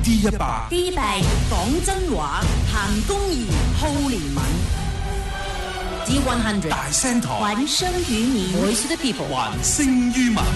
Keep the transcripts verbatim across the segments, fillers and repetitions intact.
D 一百 D 一百講真話，行公義，好憐憫。D 一百大聲台， 還聲於民 ，Voice of the People， 還聲於民。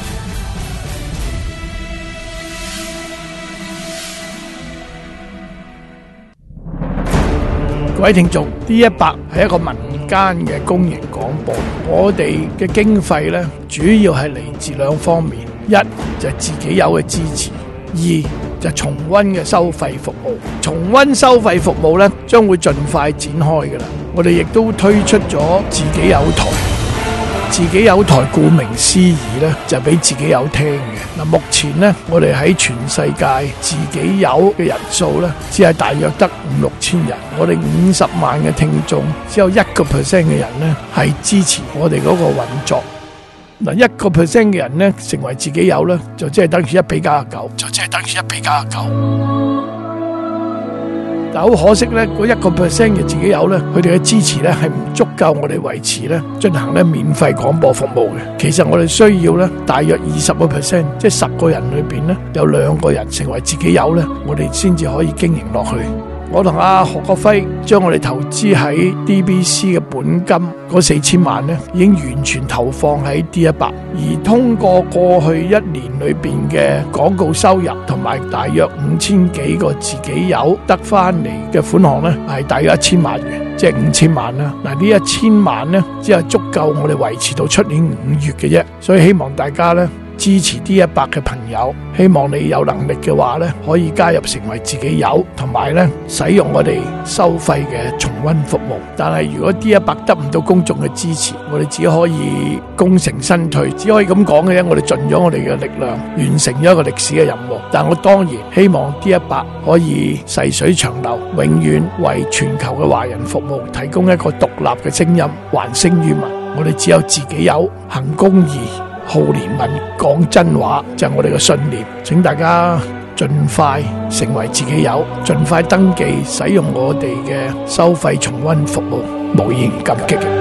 各位聽眾 ，D 一百係一個民間嘅公營廣播，我哋嘅經費呢，主要係嚟自兩方面，一就係自己有嘅支持，二就係重溫嘅收費服務。重溫收費服務呢，將會盡快展開㗎喇。我哋亦都推出咗自己有台。自己有台顧名思義呢，就俾自己有聽嘅。嗱，目前呢，我哋喺全世界自己有嘅人數呢，只係大約得五六千人。我哋五十萬嘅聽眾，只有一個 percent 嘅人呢係支持我哋嗰個運作。嗱，一個 percent 嘅人呢成為自己有呢，就即係等於一比九十九，就即係等於一比九十九。但好可惜咧，嗰一個 percent 嘅自己有咧，佢哋嘅支持咧係唔足夠我哋維持咧進行咧免費廣播服務嘅。其實我哋需要咧大約二十個 percent，即係十個人裏邊咧有兩個人成為自己有咧，我哋先至可以經營落去。我同阿何國輝將我哋投資喺 D B C 嘅本金嗰四千萬咧，已經完全投放喺 D 一百，而通過過去一年裏邊嘅廣告收入同埋大約五千幾個自己有得翻嚟嘅款項咧，係大約一千萬元，即係五千萬啦。嗱，呢一千萬咧，只係足夠我哋維持到出年五月嘅啫，所以希望大家咧支持 D 一百嘅朋友，希望你有能力嘅話咧，可以加入成為自己有，同埋咧使用我哋收費嘅重溫服務。但係如果 D 一百得唔到公眾嘅支持，我哋只可以功成身退，只可以咁講嘅啫。我哋盡咗我哋嘅力量，完成咗一個歷史嘅任務。但我當然希望 D 一百可以細水長流，永遠為全球嘅華人服務，提供一個獨立嘅聲音，還聲於民。我哋只有自己有，行公義，好憐憫，講真話，就係我哋嘅信念。請大家盡快成為自己有，盡快登記使用我哋嘅收費重溫服務，無言感激嘅。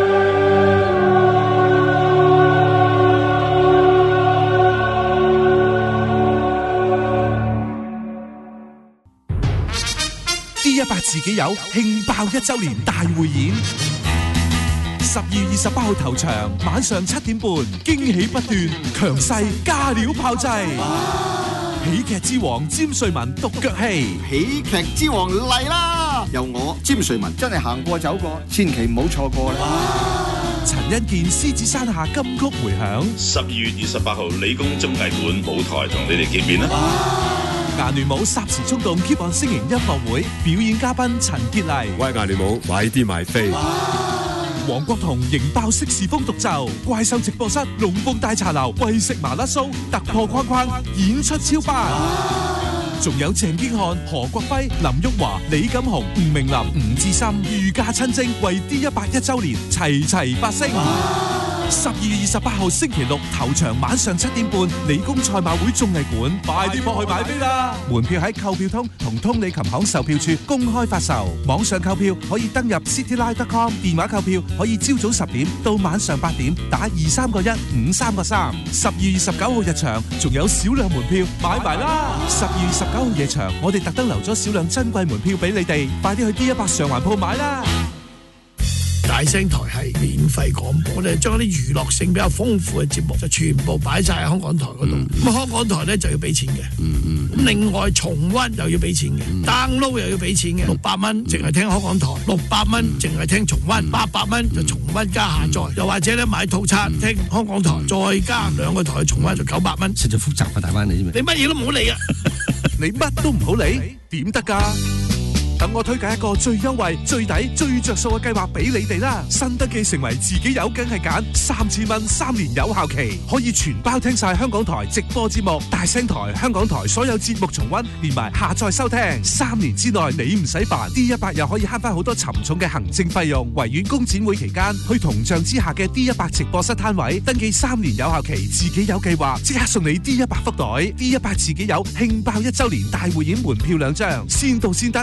D 一百自己有慶爆一周年大匯演。十二月二十八號頭場，晚上七點半，驚喜不斷，強勢加料炮製。喜劇之王詹瑞文獨腳戲， 喜劇之王嚟啦！由我詹瑞文真係行過走過，千祈唔好錯過啦！ 陳欣健獅子山下金曲回響。 十二月二十八號理工綜藝館舞台同你哋見面啦！ 顏聯舞霎時衝動 Keep on 星型音樂會，表演嘉賓陳潔麗。 喂，顏聯舞買啲買飛。 黃國同迎爆色士風獨奏，怪獸直播室龍鳳大茶樓為食麻辣酥突破框框，演出超班。仲有鄭經翰、何國輝、林旭華、李錦雄、吳明林、吳志森御駕親征，為 D 一百一周年齊齊發聲。十二月二十八號星期六頭場晚上七點半，理工賽馬會綜藝館，快啲撲去買飛啦！門票喺購票通同通利琴行售票處公開發售，網上購票可以登入 cityline dot com， 電話購票可以朝早十點到晚上八點打二三個一五三個三。十二月十九號日場仲有少量門票買埋啦！十二月十九號夜場我哋特登留咗少量珍貴門票俾你哋，快啲去 D 一百上環鋪買啦！ 大聲台係免費廣播，我哋將啲娛樂性比較豐富嘅節目就全部擺晒喺香港台嗰度。咁、嗯、香港台咧就要俾錢嘅，咁、嗯嗯、另外重溫又要俾錢嘅、嗯、，download 又要俾錢嘅，六百蚊淨係聽香港台，六百蚊淨係聽重溫，八百蚊就重溫加下載，嗯、又或者咧買套餐、嗯、聽香港台，嗯、再加兩個台重溫就九百蚊。 實在複雜啊，大灣你知咪？ 你乜嘢都唔好理啊！ 你乜都唔好理，點得㗎？等我推介一個最優惠、最抵、最着數嘅計劃俾你哋啦！新登記成為自己有，梗係揀三千蚊三年有效期，可以全包聽晒香港台直播節目、大聲台、香港台所有節目重溫，連埋下載收聽。三年之內你唔使煩 ，D 一百又可以慳翻好多沉重嘅行政費用。維園工展會期間，去銅像之下嘅 D 一百直播室攤位登記三年有效期，自己有計劃即刻送你 D 一百福袋。D 一百自己有慶爆一周年大匯演門票兩張，先到先得，送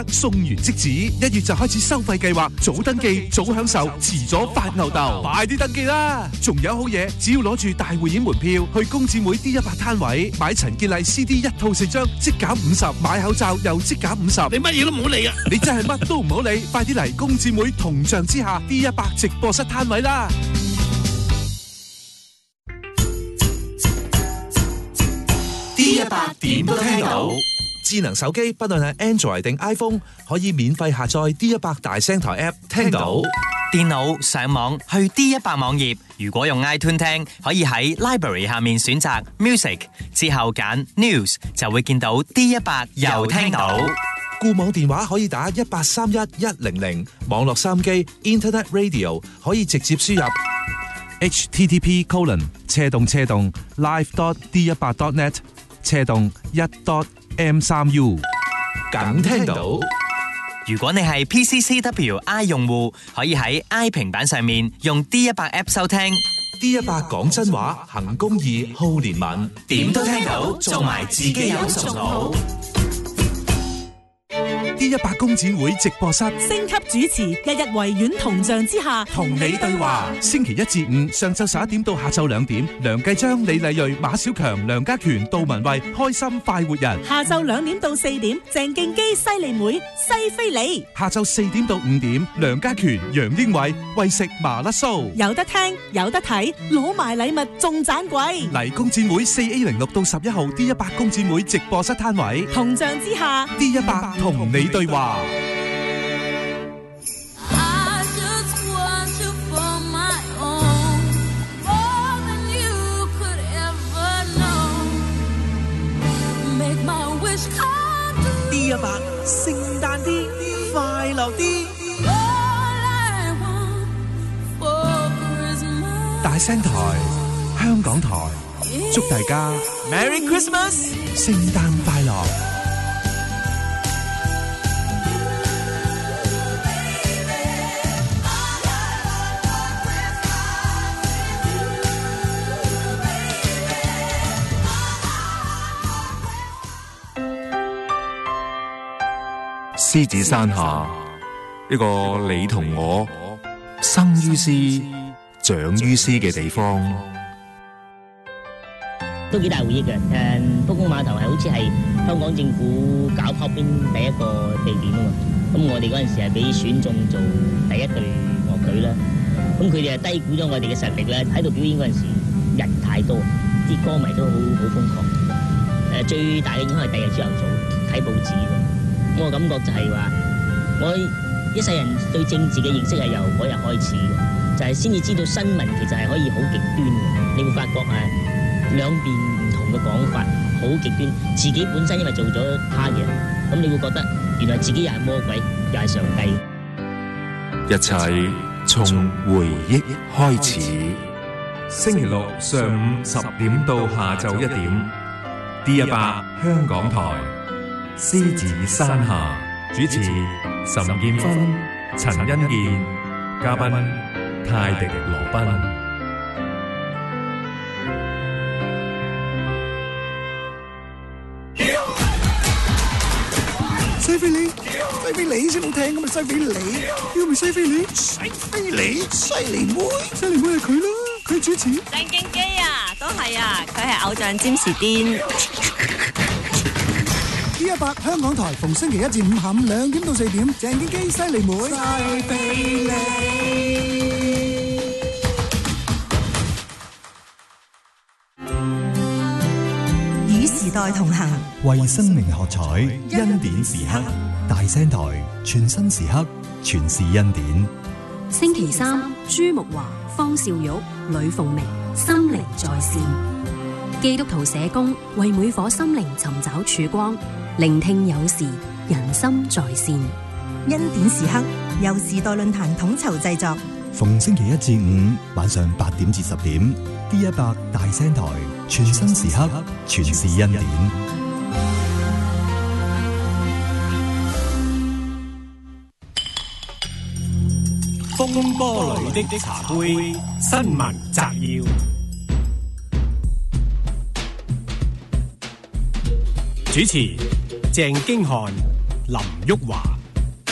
完即止，一月就開始收費計劃，早登記早享受，遲咗發牛竇，快啲登記啦！仲有好嘢，只要攞住大匯演門票去工展會 D 一百攤位買陳建麗 C D 一套四張，即減五十；買口罩又即減五十。 你乜嘢都唔好理啊！ 你真係乜都唔好理，快啲嚟工展會銅像之下 D 一百直播室攤位啦！D 一百點都聽到。智能手機不論係 Android 定 iPhone， 可以免費下載 D 一百大聲台 App 聽到。 電腦上網去 D 一百網頁，如果用 iTunes 聽，可以喺 Library 下面選擇 Music， 之後揀 News， 就會見到 D 一百又聽到。固網電話可以打一八三一一零零，網絡收音機 Internet Radio 可以直接輸入 H T T P colon 車動車動 live dot d 一百 dot net 車動一 dot m 三 u， 梗聽到。如果你係 P C C W I 用戶，可以喺 I 平板上面用 D 一百 App 收聽。D 一百講真話，行公義，好憐憫，點都聽到，做埋自己有做好。D 一百工展會直播室， 星級主持，日日維園銅像之下同你對話。星期一至五上晝十一點到下晝兩點，梁繼章、李麗蕊、馬小強、梁家權、杜文慧，開心快活人。 下晝兩點到四點，鄭敬基、犀利妹、西非利。 下晝四點到五點，梁家權、楊英偉為食麻甩酥。 有得聽，有得睇，攞埋禮物仲盞鬼。 嚟工展會四 A 零六到十一號 D 一百工展會直播室攤位， 銅像之下 D 一百同你對話。 D 一百聖誕啲，快樂啲。 大聲台，香港台，祝大家 Merry Christmas， 聖誕快樂。 獅子山下，一個你同我生於斯、長於斯嘅地方， 都幾大回憶嘅。誒，卜公碼頭係好似係香港政府搞 pop band 第一個地點啊嘛。咁我哋嗰陣時係俾選中做第一隊樂隊啦。咁佢哋係低估咗我哋嘅實力咧。喺度表演嗰陣時，人太多，啲歌迷都好好瘋狂。誒，最大嘅影響係第二日朝頭早睇報紙。我感覺就係話，我一世人對政治嘅認識係由嗰日開始嘅，就係先至知道新聞其實係可以好極端嘅。你會發覺誒兩邊唔同嘅講法，好極端。自己本身因為做咗他嘅，咁你會覺得原來自己又係魔鬼，又係上帝。 一切從回憶開始。 星期六上午十點到下晝一點 ，D 一百香港台。獅子山下主持岑建勳、陳欣健，嘉賓泰迪羅賓。 西非利，西非利先好聽噶嘛，西非利，呢個咪西非利，西非利，犀利妹，犀利妹係佢啦，佢主持。 鄭敬基啊，都係啊，佢係偶像詹士甸。 D 一百香港台逢星期一至五下午兩點到四點，鄭敬基犀利妹，犀非利。 與時代同行， 為生命喝彩，恩典時刻，大聲台全新時刻，全是恩典。 星期三，朱木華、方少玉、呂鳳明，心靈在線。基督徒社工為每顆心靈尋找曙光。聆聽有時，人心在線。 恩典時刻由時代論壇統籌製作， 逢星期一至五晚上八點至十點 ，D 一百大聲台全新時刻，全是恩典。 風波裏的茶杯，新聞摘要。主持鄭經翰、林旭華。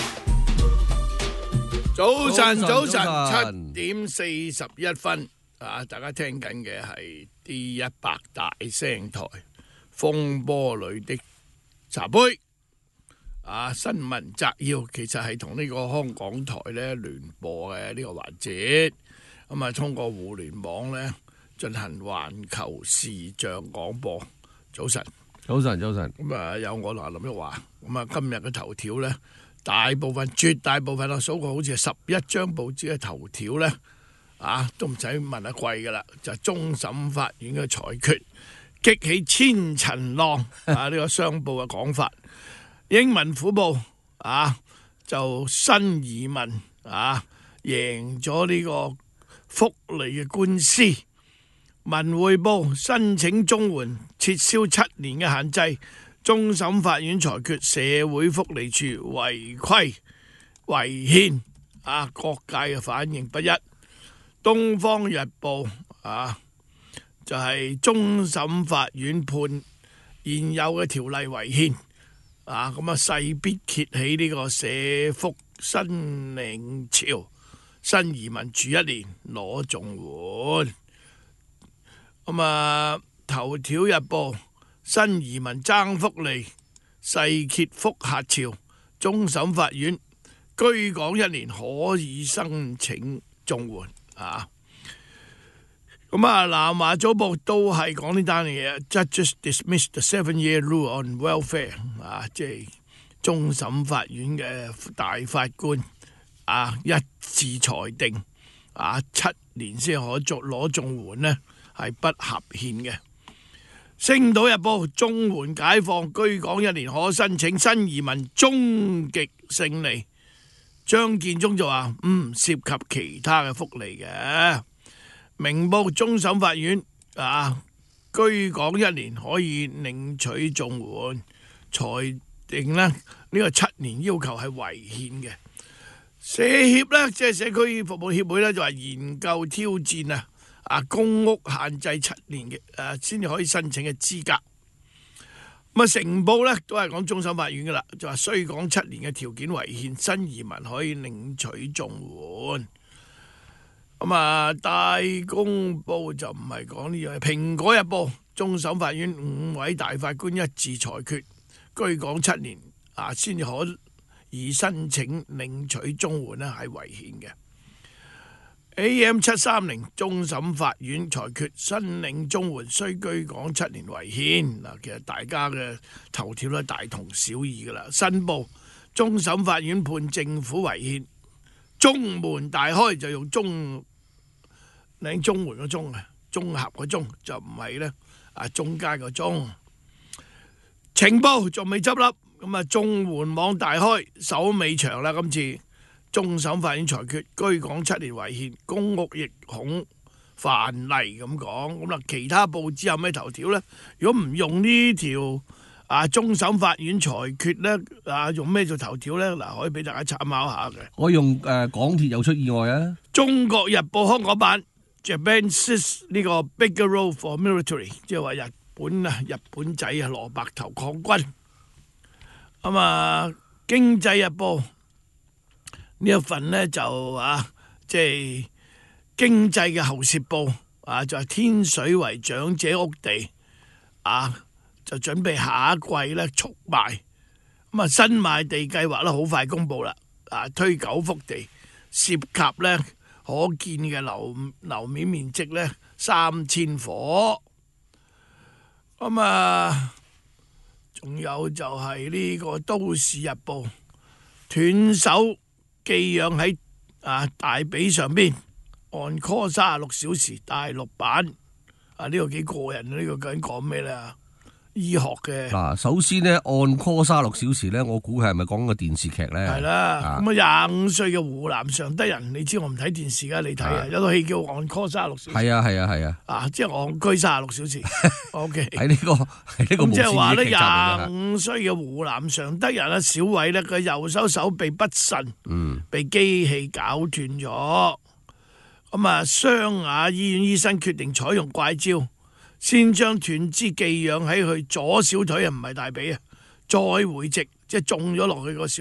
早晨，早早晨晨，七點四十一分啊！大家聽緊嘅係 D 一百大聲台風波裏的茶杯啊！新聞摘要其實係同呢個香港台咧聯播嘅呢個環節，咁啊通過互聯網咧進行環球視像廣播。早晨， 早晨，早晨。 咁啊有我同林旭華，咁啊今日嘅頭條咧。大部分、絕大部分我數過，好似係十一張報紙嘅頭條咧，啊，都唔使問阿貴噶啦，就係終審法院嘅裁決，激起千層浪啊！呢個商報嘅講法，英文虎報啊，就新移民啊贏咗呢個福利嘅官司。文匯報申請綜援撤銷七年嘅限制。終審法院裁決社會福利署違規違憲啊！各界嘅反應不一。東方日報啊，就係終審法院判現有嘅條例違憲啊！咁啊勢必揭起呢個社福新領潮，新移民住一年攞綜援。咁啊頭條日報。新移民爭福利，細揭覆核潮。終審法院居港一年可以申請綜援啊！咁啊，南華早報都係講呢單嘢 ，Judges dismissed the seven-year rule on welfare 啊，即係終審法院嘅大法官啊一致裁定啊七年先可續攞綜援呢係不合憲嘅。星島日報綜援解放，居港一年可申請，新移民終極勝利。張建宗就話唔涉及其他嘅福利嘅。明報終審法院啊，居港一年可以領取綜援，裁定呢呢、呢個七年要求係違憲嘅。社協呢，即係社區服務協會呢，就話研究挑戰啊。啊！公屋限制七年嘅誒，先至可以申請嘅資格。咁啊，成報咧都係講終審法院噶啦，就話需講七年嘅條件違憲，新移民可以領取綜援。咁啊，大公報就唔係講呢樣，蘋果日報終審法院五位大法官一致裁決，居港七年啊，先至可以申請領取綜援咧，係違憲嘅。A M 七三零終審法院裁決申領綜援需居港七年違憲嗱，其實大家嘅頭條都大同小異噶啦。新報終審法院判政府違憲，中門大開就用中領綜援個中啊，綜合個中就唔係咧啊中間個中。情報仲未執笠，咁啊綜援網大開手尾長啦，今次。終審法院裁決居港七年違憲，公屋亦恐犯例咁講。咁啦，其他報紙有咩頭條呢？如果唔用呢條啊終審法院裁決呢，啊用咩做頭條呢？嗱，可以俾大家參考下嘅。 我用誒、呃、港鐵又出意外啊！ 中國日報香港版 Japan sees 呢個 bigger role for military， 即係話日本啊日本仔啊蘿蔔頭抗軍。咁啊，經濟日報。呢一份呢就啊，即係經濟嘅喉舌報啊，就係天水圍長者屋地啊，就準備下一季咧速賣。咁啊，新賣地計劃咧好快公佈啦，啊推九幅地，涉及咧可見嘅樓樓面面積咧三千伙。咁啊，仲有就係呢個都市日報斷手。寄養喺啊大髀上邊 on call 三十六小時大陸版啊，呢個幾過癮啊！呢個究竟講咩咧？醫學嘅嗱，首先咧按 call 三十六小時咧，我估佢係咪講個電視劇咧？ 係啦，咁啊廿五歲嘅湖南常德人，你知我唔睇電視噶，你睇啊，有套戲叫按 call 三十六小時。係啊係啊係啊！ 啊，即係戇居三十六小時。O K 喺呢個喺呢個無線劇集嚟㗎。咁即係話咧， 廿五歲嘅湖南常德人啊，小偉咧，佢右手手臂不慎， 嗯， 被機器搞斷咗。咁啊，湘雅醫院醫生決定採用怪招。先將斷肢寄養喺佢左小腿啊，唔係大髀啊，再回植，即係種咗落去個小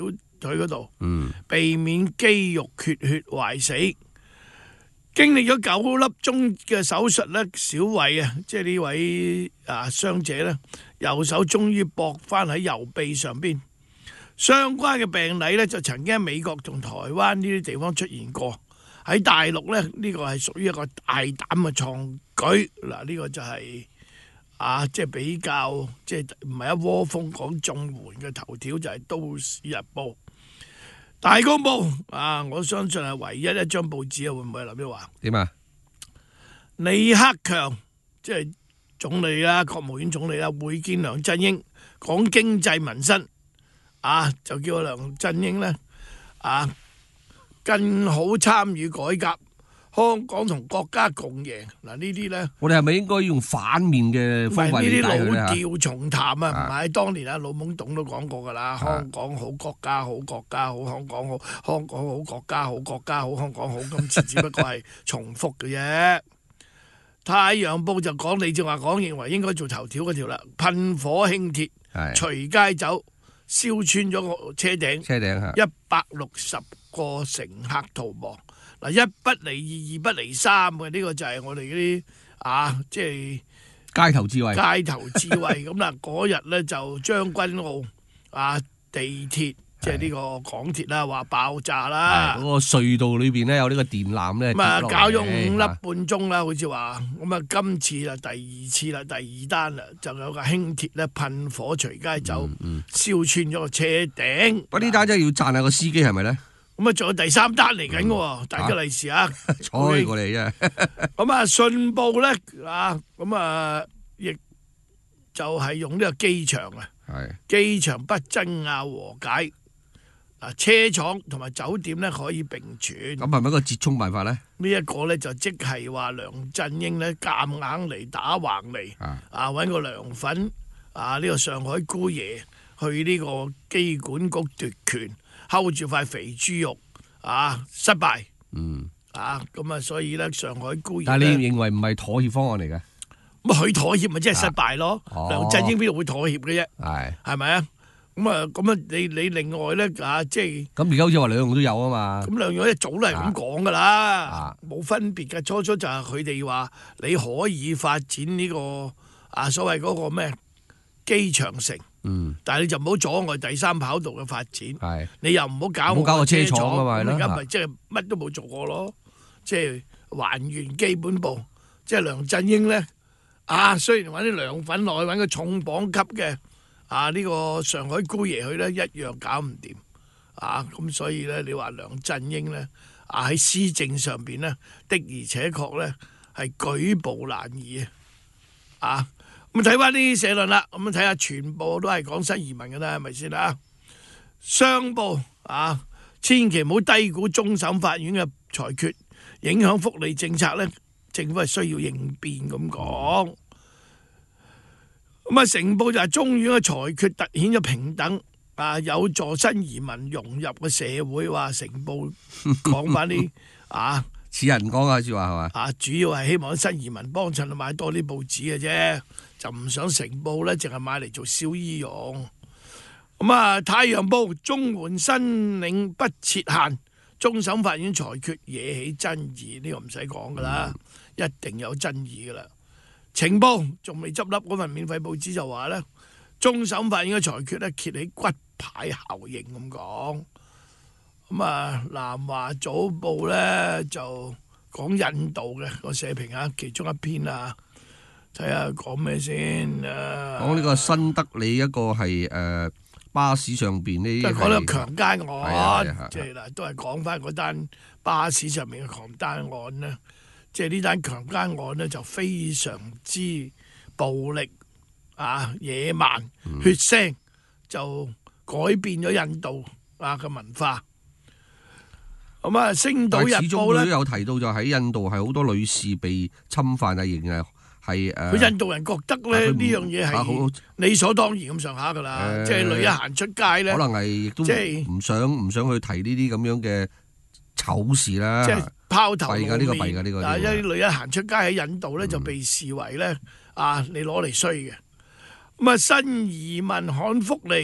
腿嗰度， 嗯， 避免肌肉缺血壞死。經歷咗九粒鐘嘅手術咧，小偉啊，即係呢位啊傷者咧，右手終於駁翻喺右臂上邊。相關嘅病例咧，就曾經喺美國同台灣呢啲地方出現過。喺大陸咧，呢個係屬於一個大膽嘅創舉。嗱，呢個就係啊，即係比較即係唔係一窩蜂講綜援嘅頭條，就係《都市日報》大公報啊！我相信係唯一一張報紙啊，會唔會林彪話點啊？ 李克強即係總理啦，國務院總理啦，會見梁振英，講經濟民生啊，就叫梁振英咧啊，更好參與改革，香港同國家共贏。嗱，呢啲咧， 我哋係咪應該用反面嘅方法理解佢咧？ 呢啲老調重彈啊，唔係當年啊老懵懂都講過噶啦，香港好，國家好，國家好，香港好，香港好，國家好，國家好，香港好，今次只不過係重複嘅啫。太陽報就講你正話講，認為應該做頭條嗰條啦，噴火輕鐵，隨街走，燒穿咗個車頂， 車頂一百六十個乘客逃亡。嗱，一不離二，二不離三嘅呢個就係我哋嗰啲啊，即係街頭智慧。 街頭智慧咁啦，嗰日咧就將軍澳啊地鐵即係呢個港鐵啦，話爆炸啦。 嗰個隧道裏邊咧有呢個電纜咧。 咁啊，搞咗五粒半鐘啦，好似話。咁啊，今次啊第二次啦，第二單啦，就有個輕鐵咧噴火隨街走，燒穿咗個車頂。 不過呢單真係要讚下個司機係咪咧？ 咁啊，仲有第三單嚟緊嘅，大家利是啊！ 彩過嚟啫。 咁啊，信報咧啊，咁啊，亦就係用呢個機場啊，機場不爭拗和解。嗱，車廠同埋酒店咧可以並存。 咁係咪一個折衷辦法咧？ 呢一個咧就即係話梁振英咧夾硬嚟打橫嚟啊，揾個梁粉啊，呢個上海姑爺去呢個機管局奪權。hold 住塊肥豬肉啊，失敗，嗯啊，咁啊，所以咧上海姑爺， 但係你認為唔係妥協方案嚟嘅？ 咁佢妥協咪即係失敗咯？ 啊哦、 梁振英邊度會妥協嘅啫？ 係係咪啊？咁啊，咁啊，你你另外咧啊，即係咁而家好似話兩樣都有啊嘛。 咁兩樣一早都係咁講噶啦，冇、啊、分別嘅。初初就係佢哋話你可以發展呢、這個啊所謂嗰個咩機場城。嗯，但係你就唔好阻礙第三跑道嘅發展，係你又唔好搞我個車廠啊嘛，而家咪即係乜都冇做過咯，即係還原基本步。即係梁振英咧，啊雖然揾啲涼粉落去揾個重磅級嘅啊呢個上海姑爺去咧，一樣搞唔掂啊！咁所以咧，你話梁振英咧啊喺施政上邊咧的而且確咧係舉步難移啊！咁睇翻啲社論啦，咁睇下全部都係講新移民嘅啦，係咪先啦？商報啊，千祈唔好低估終審法院嘅裁決，影響福利政策咧，政府係需要應變咁講。咁啊，成報就係中院嘅裁決突顯咗平等啊，有助新移民融入嘅社會。話成報講翻啲啊， 似人講嘅説話係嘛？ 啊，主要係希望新移民幫襯買多啲報紙嘅啫。就唔想成報咧，淨係買嚟做燒衣用。咁啊，《太陽報》綜援申領不設限，終審法院裁決惹起爭議，呢、這個唔使講噶啦，嗯、一定有爭議噶啦。《晴報》仲未執笠嗰份免費報紙就話咧，終審法院嘅裁決咧揭起骨牌效應咁講。咁啊，《南華早報》咧就講印度嘅個社評啊，其中一篇啊。睇下講咩先啊！ 講呢個新德里一個係誒、呃、巴士上邊呢？ 即係講呢個強姦案，即係嗱，都係講翻嗰單巴士上面嘅強姦案咧。即係呢單強姦案咧，就非常之暴力啊、野蠻、血腥，就改變咗印度啊嘅文化。咁啊，《星島日報》咧，始終都有提到就喺印度係好多女士被侵犯啊，仍然係。係誒， 佢印度人覺得咧呢樣嘢係理所當然咁上下噶啦，即係女一行出街咧， 可能係亦都即係唔想唔想去提呢啲咁樣嘅醜事啦。 即係拋頭露面。 弊㗎呢個弊㗎呢個。 啊，一啲女一行出街喺印度咧就被視為咧啊，你攞嚟衰嘅。咁啊，新移民享福利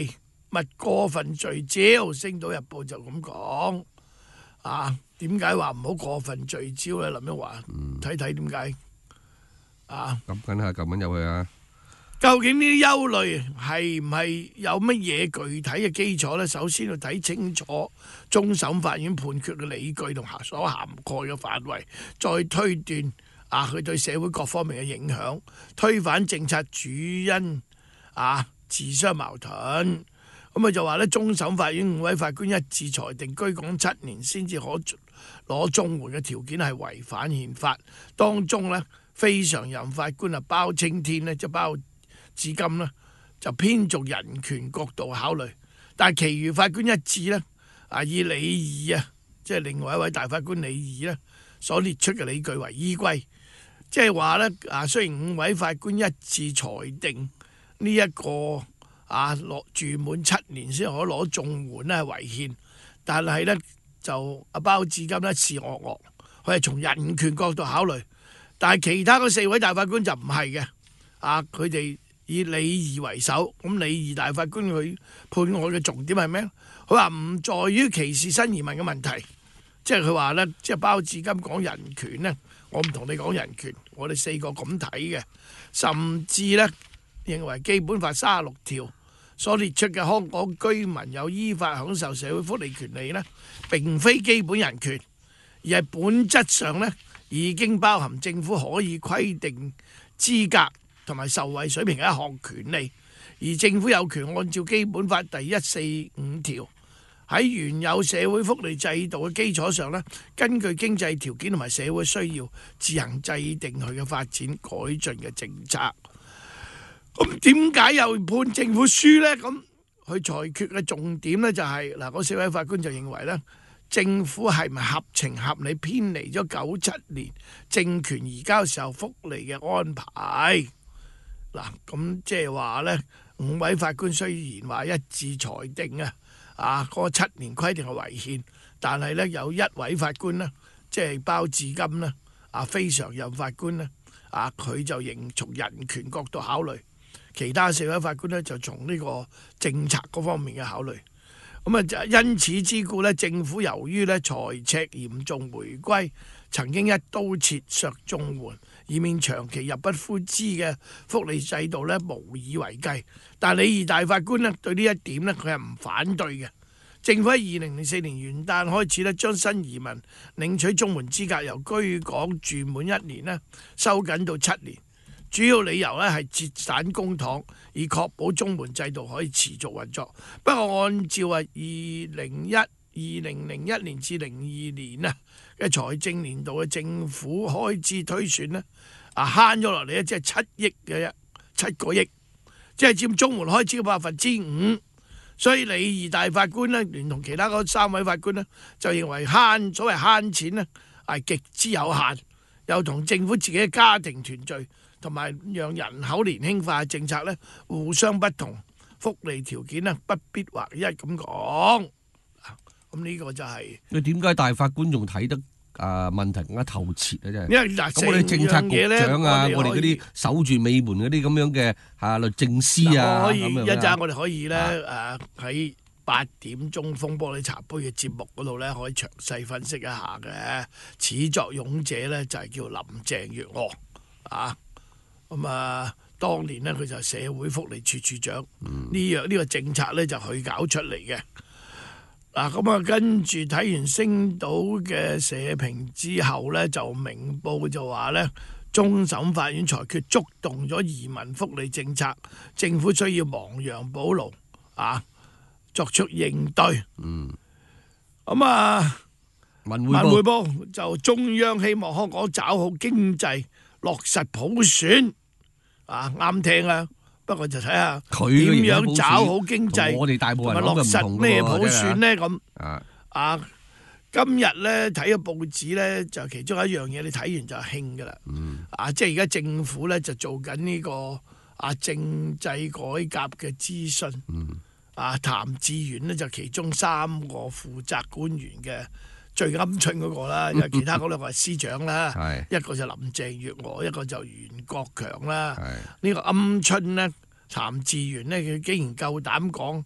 勿過分聚焦，《星島日報》就咁講啊。點解話唔好過分聚焦咧？林一華，睇睇點解啊？ 咁緊下撳緊入去啊！ 究竟呢啲憂慮係唔係有乜嘢具體嘅基礎咧？首先要睇清楚終審法院判決嘅理據同所涵蓋嘅範圍，再推斷啊佢對社會各方面嘅影響，推翻政策主因啊自相矛盾。咁佢就話咧，終審法院五位法官一致裁定居港七年先至可攞綜援嘅條件係違反憲法。當中咧，非常任法官啊包青天咧，即係包至今呢就偏重人權角度考慮，但係其餘法官一致呢，啊以李義啊，即係另外一位大法官李義呢所列出嘅理據為依歸，即係話呢，啊雖然五位法官一致裁定呢、這、一個啊落住滿七年先可攞綜援呢係違憲，但係呢，就阿包至今呢是惡惡，佢係從人權角度考慮，但係其他嗰四位大法官就唔係嘅，啊佢哋。以李義為首，咁李義大法官佢判案嘅重點係咩？佢話唔在於歧視新移民嘅問題，即係佢話呢，即係包至今講人權呢，我唔同你講人權，我哋四個咁睇嘅，甚至呢，認為基本法三十六條所列出嘅香港居民有依法享受社會福利權利呢，並非基本人權，而係本質上呢已經包含政府可以規定資格同埋受惠水平嘅一項權利，而政府有權按照基本法第一四五條喺原有社會福利制度嘅基礎上咧，根據經濟條件同埋社會需要，自行制定佢嘅發展改進嘅政策。咁點解又判政府輸呢？咁佢裁決嘅重點呢、就係，就係嗱，嗰四位法官就認為呢，政府係咪合情合理偏離咗九七年政權移交時候福利嘅安排？嗱，咁即係話呢，五位法官雖然話一致裁定啊，啊嗰七年規定係違憲，但係呢，有一位法官呢，即係包至今呢，啊非常任法官呢，啊佢就認從人權角度考慮，其他四位法官呢，就從呢個政策嗰方面嘅考慮。咁啊，因此之故呢，政府由於呢財赤嚴重回歸，曾經一刀切削綜援，以免長期入不敷支嘅福利制度呢無以為繼。但係李義大法官呢對呢一點呢，佢係唔反對嘅。政府喺二零零四年元旦開始呢，將新移民領取綜援資格由居港住滿一年呢收緊到七年。主要理由咧係節省公帑，以確保綜援制度可以持續運作。不過按照啊二零一二零零一年至零二年啊嘅財政年度嘅政府開支推算呢，啊慳咗落嚟咧，即係七億嘅啫，七個億，即係佔綜援開支嘅百分之五。所以李義大法官呢，聯同其他嗰三位法官呢，就認為慳所謂慳錢呢係極之有限，又同政府自己嘅家庭團聚同埋讓人口年輕化嘅政策咧互相不同，福利條件咧不必劃一咁講。咁呢個就係你點解大法官仲睇得啊問題更加透徹啊？真係。 因為嗱， 咁我哋政策局長啊， 我哋我哋嗰啲守住尾門嗰啲咁樣嘅啊律政司啊， 可以咁樣一陣我哋可以咧誒喺八點鐘風波裏茶杯嘅節目嗰度咧，可以詳細分析一下嘅。始作俑者咧就係叫林鄭月娥啊。咁啊，當年呢，佢就係社會福利處處長，呢樣呢個政策呢，就佢搞出嚟嘅。嗱，咁啊，跟住睇完星島嘅社評之後呢，就明報就話呢，終審法院裁決觸動咗移民福利政策，政府需要亡羊補牢啊，作出應對。嗯，咁啊， 文匯報，報就中央希望香港抓好經濟，落實普選。啊，啱聽啊！不過就睇下點樣找好經濟， 我哋大部分人落實咩普選呢？咁啊啊！今日咧睇個報紙咧，就其中一樣嘢，你睇完就興噶啦。嗯、啊，即係而家政府咧就做緊呢、這個啊政制改革嘅諮詢。嗯、啊，譚志源呢，就其中三個負責官員嘅。最鵪鶉嗰個啦，因為其他嗰兩個係司長啦，一個就林鄭月娥，一個就袁國強啦。呢個鵪鶉呢，譚志源呢，佢竟然夠膽講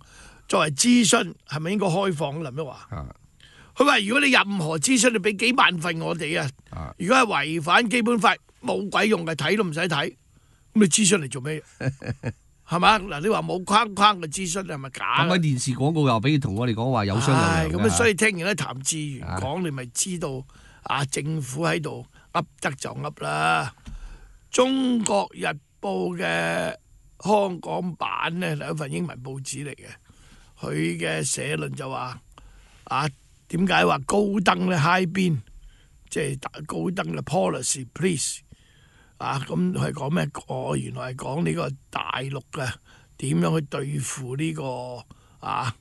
作為諮詢係咪應該開放？林一華，佢話如果你任何諮詢，你俾幾萬份我哋啊，如果係違反基本法，冇鬼用嘅，睇都唔使睇，咁你諮詢嚟做咩？係嘛？嗱，你話冇框框嘅諮詢係咪假？ 咁喺電視廣告又俾同我哋講話有商有量咁啊，所以聽完咧譚志源講，你咪知道啊，政府喺度噏得就噏啦。中國日報嘅香港版咧係一份英文報紙嚟嘅，佢嘅社論就話啊，點解話高登咧 high 邊，即係高登嘅 policy please 啊，咁係講咩？我原來係講呢個大陸嘅點樣去對付呢個啊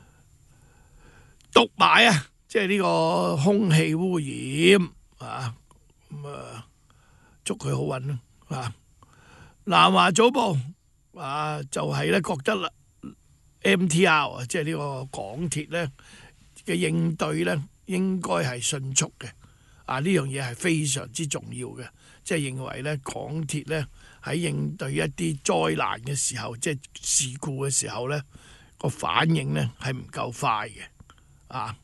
毒霾啊，即係呢個空氣污染啊，咁啊祝佢好運咯啊！南華早報啊，就係咧覺得啦 M T R 啊，即係呢個港鐵咧嘅應對咧應該係迅速嘅啊，呢樣嘢係非常之重要嘅，即係認為咧港鐵咧喺應對一啲災難嘅時候，即係事故嘅時候咧個反應咧係唔夠快嘅啊！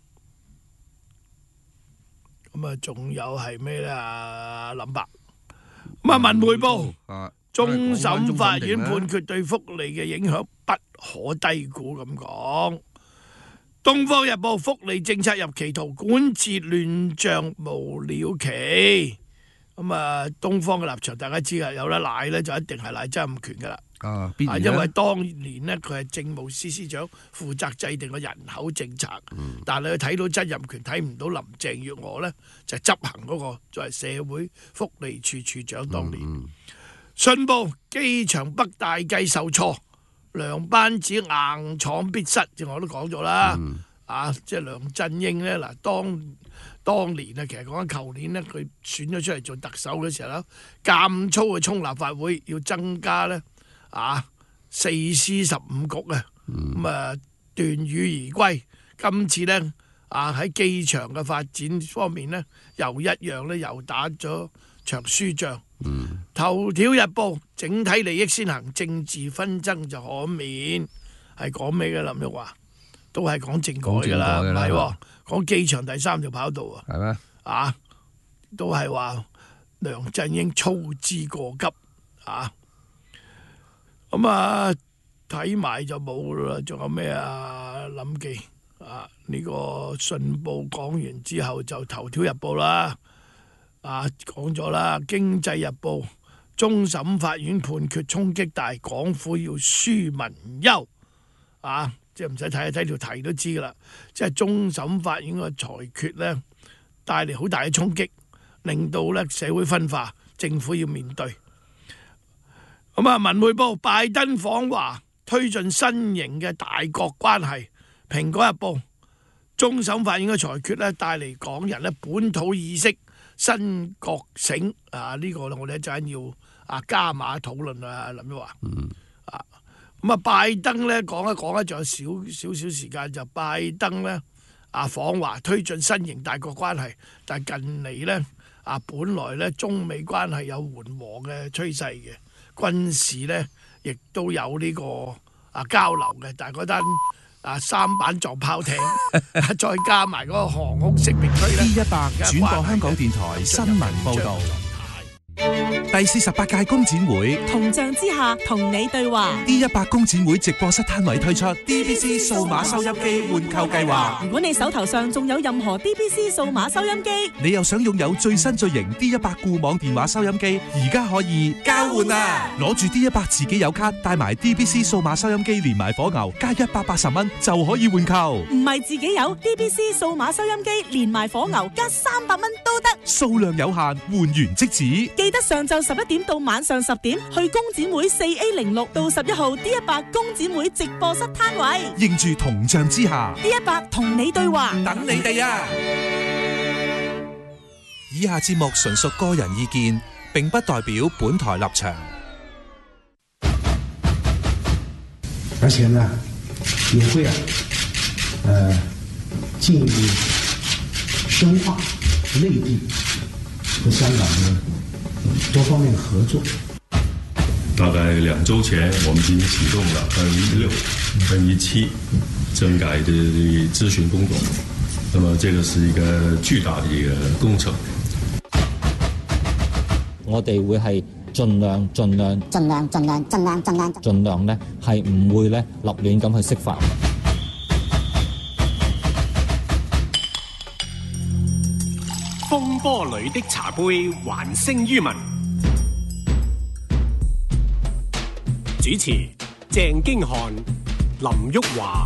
咁啊，仲有係咩咧啊？林伯咁啊，《文匯報》終審法院判決對福利嘅影響不可低估，咁講。《東方日報》福利政策入歧途，管治亂象無了期。咁啊，東方嘅立場大家知啊，有得賴咧就一定係賴曾蔭權噶啦。 啊，必然因為當年呢，佢係政務司司長，負責制定個人口政策。嗯、但係佢睇到曾蔭權，睇唔到林鄭月娥呢，就係、執行嗰、那個作為社會福利處處長當年。嗯、信報機場北大計受挫，梁班子硬闖必失，正我都講咗啦。嗯、啊，即係梁振英呢，嗱，當當年啊，其實講緊舊年呢，佢選咗出嚟做特首嘅時候咧，咁粗去衝立法會，要增加呢。啊，四司十五局啊，咁啊斷羽而歸。今次呢，啊喺機場嘅發展方面呢，又一樣呢，又打咗場輸仗。嗯、頭條日報整體利益先行，政治紛爭就可免，係講咩嘅？林玉華都係講政改㗎啦，唔係喎，講機場第三條跑道啊，係咩？啊，都係話梁振英操之過急啊！咁啊，睇埋就冇啦，仲有咩啊？諗記啊，呢、這個信報講完之後就頭條日報啦，啊講咗啦，經濟日報終審法院判決衝擊大，港府要紓民憂啊，即係唔使睇一睇條題都知噶啦，即係終審法院個裁決咧帶嚟好大嘅衝擊，令到咧社會分化，政府要面對。咁啊，《文匯報》拜登訪華，推進新型嘅大國關係。《蘋果日報》終審法院嘅裁決咧，帶嚟港人咧本土意識新覺醒啊！呢、這個我哋一陣要啊加碼討論啊，林一華。嗯。啊，咁啊，拜登咧講一講咧，仲有少少少時間就拜登咧啊訪華，推進新型大國關係。但係近嚟咧啊，本來咧中美關係有緩和嘅趨勢嘅。軍事咧，亦都有呢個啊交流嘅，但係嗰單啊三板撞炮艇，再加埋嗰個航空識別區咧。 D 一百轉播香港電台新聞報導。第四十八屆工展會銅像之下同你對話 D 一百工展會直播室攤位推出 D B C 數碼收音機換購計劃。 如果你手頭上仲有任何 D B C 數碼收音機， 你又想擁有最新最型 D 一百固網電話收音機，而家可以交換啊！攞住 D 一百自己有卡，帶埋 D B C 數碼收音機連埋火牛，加一百八十蚊就可以換購。 唔係自己有 D B C 數碼收音機連埋火牛加三百蚊都得， 數量有限，換完即止。 記得上晝十一點到晚上十點去工展會四 A 零六到十一號 D 一百工展會直播室攤位， 認住銅像之下 D 一百同你對話， 等你哋啊！以下節目純屬個人意見，並不代表本台立場。 而且呢，也會啊，呃，進一步深化內地和香港的多方面合作。 大概兩週前，我們已經啟動了二零一六、二零一七政改的諮詢工作。那麼，這個是一個巨大的一個工程。 我哋會係盡量、盡量、盡量、盡量、盡量、盡量、盡量咧，係唔會咧立亂咁去釋法。 風波裏的茶杯，還聲於民。主持鄭經翰、林旭華。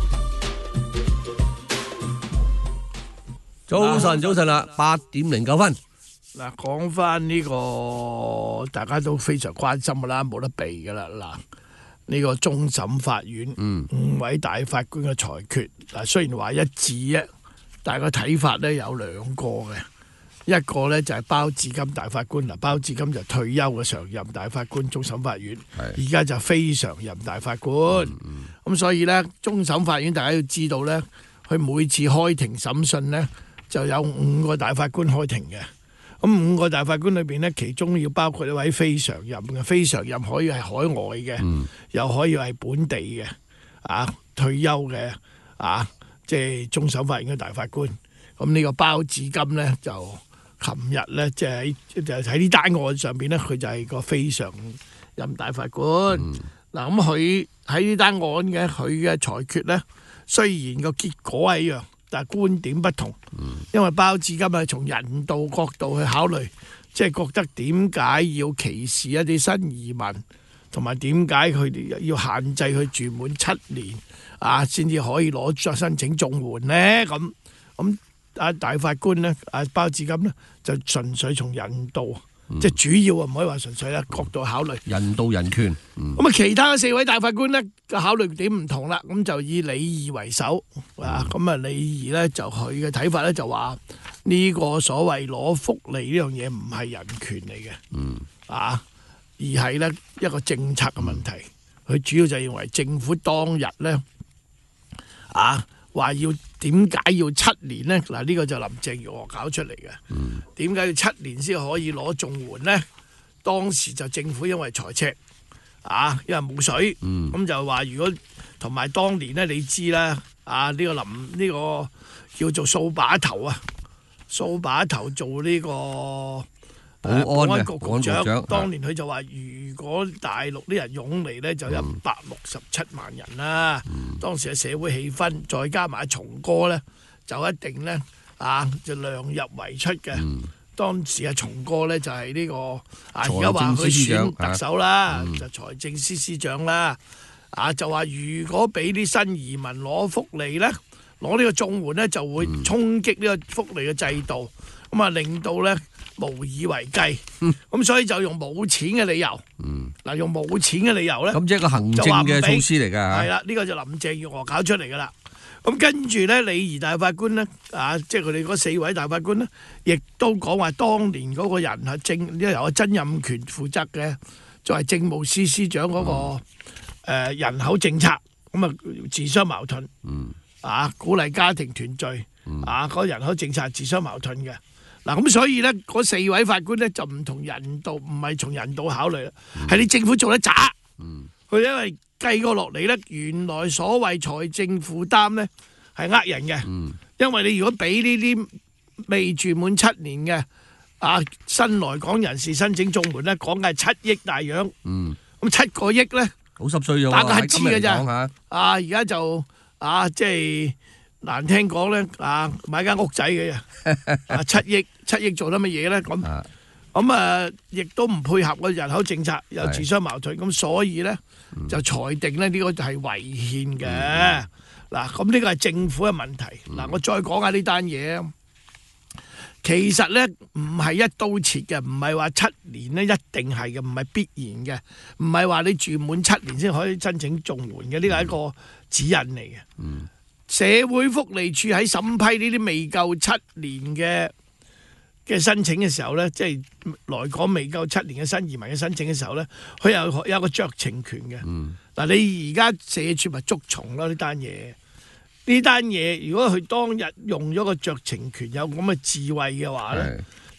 早晨，早晨啦，八點零九分。 嗱，講翻呢個大家都非常關心噶啦，冇得避噶啦。嗱，呢個終審法院五位大法官嘅裁決，嗱雖然話一致啫，但係個睇法咧有兩個嘅。一個咧就係包致金大法官，嗱包致金就退休嘅常任大法官，終審法院，而家就非常任大法官。咁、嗯嗯、所以咧，終審法院大家要知道咧，佢每次開庭審訊咧就有五個大法官開庭嘅。咁五個大法官裏邊咧，其中要包括一位非常任嘅，非常任可以係海外嘅，嗯、又可以係本地嘅，啊退休嘅，啊即係終審法院嘅大法官。咁呢個包致金咧就。琴日咧，即係喺就喺呢單案上邊咧，佢就係個非常任大法官。嗱、嗯，咁佢喺呢單案嘅佢嘅裁決咧，雖然個結果係一樣，但係觀點不同。嗯、因為包致金係從人道角度去考慮，即係覺得點解要歧視一啲新移民，同埋點解佢哋要限制佢住滿七年啊，先至可以攞咗申請綜援咧？咁咁。啊！大法官咧，啊包致金咧，就純粹從人道，嗯、即係主要啊，唔可以話純粹啦，角度考慮人道人權。咁、 嗯、啊，其他四位大法官咧嘅考慮點唔同啦，咁就以李義為首、嗯、啊。咁啊，李義咧就佢嘅睇法咧就話呢個所謂攞福利呢樣嘢唔係人權嚟嘅，嗯啊，而係咧一個政策嘅問題。佢、嗯、主要就認為政府當日咧啊。話要點解要七年呢？嗱，呢個就林鄭月娥搞出嚟嘅。點解、嗯、要七年先可以攞綜援呢？當時就政府因為財赤啊，因為冇水，咁、嗯、就話如果同埋當年呢，你知啦，啊呢、呢個林呢、呢個叫做掃把頭啊，掃把頭做呢、呢個。保安，保安局局長，長當年佢就話：如果大陸啲人湧嚟咧，就一百六十七萬人啦。嗯、當時嘅社會氣氛，再加埋松哥咧，就一定咧啊，就量入為出嘅。嗯、當時嘅松哥咧就係、是、呢、這個啊，而家話佢選特首啦，嗯、就財政司司長啦。啊，就話如果俾啲新移民攞福利咧，攞呢個綜援咧，就會衝擊呢個福利嘅制度，咁啊、嗯、令到咧。無以為繼，咁、嗯、所以就用冇錢嘅理由，嗱、嗯、用冇錢嘅理由咧， 咁即係個行政嘅措施嚟㗎， 係啦，呢、呢個就林鄭月娥搞出嚟㗎啦。咁跟住咧，李儀大法官咧，啊，即係佢哋嗰四位大法官咧，亦都講話當年嗰個人係政，因為由阿曾蔭權負責嘅，就係政務司司長嗰、嗰個、嗯呃、人口政策，咁啊自相矛盾，嗯、啊鼓勵家庭團聚，嗯、啊嗰、嗰個、人口政策係自相矛盾嘅。嗱咁所以咧，嗰四位法官咧就唔同人道，唔係從人道考慮啦，係、嗯、你政府做得渣。佢、嗯、因為計過落嚟咧，原來所謂財政負擔咧係呃人嘅，嗯、因為你如果俾呢啲未住滿七年嘅啊新來港人士申請綜援咧，講嘅係七億大洋，咁、嗯、七個億咧， 好濕碎咗， 打個乞嗤嘅咋？啊，而家就啊，即係。難聽講咧，啊買間屋仔嘅，啊七億七億做得乜嘢咧？咁咁啊，亦都唔配合個人口政策，又自相矛盾，咁所以咧就裁定咧呢個就係違憲嘅。嗱，咁呢個係政府嘅問題。嗱，我再講下呢單嘢。其實咧唔係一刀切嘅，唔係話七年咧一定係嘅，唔係必然嘅，唔係話你住滿七年先可以申請綜援嘅，呢個係一個指引嚟嘅。嗯。社會福利署喺審批呢啲未夠七年嘅嘅申請嘅時候咧，即係來港未夠七年嘅新移民嘅申請嘅時候咧，佢有有個酌情權嘅。嗱、嗯，你而家社署咪捉蟲咯呢單嘢？呢單嘢如果佢當日用咗個酌情權，有咁嘅智慧嘅話咧，是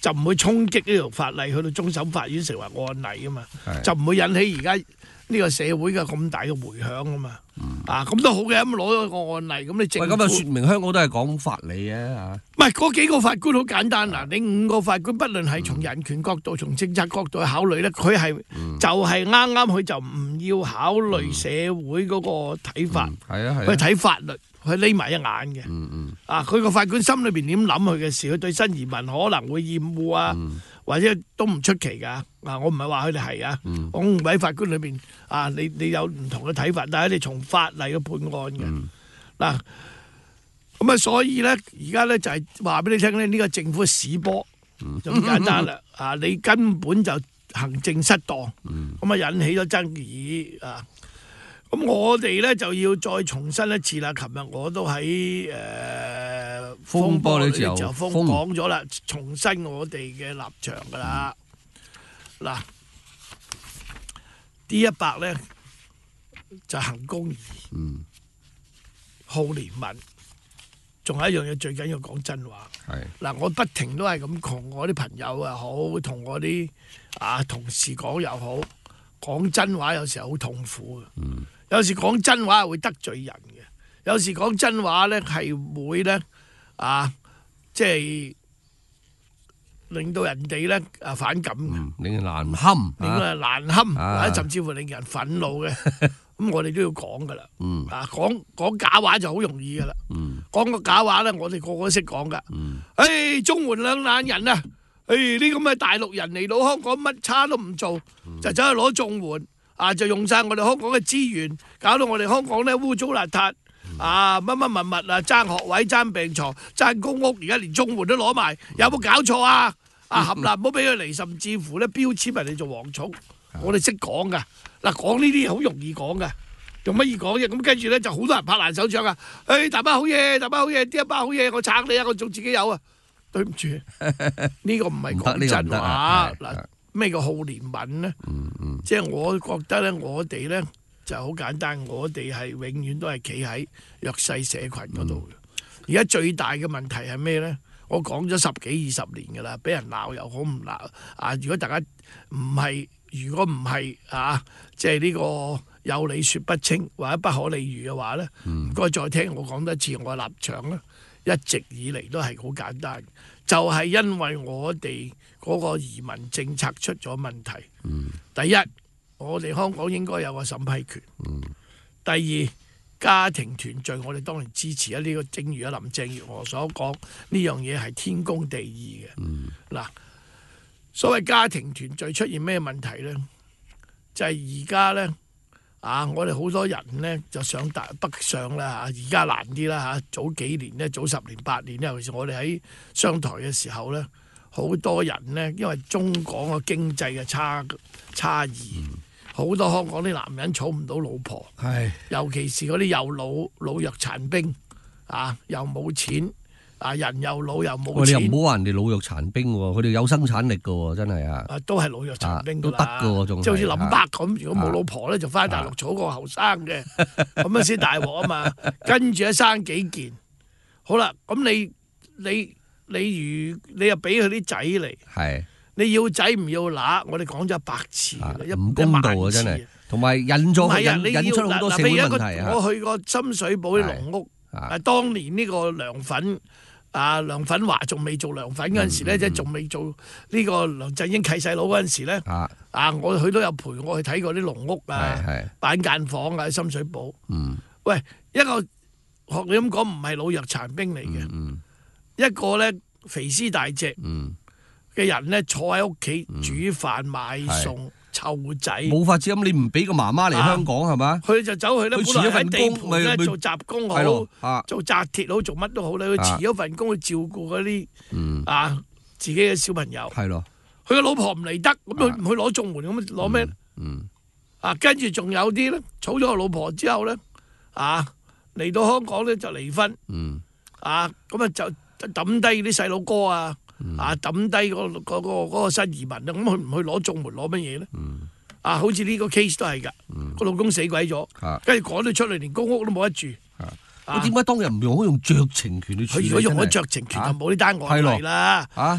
就唔會衝擊呢條法例去到終審法院成為案例啊嘛，就唔會引起而家呢個社會嘅咁大嘅迴響啊嘛。啊，咁都好嘅，咁攞咗個案例，咁你政府喂，咁啊，説明香港都係講法理啊嚇。 唔係嗰幾個法官好簡單嗱，你五個法官，不論係從人權角度、從政策角度去考慮咧，佢係就係啱啱佢就唔要考慮社會嗰個睇法， 係啊係。 佢睇法律，佢匿埋一眼嘅。嗯嗯。啊，佢個法官心裏邊點諗佢嘅事，佢對新移民可能會厭惡啊。或者都唔出奇㗎，啊！我唔係話佢哋係啊，我五位法官裏邊啊，你你有唔同嘅睇法，但係你從法例嘅判案嘅嗱，咁啊，所以咧而家咧就係話俾你聽咧，呢個政府嘅屎波就咁簡單啦，啊！你根本就行政失當，咁啊引起咗爭議啊！咁我哋咧就要再重申一次啦。琴日我都喺誒。呃風波裏就風講咗啦，重申我哋嘅立場噶啦。嗱、嗯、，D 一百咧就行公義，嗯、好憐憫，仲有一樣嘢最緊要講真話。係嗱，我不停都係咁同我啲朋友又好，同我啲啊同事講又好，講真話有時候好痛苦嘅。嗯、有時講真話係會得罪人嘅，有時講真話咧係會咧。啊，即係令到人哋咧啊反感嘅、 嗯，令人難堪， 令人難堪，啊、或者甚至乎令人憤怒嘅。咁我哋都要講噶啦。嗯、啊，講講假話就好容易噶啦。嗯、講個假話咧，我哋個個都識講噶。誒、嗯哎，綜援兩懶人啊！誒，呢咁嘅大陸人嚟到香港乜差都唔做，嗯、就走去攞綜援，啊，就用晒我哋香港嘅資源，搞到我哋香港咧污糟邋遢。啊！乜乜物物啊，爭學位、爭病床、爭公屋，而家連綜援都攞埋，有冇搞錯啊？啊，合立唔好俾佢嚟，甚至乎咧標籤人哋做蝗蟲，我哋識講噶。嗱，講呢啲好容易講噶，用乜易講啫？咁跟住咧就好多人拍爛手掌啊！誒，大把好嘢，大把好嘢，啲一包好嘢，我撐你啊！我做自己有啊！對唔住，呢個唔係講真話。嗱，咩叫好憐憫咧？即係我覺得咧，我哋咧。就好簡單，我哋係永遠都係企喺弱勢社群嗰度嘅。而家、嗯、最大嘅問題係咩咧？我講咗十幾二十年㗎啦，俾人鬧又好唔鬧啊！如果大家唔係，如果唔係啊，即係呢個有理說不清或者不可理喻嘅話咧，唔該、嗯、再聽我講多次我嘅立場咧，一直以嚟都係好簡單，就係、是、因為我哋嗰個移民政策出咗問題。嗯、第一。我哋香港應該有個審批權。嗯、第二，家庭團聚，我哋當然支持啊！呢、呢個正如阿林鄭月娥所講，呢樣嘢係天公地義嘅。嗱、嗯，所謂家庭團聚出現咩問題咧？就係而家咧啊！我哋好多人咧就上大北上啦嚇，而家難啲啦嚇。早幾年咧，早十年八年咧，尤其是我哋喺商台嘅時候咧，好多人咧，因為中港嘅經濟嘅差差異。嗯好多香港啲男人娶唔到老婆，係尤其是嗰啲又老老弱殘兵啊，又冇錢啊，人又老又冇錢。 你又唔好話人哋老弱殘兵喎，佢哋有生產力㗎喎，真係啊！ 啊，都係老弱殘兵都得㗎喎，仲即係好似林伯咁，如果冇老婆咧，就翻大陸娶個後生嘅，咁啊先大鑊啊嘛！跟住一生幾件，好啦，咁你你你如你又俾佢啲仔嚟，係。你要仔唔要乸，我哋講咗一百次， 唔公道啊！真係，同埋引咗引引出好多社會問題啊！ 我去過深水埗啲農屋，啊，當年呢個梁粉啊，梁粉華仲未做梁粉嗰陣時咧，即係仲未做呢個梁振英契細佬嗰陣時咧，啊，我佢都有陪我去睇過啲農屋啊，板間房啊，喺深水埗。嗯，喂，一個學你咁講唔係老弱殘兵嚟嘅，一個咧肥屍大隻。嗯。嘅人咧坐喺屋企煮飯買餸湊仔， 冇法子咁，你唔俾個媽媽嚟香港係嘛？ 佢就走去咧，本來喺地盤咧做雜工好，做紮鐵好，做乜都好咧。佢辭咗份工去照顧嗰啲啊自己嘅小朋友。係咯，佢個老婆唔嚟得，咁佢唔去攞綜援，咁攞咩？嗯，啊，跟住仲有啲咧，娶咗個老婆之後咧，啊嚟到香港咧就離婚。嗯，啊咁啊就抌低啲細佬哥啊。啊！抌低嗰嗰個嗰個新移民啊，咁佢唔去攞綜援攞乜嘢咧？啊，好似呢個 case 都係㗎，個老公死鬼咗，跟住趕咗出嚟，連公屋都冇得住。 我點解當日唔用可以用酌情權去處理？ 佢如果用咗酌情權，就冇呢單案例啦。啊！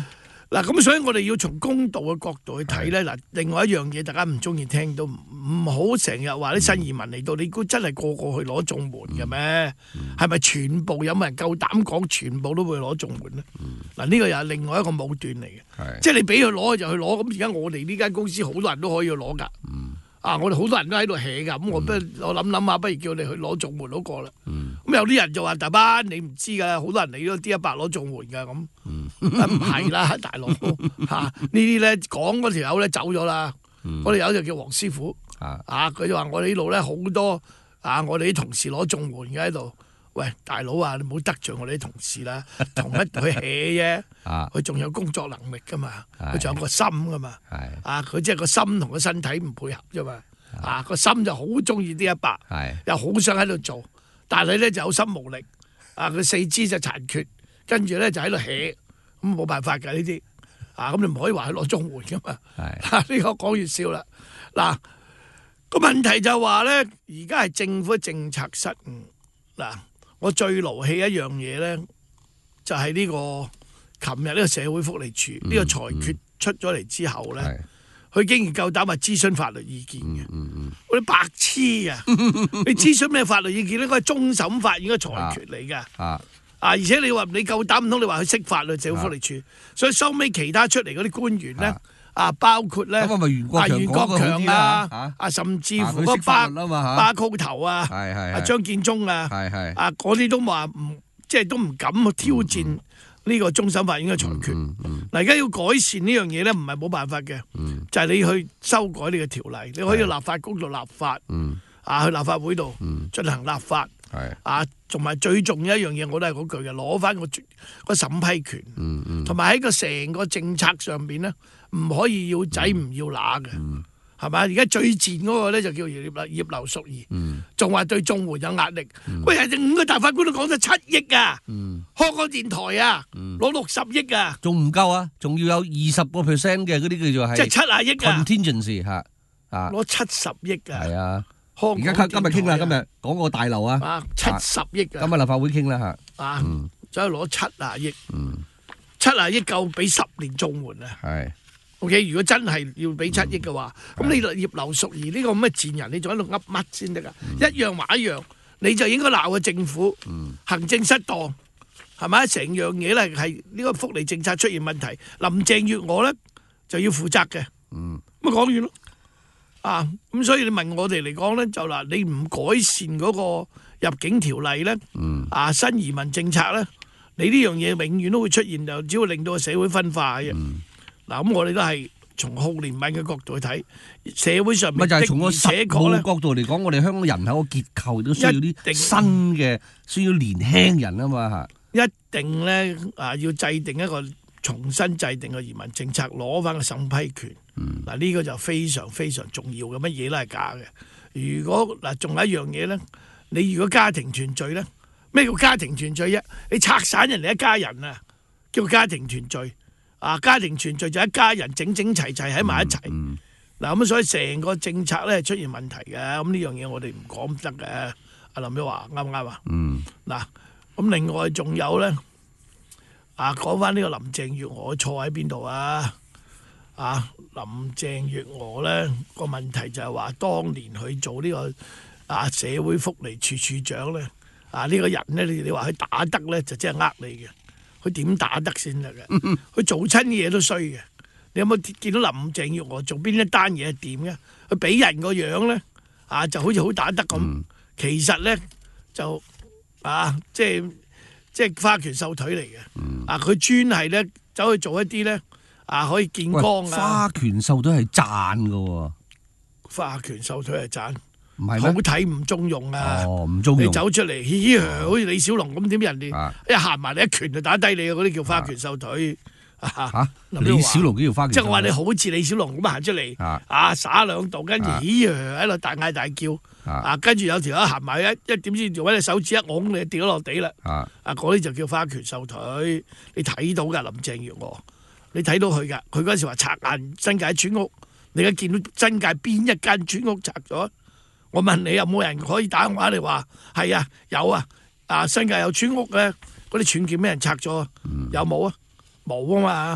嗱，咁所以我哋要從公道嘅角度去睇咧。嗱，另外一樣嘢大家唔中意聽到，唔好成日話啲新移民嚟到，你估真係個個去攞綜援嘅咩？係咪全部有冇人夠膽講全部都會攞綜援咧？嗱，呢個又係另外一個武斷嚟嘅，即係你俾佢攞就去攞。咁而家我哋呢間公司好多人都可以去攞㗎。啊！我哋好多人都喺度 hea 㗎，咁我不我諗諗下，不如叫你去攞綜援嗰個啦。咁有啲人就話大班你唔知㗎，好多人嚟咗 D 一百攞綜援㗎咁，唔係啦，大佬嚇呢啲咧講嗰條友咧走咗啦，嗰條友就叫黃師傅啊，佢就話我哋呢度咧好多啊，我哋啲同事攞綜援嘅喺度。喂，大佬啊，你唔好得罪我哋啲同事啦，同一佢 hea 啫，佢仲有工作能力噶嘛，佢仲有個心噶嘛，啊，佢即係個心同個身體唔配合啫嘛，啊，個心就好中意啲一百，又好想喺度做，但係咧就有心無力，啊，佢四肢就殘缺，跟住咧就喺度 hea，咁冇辦法㗎呢啲，啊，咁你唔可以話佢攞綜援噶嘛，呢個講完笑啦，嗱，個問題就係話咧，而家係政府政策失誤，嗱。我最勞氣一樣嘢咧，就係、是、呢、這個琴日呢個社會福利署呢、嗯、個裁決出咗嚟之後咧，佢、嗯、竟然夠膽話諮詢法律意見嘅，嗰啲白痴啊！你諮詢咩法律意見咧？應該係終審法院嘅裁決嚟㗎。啊，啊！而且你話你夠膽唔通你話佢識法律社會福利署，啊、所以收尾其他出嚟嗰啲官員咧。啊啊，包括咧，啊袁國強啊，啊甚至乎嗰巴巴高頭啊，啊張建宗啊，啊嗰啲都話唔，即係都唔敢去挑戰呢個終審法院嘅裁決。嗱，而家要改善呢樣嘢咧，唔係冇辦法嘅，就係你去修改呢個條例，你可以立法局度立法，啊去立法會度進行立法，啊，同埋最重要一樣嘢，我都係嗰句嘅，攞翻個個審批權，同埋喺個成個政策上邊咧。唔可以要仔唔要乸嘅，係咪？而家最賤嗰個咧就叫葉葉劉淑儀，仲話對綜援有壓力。喂，係五個大法官都講咗七億啊！香港電台啊，攞六十億啊， 仲唔夠啊？仲要有二十個 percent 嘅嗰啲叫做係， 即係七啊億啊 contingency 嚇啊， 攞七十億啊！ 係啊，而家今日傾啦，今日講個大樓啊， 啊七十億啊！ 今日立法會傾啦嚇， 啊，走去攞七啊億，七啊億夠俾十年綜援啊！係。O.K. 如果真係要俾七億嘅話，咁、嗯、你葉劉淑儀呢個咁嘅賤人，你仲喺度噏乜先得㗎？嗯、一樣話一樣，你就應該鬧個政府、嗯、行政失當，係咪？成樣嘢咧係呢個福利政策出現問題，林鄭月娥咧就要負責嘅。嗯，咁講完咯。啊，咁所以你問我哋嚟講咧，就嗱，你唔改善嗰個入境條例咧，嗯、啊新移民政策咧，你呢樣嘢永遠都會出現，就只會令到個社會分化嘅。嗯嗱，咁我哋都係從好憐憫嘅角度去睇社會上面， 咪就係從個實務角度嚟講，我哋香港人口嘅結構都需要啲新嘅，需要年輕人啊嘛嚇。 一定咧啊，要制定一個重新制定嘅移民政策，攞翻個審批權。嗱、嗯，呢、呢個就非常非常重要嘅，乜嘢都係假嘅。如果嗱，仲有一樣嘢咧，你如果家庭團聚咧，咩叫家庭團聚啫？你拆散人哋一家人啊，叫家庭團聚。啊！家庭團聚就一家人整整齊齊喺埋一齊。嗱咁、嗯嗯啊、所以成個政策咧出現問題嘅。咁呢樣嘢我哋唔講唔得嘅。阿林都話啱唔啱啊？嗯。嗱咁另外仲有咧，啊講翻呢個林鄭月娥錯喺邊度啊？啊林鄭月娥咧個問題就係話，當年去做呢、呢個啊社會福利處處長咧，啊呢、呢個人咧，你你話佢打得咧就真係呃你嘅。佢點打得先得嘅？佢、嗯、做親嘢都衰嘅。你有冇見到林鄭月娥做邊一單嘢係掂嘅？佢俾人個樣咧，啊就好似好打得咁。嗯、其實咧就啊，即係即係花拳繡腿嚟嘅。嗯、啊，佢專係咧走去做一啲咧啊可以見光啊。 花拳繡腿係賺㗎喎。 花拳繡腿係賺。 唔係好睇唔中用啊！ 哦，唔中用。 你走出嚟，嘻嘻好似李小龍咁，點人哋一行埋你一拳就打低你啊！嗰啲叫花拳繡腿。 嚇！李小龍都要花拳。 即係我話你好似李小龍咁行出嚟，啊耍兩度，跟住嘻喺度大嗌大叫，啊跟住有條友行埋一一點知用一隻手指一拱你跌咗落地啦。啊嗰啲就叫花拳繡腿。你睇到㗎林鄭月娥，你睇到佢㗎。佢嗰陣時話拆爛新界村屋，你而家見到新界邊一間村屋拆咗？我問你有冇人可以打電話嚟話係啊有啊啊新界有村屋嘅嗰啲村叫咩人拆咗、嗯、有冇啊冇啊嘛、嗯、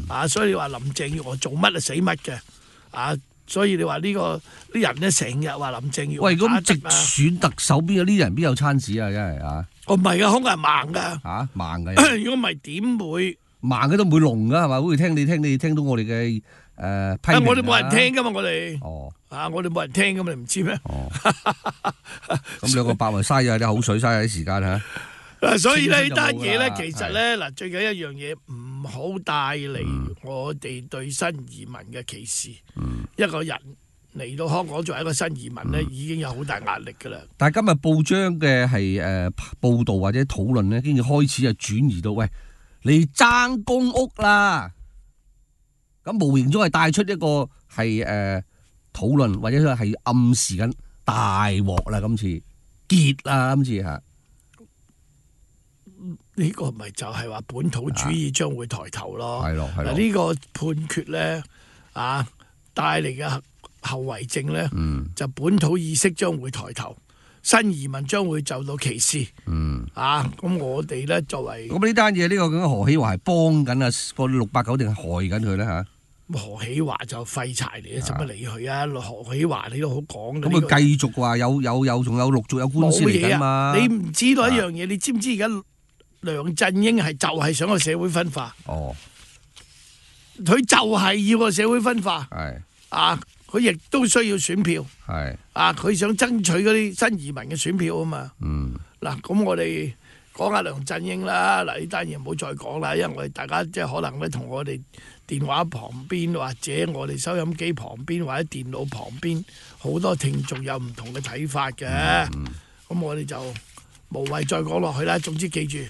啊，所以你話林鄭月娥做乜就死乜嘅啊，所以你話呢、這個啲人咧成日話林鄭月娥喂，咁直打選特首邊有啲人邊有餐屎啊？真係啊！ 我唔係噶，香港人盲噶嚇盲嘅， 如果唔係點會盲嘅都唔會聾噶係嘛？好似聽你聽你聽到我哋嘅誒批評我哋冇人聽噶嘛，我哋哦啊，我哋冇人聽噶嘛，你唔知咩？ 哦，咁兩個百咪嘥咗啲口水，嘥咗啲時間嚇。 嗱，所以呢呢單嘢咧，其實咧嗱，最緊一樣嘢唔好帶嚟我哋對新移民嘅歧視。 嗯、 一個人嚟到香港作為一個新移民咧，嗯、已經有好大壓力㗎啦。 但係今日報章嘅係誒報導或者討論咧，跟住開始就轉移到喂，你爭公屋啦。咁無形中係帶出一個係誒、呃、討論，或者係暗示緊大鑊啦，今次結啦，今次嚇。 呢個咪就係話本土主義將會抬頭咯。 係咯，係咯。 呢個判決咧啊，帶嚟嘅後遺症咧，嗯、就本土意識將會抬頭，新移民將會受到歧視。嗯啊，咁我哋咧作為咁呢單嘢，呢個咁何喜華係幫緊啊個六八九定係害緊佢咧嚇？ 何喜華就廢柴嚟嘅，使乜理佢啊？何喜華你都好講。 咁佢繼續話有有有仲有陸續有官司嚟緊嘛？ 你唔知道一樣嘢，你知唔知而家？梁振英係就係想個社會分化，哦，佢就係要個社會分化，係啊，佢亦都需要選票，係啊，佢想爭取嗰啲新移民嘅選票啊嘛，嗯，嗱，咁我哋講下梁振英啦，嗱呢單嘢唔好再講啦，因為我哋大家即係可能咧同我哋電話旁邊或者我哋收音機旁邊或者電腦旁邊好多聽眾有唔同嘅睇法嘅，咁、嗯嗯、我哋就無謂再講落去啦。總之記住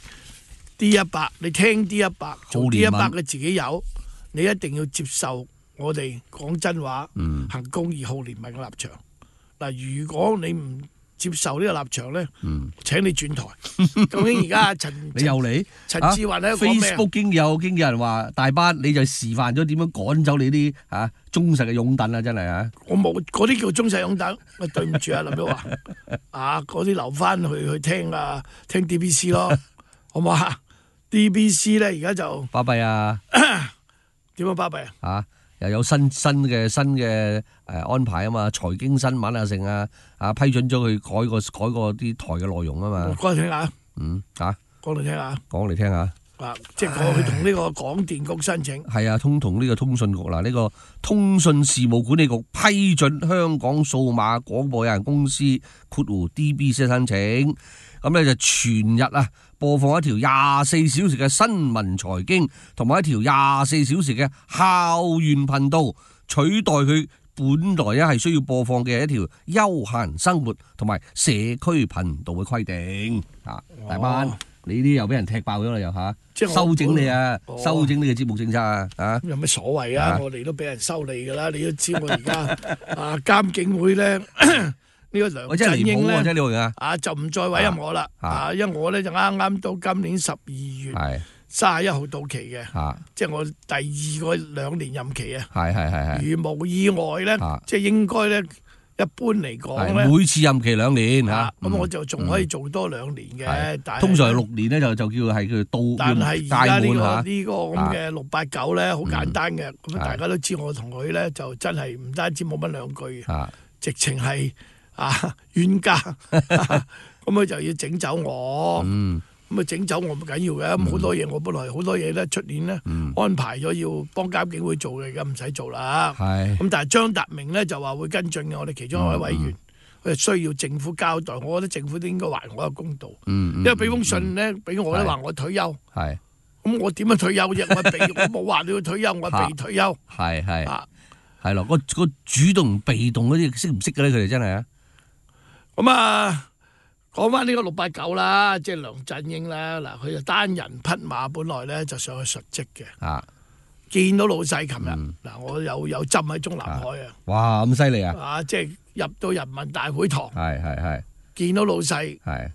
D 一百，你聽 D 一百，做 D 一百嘅自己有，你一定要接受我哋講真話、嗯、行公義、好憐憫嘅立場。嗱，如果你唔接受呢個立場咧，嗯、請你轉台。究竟而家陳你又嚟？ 陳志雲喺度講咩 Facebook 經有經有人話大班，你就示範咗點樣趕走你啲嚇、啊、忠實嘅擁躉啊！真係啊！ 我冇嗰啲叫忠實擁躉，我對唔住啊，林彪華啊，嗰啲留翻去去聽啊，聽 D B C 咯，好唔好啊 ？D B C 咧而家就巴閉啊！ 點樣巴閉啊？ 啊！又有新新嘅新嘅誒安排啊嘛，財經新聞啊成啊啊批准咗佢改個改個啲台嘅內容啊嘛。 講嚟聽下。 嗯嚇。 講嚟聽下。 講嚟聽下。 啊，即係過去同呢個廣電局申請。 係啊，通同呢個通訊局嗱，呢、呢個通訊事務管理局批准香港數碼廣播有限公司括弧 D B C 申請，咁咧就全日啊播放一條廿四小時嘅新聞財經，同埋一條廿四小時嘅校園頻道，取代佢本來咧係需要播放嘅一條休閒生活同埋社區頻道嘅規定啊！大班。你啲又俾人踢爆咗啦，又嚇！即係修整你啊，哦、修整你嘅節目政策啊！啊， 有咩所謂啊？啊我哋都俾人修理㗎啦！你都知我而家啊監警會咧，呢個梁振英咧啊就唔再委任我啦啊，啊！因為我咧就啱啱到今年十二月三十一號到期嘅，啊、即係我第二個兩年任期啊！係係係係，如無意外咧，啊、即係應該咧。一般嚟講咧， 每次任期兩年嚇， 咁我就仲可以做多兩年嘅。但係通常係六年咧，就就叫係叫到。 但係而家呢個呢個咁嘅六八九咧，好簡單嘅。咁大家都知我同佢咧，就真係唔單止冇乜兩句，直情係啊冤家。咁佢就要整走我。咁啊整走我唔緊要嘅，咁好多嘢我本來好多嘢咧出年咧安排咗要幫監警會做嘅，而家唔使做啦。咁但係張達明咧就話會跟進嘅，我哋其中一位委員，佢係需要政府交代，我覺得政府都應該還我一個公道。因為俾封信咧俾我咧話我退休，咁我點樣退休啫？我被我冇話你要退休，我被退休。 係係係咯，個個主動被動嗰啲識唔識嘅咧？佢哋真係啊。 咁啊。講翻呢個六八九啦，即係梁振英啦，嗱佢就單人匹馬，本來咧就上去述職嘅，啊，見到老細，琴日嗱我有有浸喺中南海啊， 哇咁犀利啊， 啊即係入到人民大會堂， 係係係， 見到老細， 係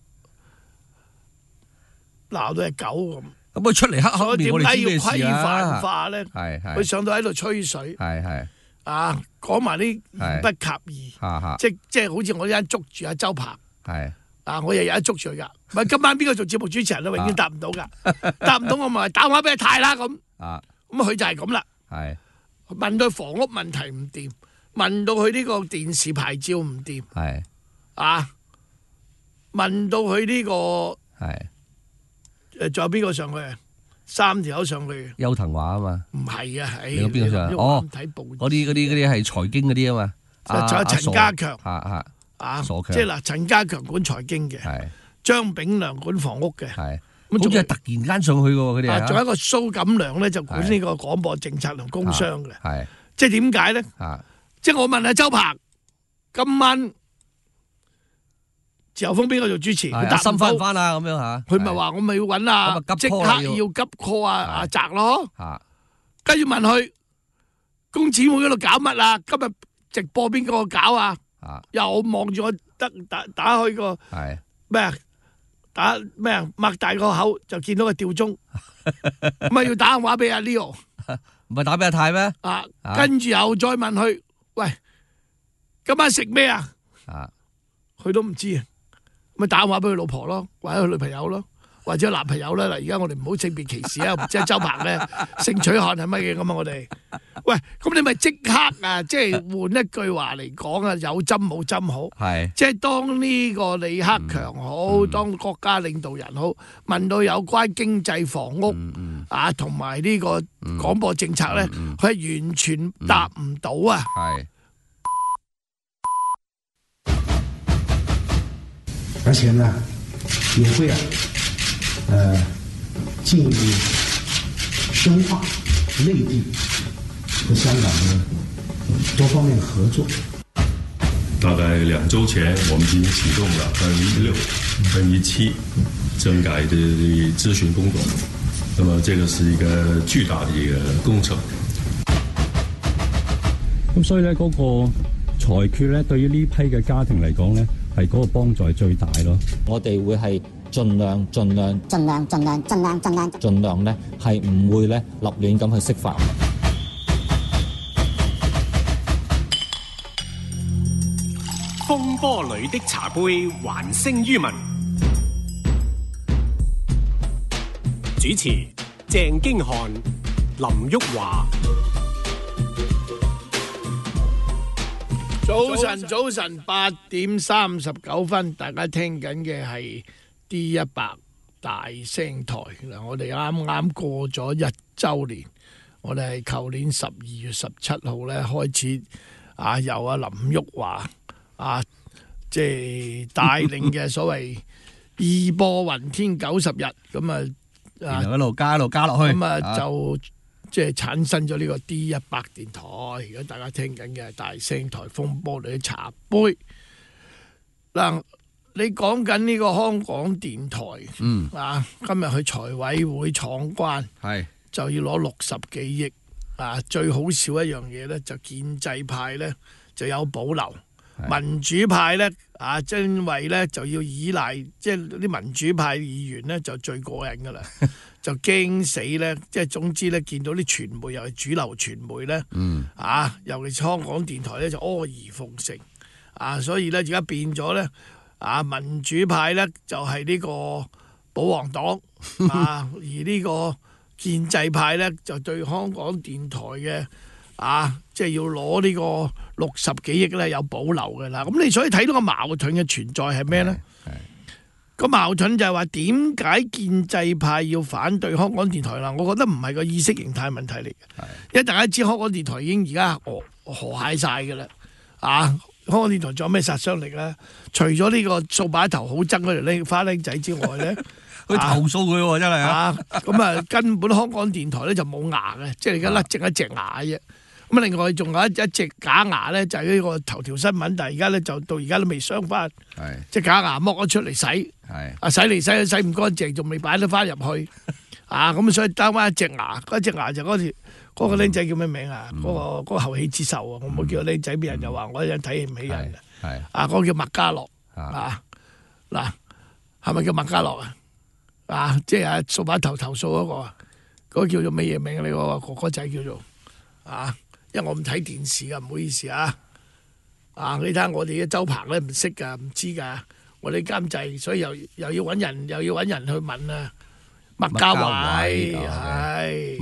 鬧到隻狗咁， 咁佢出嚟黑口面，我哋知咩事啊？ 規範化咧， 係係， 佢上到喺度吹水， 係係， 啊講埋啲言不及義，即即係好似我一陣捉住阿周鵬。係啊！我日日都捉住佢噶，唔係今晚邊個做節目主持人咧？永遠答唔到噶，答唔到我咪打電話俾阿泰啦咁。啊，咁咁佢就係咁啦。 係問到房屋問題唔掂，問到佢呢個電視牌照唔掂， 係啊，問到佢呢、這個係誒，仲有邊個上去啊？三條友上去， 邱騰華啊嘛， 唔係啊，係你講邊個上？哦， 睇報嗰啲嗰啲嗰啲係財經嗰啲啊嘛， 就仲有陳家強， 嚇嚇啊， 傻強， 即係嗱，陳家強管財經嘅， 係張炳良管房屋嘅， 係。好似係突然間上去嘅喎，佢哋啊，仲有一個蘇錦良咧，就管呢個廣播政策同工商嘅。 係， 即係點解咧？即係我問下周鵬，今晚自由風邊個做主持？佢答心翻唔翻啊？咁樣嚇， 佢咪話我咪要揾啊，即刻要急 call 啊阿澤咯。跟住問佢工展會嗰度搞乜啊？今日直播邊個搞啊？又望住我得打打開個咩啊？打咩啊？擘大個口就見到個吊鐘，咁啊要打電話俾阿 Leo， 唔係打俾阿泰咩？ 啊，跟住又再問佢，喂，今晚食咩啊？ 啊， 佢都唔知啊，咪打電話俾佢老婆咯，或者佢女朋友咯，或者男朋友啦。嗱，而家我哋唔好性別歧視啊，即係周鵬咧性取向係乜嘢咁啊？我哋，喂，咁你咪即刻啊，即係換一句話嚟講啊，有針冇針好， 係， 即係當呢個李克強好，當國家領導人好，問到有關經濟、房屋啊同埋呢個廣播政策咧，佢係完全答唔到啊！ 係。 而且呢，也會啊，呃，進一步深化內地和香港的多方面合作。 大概兩週前，我們已經啟動了二零一六、二零一七政改的諮詢工作。那麼，這個是一個巨大的一個工程。 咁所以咧，嗰個裁決咧，對於呢批嘅家庭嚟講咧，係嗰個幫助係最大咯。 我哋會係盡量、盡量、盡量、盡量、盡量、盡量、盡量咧，係唔會咧立亂咁去釋法。 風波裏的茶杯，還聲於民。主持：鄭經翰、林旭華。 早晨，早晨，八點三十九分，大家聽緊嘅係 D 一百大聲台嗱，我哋啱啱過咗一週年，我哋係舊年十二月十七號咧開始啊，由阿林旭華啊，即係帶領嘅所謂義播雲天九十日咁啊， 然後一路加一路加落去， 咁啊就。即係產生咗呢個 D 一百電台，而家大家聽緊嘅係大聲台風波裏嘅茶杯。嗱，你講緊呢個香港電台，嗯啊，今日去財委會闖關，係就要攞六十幾億啊！最好笑一樣嘢咧，就建制派咧就有保留，民主派咧啊，因為咧就要依賴，即係啲民主派議員咧就最過癮噶啦。就驚死咧，即係總之咧，見到啲傳媒又係主流傳媒咧，嗯、啊，尤其香港電台咧就阿諛奉承，啊，所以咧而家變咗咧，啊民主派咧就係、是、呢個保皇黨，啊，而呢個建制派咧就對香港電台嘅啊，即係要攞呢個六十幾億咧有保留嘅啦。咁你所以睇到個矛盾嘅存在係咩咧？個矛盾就係話點解建制派要反對香港電台啦？我覺得唔係個意識形態問題嚟嘅，因為大家知香港電台已經而家河河蟹晒㗎啦，啊！香港電台仲有咩殺傷力咧？除咗呢個掃把頭好憎嗰條僆花僆仔之外咧， 佢投訴佢喎，真係啊！咁啊，根本香港電台咧就冇牙嘅，即係而家甩淨一隻牙嘅啫。咁另外仲有一一隻假牙咧，就係呢個頭條新聞，但係而家咧就到而家都未鑲翻，即係假牙剝咗出嚟洗，啊洗嚟洗去洗唔乾淨，仲未擺得翻入去，啊咁所以得翻一隻牙，嗰隻牙就嗰條嗰個僆仔叫咩名啊？嗰、嗯嗰個嗰、嗰個後起之秀啊！我冇叫僆仔，別人就話我一陣睇唔起人嘅，啊嗰、嗰個叫麥家樂啊嗱，係咪叫麥家樂啊？啊即係啊掃把頭投訴嗰、嗰個，嗰、嗰個叫做咩嘢名？你個哥哥仔叫做啊？因為我唔睇電視噶，唔好意思啊！啊，你睇下我哋嘅周鵬咧唔識噶，唔知噶，我哋監製，所以又又要揾人，又要揾人去問啊。麥家偉係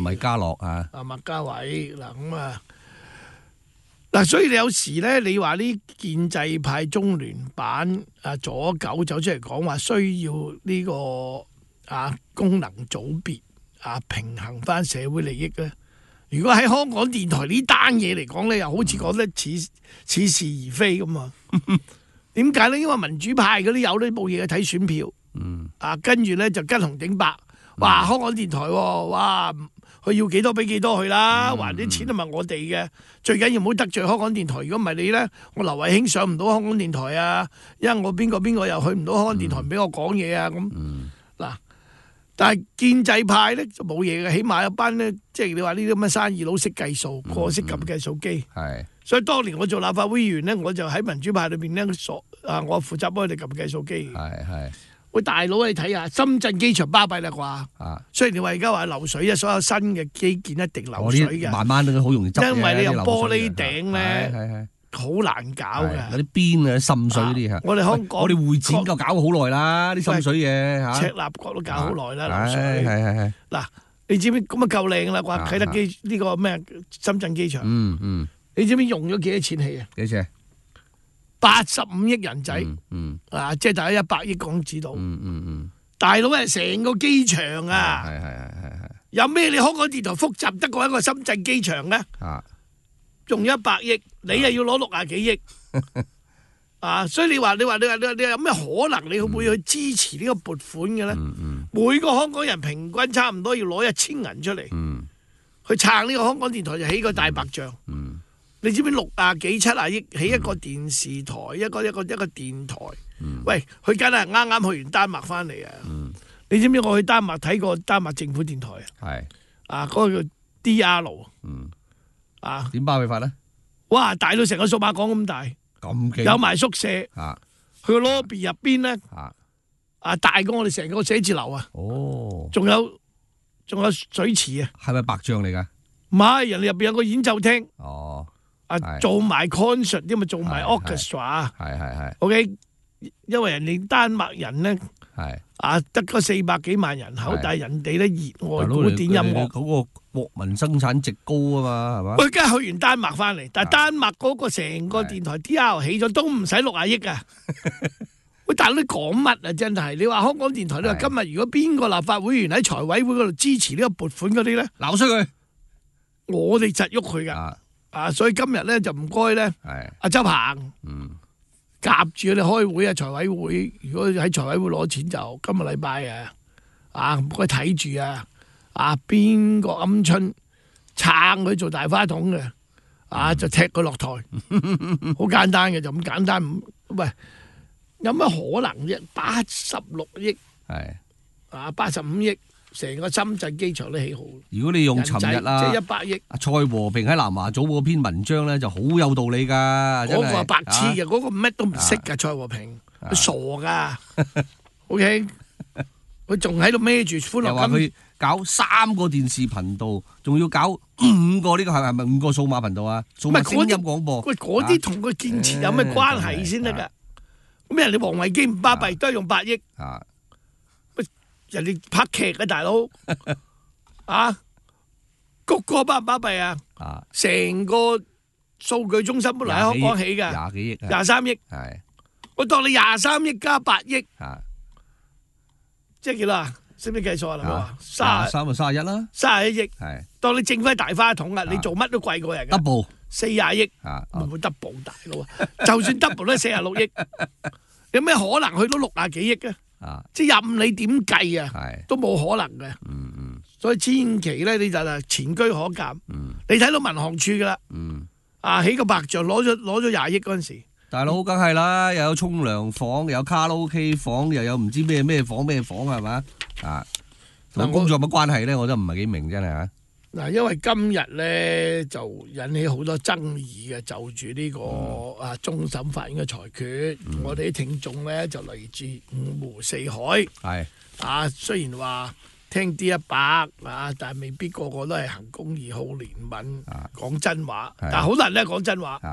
唔係家樂啊。 啊，麥嘉偉嗱咁啊，嗱，所以你有時咧，你話啲建制派中聯辦啊左狗走出嚟講話需要呢、個啊功能組別啊平衡翻社會利益咧。如果喺香港電台呢單嘢嚟講咧，又好似講得似似是而非咁啊！點解咧？因為民主派嗰啲友咧冇嘢睇選票， 嗯、 啊跟住咧就跟紅頂白，話香港電台喎，哇佢要幾多俾幾多去啦，還啲錢係咪我哋嘅？最緊要唔好得罪香港電台，如果唔係你咧，我劉慧卿上唔到香港電台啊，因為我邊個邊個又去唔到香港電台，唔俾我講嘢啊咁。嗱。但係建制派咧就冇嘢嘅，起碼有班咧，即係你話呢啲咁嘅生意佬識計數，個識撳計數機。 係， 所以當年我做立法會議員咧，我就喺民主派裏邊咧，所啊我負責幫佢哋撳計數機。 係係。 喂，大佬你睇下深圳機場巴閉啦啩？ 啊， 雖然你話而家話流水啊，所有新嘅基建一定流水嘅， 慢慢都好容易執嘅。 因為你有玻璃頂咧， 係係好難搞嘅。 有啲邊啊滲水嗰啲嚇。 我哋香港， 我哋會展夠搞好耐啦，啲滲水嘢嚇。 赤鱲角都搞好耐啦，流水。 係係係。 嗱，你知唔知咁啊夠靚啦啩？啟德機呢個咩深圳機場？ 嗯嗯。 你知唔知用咗幾多錢起啊？ 幾錢？ 八十五億人仔。 嗯。 啊，即係大概一百億港紙度。 嗯嗯嗯。 大佬係成個機場啊！ 係係係係係。 有咩你香港電台複雜得過一個深圳機場咧？ 啊。 用一百億，你又要攞六廿幾億，啊！所以你話你話你話你話你有咩可能你會去支持呢個撥款嘅咧？ 嗯嗯、 每個香港人平均差唔多要攞一千銀出嚟， 嗯、 去撐呢個香港電台就起個大白象。 嗯、 你知唔知六廿幾七廿億起一個電視台，嗯、一個一個一個電台？嗯、喂，佢梗係啱啱去完丹麥翻嚟啊！ 嗯、 你知唔知我去丹麥睇過丹麥政府電台啊？ 係啊，嗰、嗰個叫 D R。 嗯啊， 點包佢法咧？ 哇，大到成個數碼港咁大， 咁勁， 有埋宿舍， 啊， 佢個 lobby 入邊咧， 啊， 啊大過我哋成個寫字樓啊， 哦， 仲有仲有水池啊， 係咪白象嚟噶？ 唔係，人哋入邊有個演奏廳， 哦， 啊做埋 concert 啲咪做埋 orchestra， 係係係 ，OK，因為人哋丹麥人咧， 係啊得嗰四百幾萬人口，但係人哋咧熱愛古典音樂， 嗰個國民生產值高啊嘛，係嘛？ 喂，梗係去完丹麥翻嚟，但係丹麥嗰個成個電台 D R 起咗都唔使六廿億啊！喂，大佬你講乜啊？真係你話香港電台，你話今日如果邊個立法會議員喺財委會嗰度支持呢個撥款嗰啲咧， 鬧衰佢， 我哋窒喐佢噶啊！所以今日咧就唔該咧，阿周鵬， 嗯， 夾住佢哋開會啊！財委會如果喺財委會攞錢就今個禮拜啊，啊唔該睇住啊！啊！邊個鵪鶉撐佢做大花筒嘅，啊就踢佢落台，好簡單嘅就咁簡單。喂，有乜可能啫？八十六億係啊，八十五億，成個深圳機場都起好。 如果你用尋日啊， 即係一百億。 蔡和平喺南華早報嗰篇文章咧，就好有道理㗎。 嗰個係白痴嘅，嗰個乜都唔識㗎。蔡和平佢傻㗎。O K， 佢仲喺度孭住歡樂金。 搞三個電視頻道，仲要搞五個呢個係係咪五個數碼頻道啊？數碼聲音廣播。 喂，嗰啲同個建設有咩關係先得㗎？咁人哋王維基唔巴閉都係用八億。 啊！ 喂，人哋拍劇嘅大佬啊，谷歌巴唔巴閉啊？ 啊！ 成個數據中心本來喺香港起㗎， 廿幾億， 廿三億。 係。我當你廿三億加八億， 啊， 即係幾多啊？識唔識計數啊？ 啊，三三就三十一啦， 三十一億。 係，當你整塊大花筒啊，你做乜都貴過人。 double 四廿億，會唔會 double 大佬啊？就算 double 都四廿六億，有咩可能去到六廿幾億啊？啊，即係任你點計啊，都冇可能嘅。 嗯嗯， 所以千祈咧，你就係前車可鑑。嗯，你睇到民航處噶啦。 嗯， 啊，起個白象攞咗攞咗廿億嗰陣時。 大佬梗係啦，又有沖涼房，又有卡拉 OK 房，又有唔知咩咩房咩房係嘛？啊，同工作有乜關係咧？我都唔係幾明真係嚇。 嗱，因為今日咧就引起好多爭議嘅，就住呢、這個、嗯、啊終審法院嘅裁決，嗯、我哋啲聽眾咧就嚟自五湖四海， 係啊，雖然話聽 D 一百啊，但係未必個個都係行公義好憐憫，講、啊、真話，但係好多人咧講真話。啊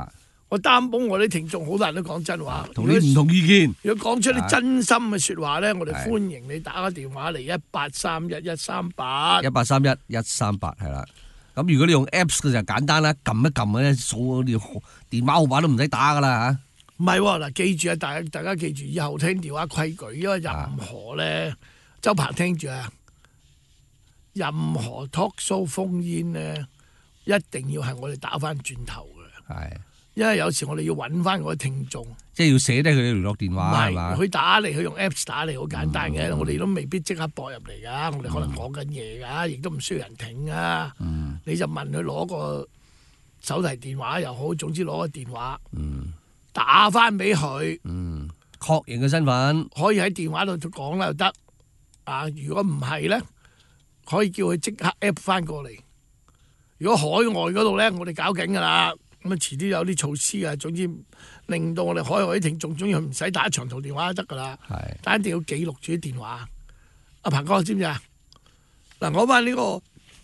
我擔保我啲聽眾好多人都講真話， 同你唔同意見。 如果講出啲真心嘅説話咧，我哋歡迎你打個電話嚟一八三一一三八一八三一一三八係啦。咁如果你用 Apps 嘅就簡單啦，撳一撳咧，數條電話號碼都唔使打噶啦嚇。 唔係喎，嗱記住啊，大大家記住以後聽電話規矩，因為任何咧，周鵬聽住啊，任何 talk show 烽煙咧，一定要係我哋打翻轉頭嘅。 係。 因為有時我哋要揾翻我啲聽眾， 即係要寫低佢嘅聯絡電話係嘛？ 佢打嚟，佢用 Apps 打嚟好簡單嘅，我哋都未必即刻播入嚟噶，我哋可能講緊嘢噶，亦都唔需要人聽啊。你就問佢攞個手提電話又好，總之攞個電話，打翻俾佢， 確認嘅身份， 可以喺電話度講啦又得。啊，如果唔係咧，可以叫佢即刻 App 翻過嚟。如果海外嗰度咧，我哋搞緊噶啦。咁啊，遲啲有啲措施啊，總之令到我哋海外啲聽眾，總之唔使打長途電話就得噶啦。係，但一定要記錄住啲電話。阿彭哥知唔知啊？嗱，我話呢個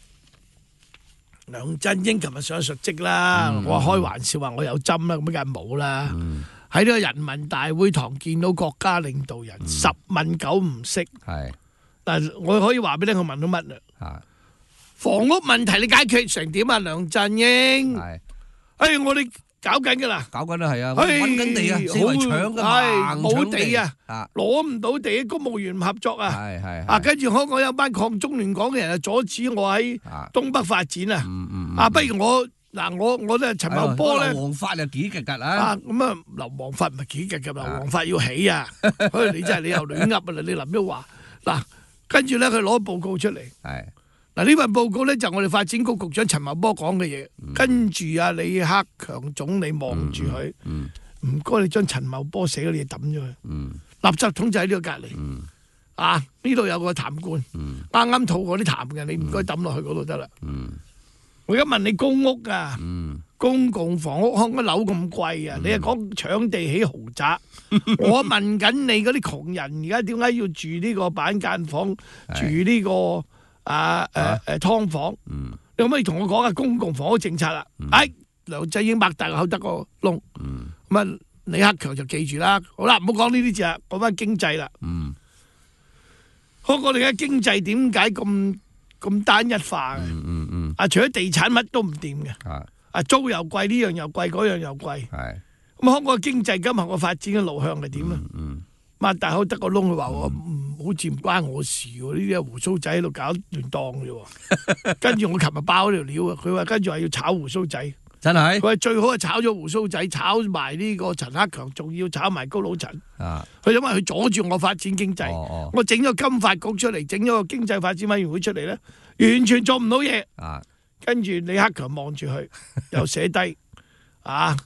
梁振英琴日上述職啦，嗯、我開玩笑話我有針啦，咁梗係冇啦。喺呢、嗯、個人民大會堂見到國家領導人，嗯、十問九唔識。係，但我可以話俾你，我問到乜啊？房屋問題你解決成點啊？梁振英係。哎，我哋搞緊噶啦， 搞緊啦，係啊，揾緊地啊，四圍搶噶嘛， 冇地啊，攞唔到地，公務員唔合作啊，係係啊，跟住香港有班抗中亂港嘅人啊，阻止我喺東北發展啊，啊，不如我嗱，我我咧陳茂波咧， 黃發又幾格格啊， 啊，咁啊，劉黃發唔係幾格格啦，黃發要起啊，唉，你真係你又亂噏啊，你林旭華嗱，跟住咧佢攞報告出嚟，係。嗱，呢份報告咧就我哋發展局局長陳茂波講嘅嘢，嗯、跟住啊李克強總理望住佢，唔該、嗯、你將陳茂波寫嗰啲嘢抌咗佢，嗯、垃圾桶就喺呢個隔離，嗯、啊呢度有個痰罐，啱啱吐過啲痰嘅，你唔該抌落去嗰度得啦。嗯、我而家問你公屋啊，嗯、公共房屋香港樓咁貴啊，嗯、你係講搶地起豪宅，我問緊你嗰啲窮人而家點解要住呢個板間房，住呢、呢個？啊誒誒劏房，嗯、你可唔可以同我講下公共房屋政策啦？嗯、哎，梁振英擘大個口得個窿，咁啊、嗯、李克強就記住啦。好啦，唔好講呢啲字啦，講翻經濟啦。嗯，香港我哋嘅經濟點解咁咁單一化嘅？嗯嗯嗯、啊，除咗地產乜都唔掂嘅，啊租又貴，呢樣又貴，嗰樣又貴。係咁，香港嘅經濟今日個發展嘅路向係點咧？擘大口得個窿，佢話我唔好似唔關我事喎，呢啲係鬍鬚仔喺度搞亂檔嘅喎。跟住我琴日爆咗條料啊，佢話跟住話要炒鬍鬚仔，真係。佢話最好係炒咗鬍鬚仔，炒埋呢個陳克強，仲要炒埋高佬陳。啊！佢因為佢阻住我發展經濟，哦哦、我整咗金發局出嚟，整咗個經濟發展委員會出嚟咧，完全做唔到嘢。啊！跟住李克強望住佢，又寫低啊。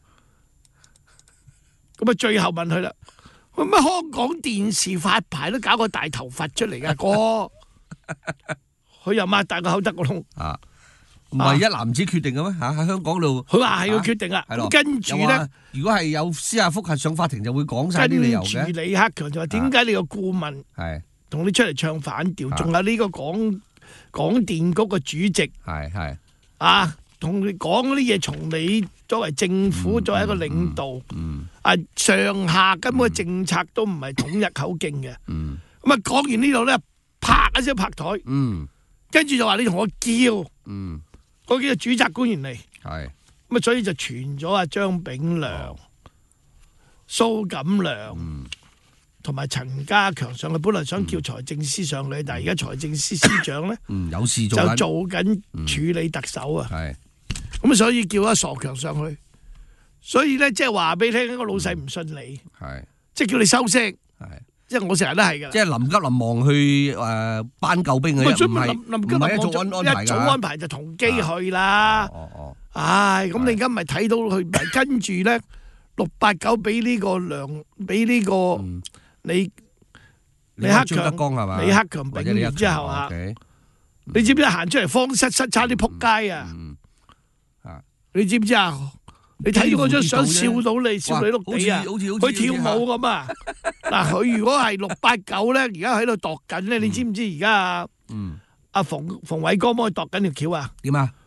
咁啊，最後問佢啦。乜香港電視發牌都搞個大頭佛出嚟噶哥，佢又擘大個口得個窿啊！ 唔係一籃子決定嘅咩？嚇喺香港度， 佢話係要決定啦。咁跟住咧， 如果係有司法覆核上法庭，就會講晒啲理由嘅。 跟住李克強就話：點解你個顧問係同你出嚟唱反調？仲有呢個港港電局嘅主席係係啊，同你講嗰啲嘢，從你作為政府作為一個領導。啊！上下根本嘅政策都唔係統一口徑嘅，咁啊、嗯、講完呢度咧，啪一聲拍台，嗯、跟住就話你同我叫，嗯、嗰幾個主責官員嚟，咁啊是所以就傳咗阿張炳良、哦、蘇錦良同埋、嗯、陳家強上去，本來想叫財政司上去，嗯、但係而家財政司司長咧、 嗯、有事做就做緊處理特首啊，咁、嗯、所以叫阿傻強上去。所以咧，即係話俾你聽，個老細唔信你，係即係叫你收聲，係即係我成日都係噶， 即係臨急臨忙去誒搬救兵嘅，唔係唔係一早安安排噶， 一早安排就同機去啦。哦哦，唉，咁你而家咪睇到佢，跟住咧六八九俾呢個梁，俾呢個李李克強係嘛？李克強炳完之後啊，你知唔知行出嚟慌失失差啲撲街啊？啊，你知唔知啊？你睇到嗰張相笑到你笑你碌地啊！佢跳舞咁啊！嗱，佢如果係六八九咧，而家喺度度緊咧，你知唔知而家啊？阿馮馮偉光幫佢度緊條橋啊？ 點啊？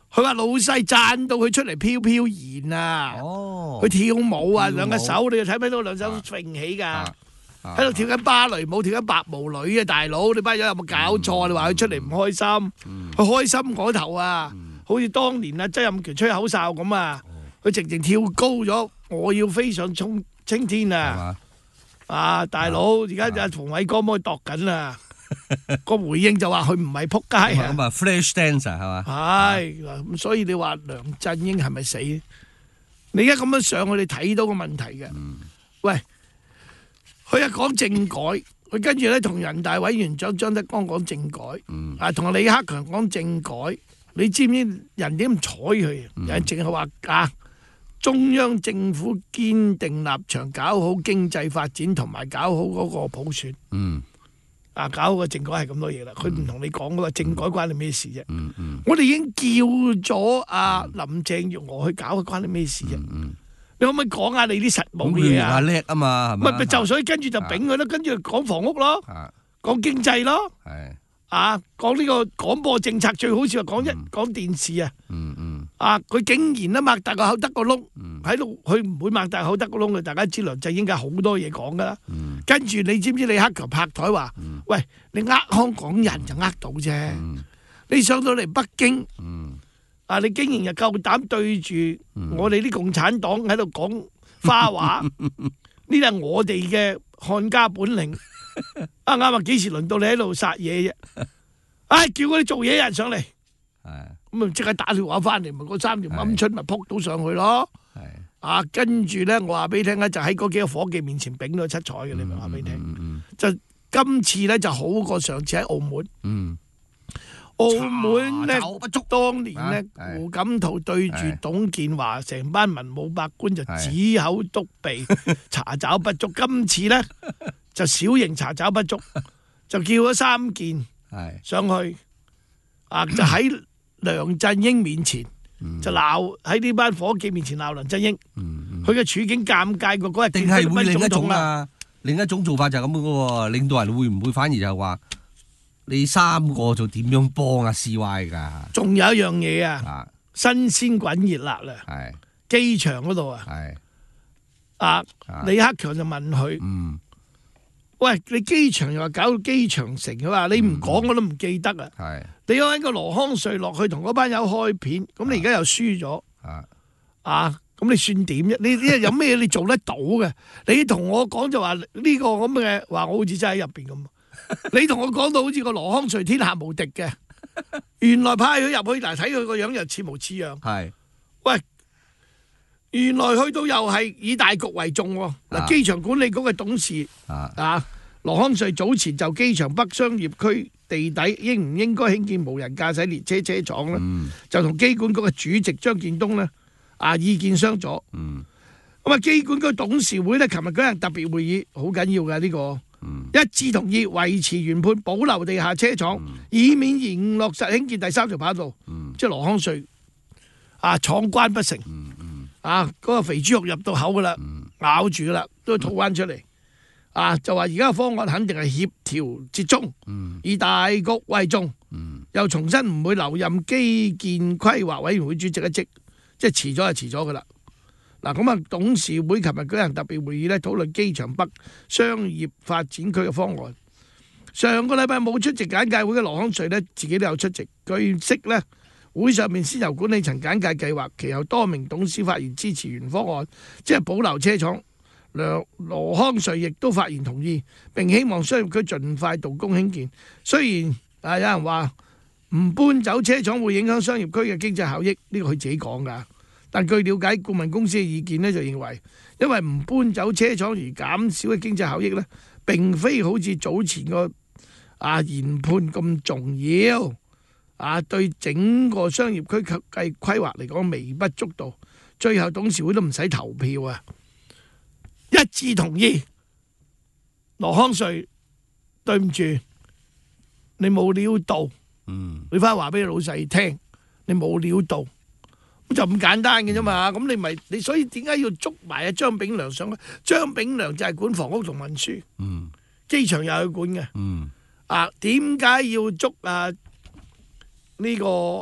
佢話老細讚到佢出嚟飄飄然啊！ 哦， 佢跳舞啊， 跳舞兩隻手你睇唔睇到兩手揈起㗎？喺度跳緊芭蕾舞，跳緊白毛女啊！大佬，你班友有冇搞錯？你話佢出嚟唔開心，佢開心嗰頭啊，好似當年啊曾蔭權吹口哨咁啊！佢直情跳高咗，我要飛上衝青天啊！啊，大佬，而家阿馮偉光幫佢度緊啊！個回應就話佢唔係撲街啊！ 咁啊，Flash Dancer 係嘛？ 係咁，所以你話梁振英係咪死？你而家咁樣上，我哋睇到個問題嘅。喂，佢一講政改，佢跟住咧同人大委員長張德江講政改，啊同李克強講政改，你知唔知人點唔睬佢？人淨係話啊，中央政府堅定立場，搞好經濟發展同埋搞好嗰個普選。 嗯。 啊！搞個政改係咁多嘢啦，佢唔同你講嗰個政改關你咩事啫？嗯嗯、我哋已經叫咗阿林鄭月娥去搞，關你咩事啫？嗯嗯、你可唔可以講下你啲實務嘢啊？ 叻啊嘛，係咪？ 咪咪就所以跟住就丙佢咯，跟住講房屋咯，講經濟咯，啊講呢個廣播政策最好似話講一講電視啊。嗯嗯、啊佢竟然啊擘大個口得個窿喺度，佢唔會擘大口得個窿嘅。大家知梁振英梗係好多嘢講噶啦。嗯、跟住你知唔知李克強拍台話？嗯、喂，你呃香港人就呃到啫。嗯、你上到嚟北京，嗯、啊你竟然又夠膽對住我哋啲共產黨喺度講花話，呢啲係我哋嘅漢家本領。啊啱啊！幾時輪到你喺度殺嘢啫？唉、哎，叫嗰啲做嘢人上嚟。咁啊！即刻打電話翻嚟，咪嗰三條鵪鶉咪撲到上去咯。啊，跟住咧，我話俾你聽咧，就喺嗰幾個伙計面前丙咗七彩嘅，你咪話俾你聽。就今次咧就好過上次喺澳門。嗯，澳門咧當年咧，胡錦濤對住董建華，成班文武百官就指口篤鼻，查找不足。今次咧就小型查找不足，就叫咗三件上去。啊，就喺梁振英面前、嗯、就鬧，喺呢班伙計面前鬧梁振英，佢嘅、嗯、處境尷尬過嗰日。定係會另一種啊？ 另一種做法就係咁嘅喎，領導人會唔會反而就係話你三個就點樣幫啊 C Y 㗎？ 仲有一樣嘢啊，啊新鮮滾熱辣啦，係機場嗰度啊，係啊，啊李克強就問佢。嗯喂，你機場又話搞到機場城，佢話你唔講我都唔記得啊！係、嗯、你揾個羅康瑞落去同嗰班友開片，咁你而家又輸咗啊！啊，咁你算點啫？你你有咩你做得到嘅？你同我講就話呢個咁嘅話，我好似真係喺入邊咁。你同我講到好似個羅康瑞天下無敵嘅，原來派佢入去嗱，睇佢個樣又似模似樣。係喂，原來去到又係以大局為重喎。嗱，機場管理局嘅董事啊啊，羅康瑞早前就機場北商業區地底應唔應該興建無人駕駛列車車廠咧，嗯、就同機管局嘅主席張建東咧啊意見相左。咁啊、嗯，機管局董事會咧，琴日舉行特別會議，好緊要嘅呢、這個，嗯、一致同意維持原判，保留地下車廠，嗯、以免延誤落實興建第三條跑道。嗯、即係羅康瑞啊，闖關不成。嗯啊！嗰、那個肥豬肉入到口噶啦，嗯、咬住噶啦，都要吐翻出嚟。嗯、啊，就話而家嘅方案肯定係協調折中，嗯、以大局為重。嗯、又重申唔會留任基建規劃委員會主席一職，即係遲咗就遲咗噶啦。嗱，咁啊，董事會琴日舉行特別會議咧，討論機場北商業發展區嘅方案。上個禮拜冇出席簡介會嘅羅康瑞呢，自己都有出席。據悉呢。會上面先由管理層簡介計劃，其後多名董事發言支持原方案，即係保留車廠。羅羅康瑞亦都發言同意，並希望商業區盡快動工興建。雖然啊有人話唔搬走車廠會影響商業區嘅經濟效益，呢個佢自己講㗎。但據了解，顧問公司嘅意見呢，就認為，因為唔搬走車廠而減少嘅經濟效益呢，並非好似早前個啊研判咁重要。啊！對整個商業區計規劃嚟講微不足道，最後董事會都唔使投票啊，一致同意。羅康瑞，對唔住，你冇料到，嗯，你翻去話俾你老細聽，你冇料到，咁就咁簡單嘅啫嘛。咁、嗯、你咪你，所以點解要捉埋阿張炳良上去？張炳良就係管房屋同運輸，嗯，機場又去管嘅，嗯，啊，點解要捉啊？呢個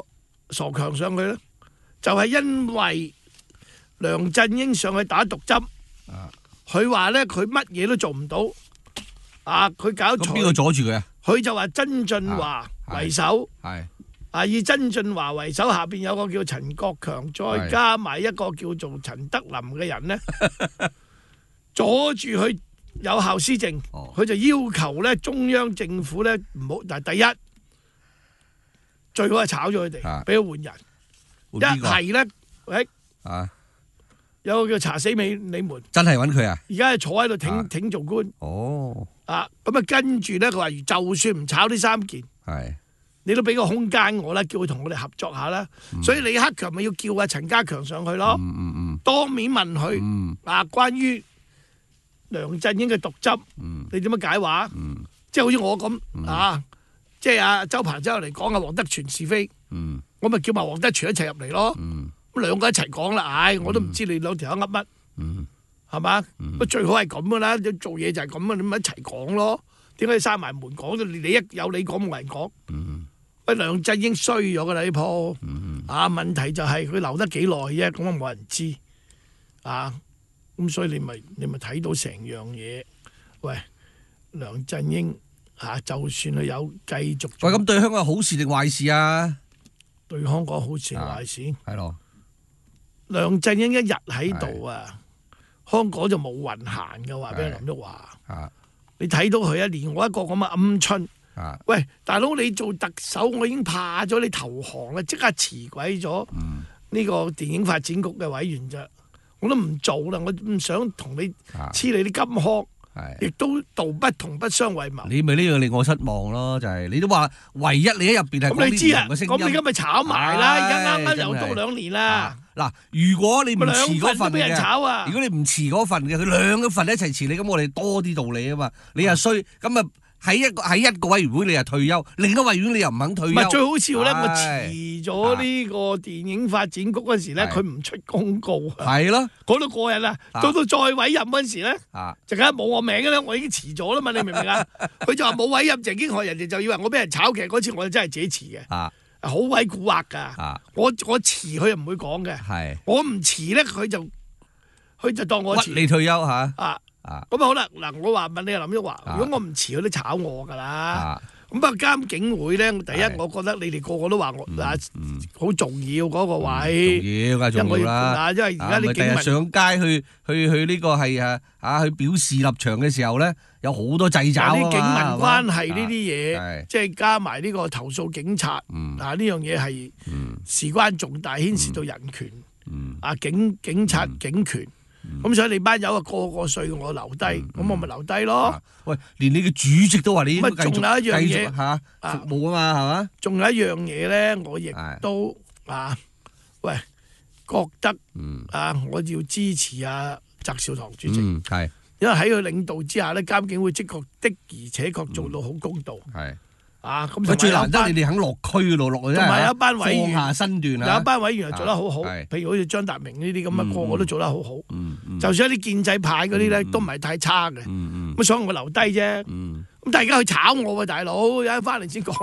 傻強上去咧？就係因為梁振英上去打毒針，佢話咧佢乜嘢都做唔到，啊佢搞咁邊個阻住佢啊？ 佢就話曾俊華為首， 係啊以曾俊華為首，下邊有個叫陳國強，再加埋一個叫做陳德霖嘅人咧，阻住佢有效施政。佢就要求咧中央政府咧唔好，但係第一最好係炒咗佢哋，俾佢換人。一係咧，喂， 啊， 有個叫查死美你們， 真係揾佢啊！ 而家係坐喺度挺挺做官。 哦， 啊，咁啊跟住咧，佢話就算唔炒呢三件， 係你都俾個空間我啦，叫佢同我哋合作下啦。所以李克強咪要叫阿陳家強上去咯，當面問佢啊，關於梁振英嘅毒針，你點樣解話？即係好似我咁啊，即係阿周鵬走入嚟講阿黃德全是非。我咪叫埋黃德全一齊入嚟咯，咁兩個一齊講啦，唉，我都唔知你兩條友噏乜，係嘛？咁最好係咁噶啦，做嘢就係咁啊，你咪一齊講咯。點解你閂埋門講？你你一有你講冇人講。喂，梁振英衰咗噶啦呢鋪，啊問題就係佢留得幾耐啫，咁啊冇人知，啊咁所以你咪你咪睇到成樣嘢。喂，梁振英啊，就算佢有繼續， 喂咁對香港係好事定壞事啊？ 對香港好似係壞事， 係咯。 梁振英一日喺度啊，香港就冇運行嘅話，俾林旭華。你睇到佢啊，連我一個咁嘅鵪鶉。喂，大佬你做特首，我已經怕咗你投降啦，即刻辭鬼咗呢個電影發展局嘅委員啫，我都唔做啦，我唔想同你黐你啲金殼。亦都道不同不相為謀。 你咪呢樣令我失望咯，就係你都話唯一你喺入邊係咁你知啊？ 咁咁你而家咪炒埋啦，而家啱啱又到兩年啦。 嗱，如果你唔辭嗰份嘅， 炒啊！ 如果你唔辭嗰份嘅，佢兩個份一齊辭你，咁我哋多啲道理啊嘛。你又衰，咁啊喺一個喺一個委員會你又退休，另一個委員會你又唔肯退休。 唔係最好笑咧，我辭咗呢個電影發展局嗰時咧，佢唔出公告。 係咯， 講到過癮啦，到到再委任嗰時咧，就梗係冇我名嘅啦，我已經辭咗啦嘛，你明唔明啊？佢就話冇委任鄭經翰，人哋就以為我俾人炒嘅，嗰次我真係自己辭嘅。好鬼蠱惑㗎！我我辭佢又唔會講嘅，我唔辭咧佢就佢就當我辭你退休嚇啊！咁啊好啦，嗱我話問你林旭華，如果我唔辭佢都炒我㗎啦。咁不過監警會咧，第一我覺得你哋個個都話我嗱好重要嗰個位， 重要梗係重要啦。 因為而家啲警民上街去去去呢個係啊啊去表示立場嘅時候咧，有好多掣肘啊嘛。 啲警民關係呢啲嘢，即係加埋呢個投訴警察，啊呢樣嘢係事關重大，牽涉到人權，啊警警察警權。咁所以你班友啊個個歲我留低，咁我咪留低咯。 喂，連你嘅主席都話你應該繼續仲有一樣嘢嚇服務啊嘛，係嘛？ 仲有一樣嘢咧，我亦都啊，喂，覺得啊，我要支持啊翟紹唐主席， 係， 因為喺佢領導之下咧，監警會的確的而且確做到好公道。 係。 啊！咁最難得你哋肯落區嗰度落去， 同埋有一班委員放下身段啊！ 有一班委員又做得好好，譬如好似張達明呢啲咁啊，個個都做得好好。就算一啲建制派嗰啲咧，都唔係太差嘅。咁所以我留低啫。咁大家去炒我喎，大佬，有一翻嚟先講。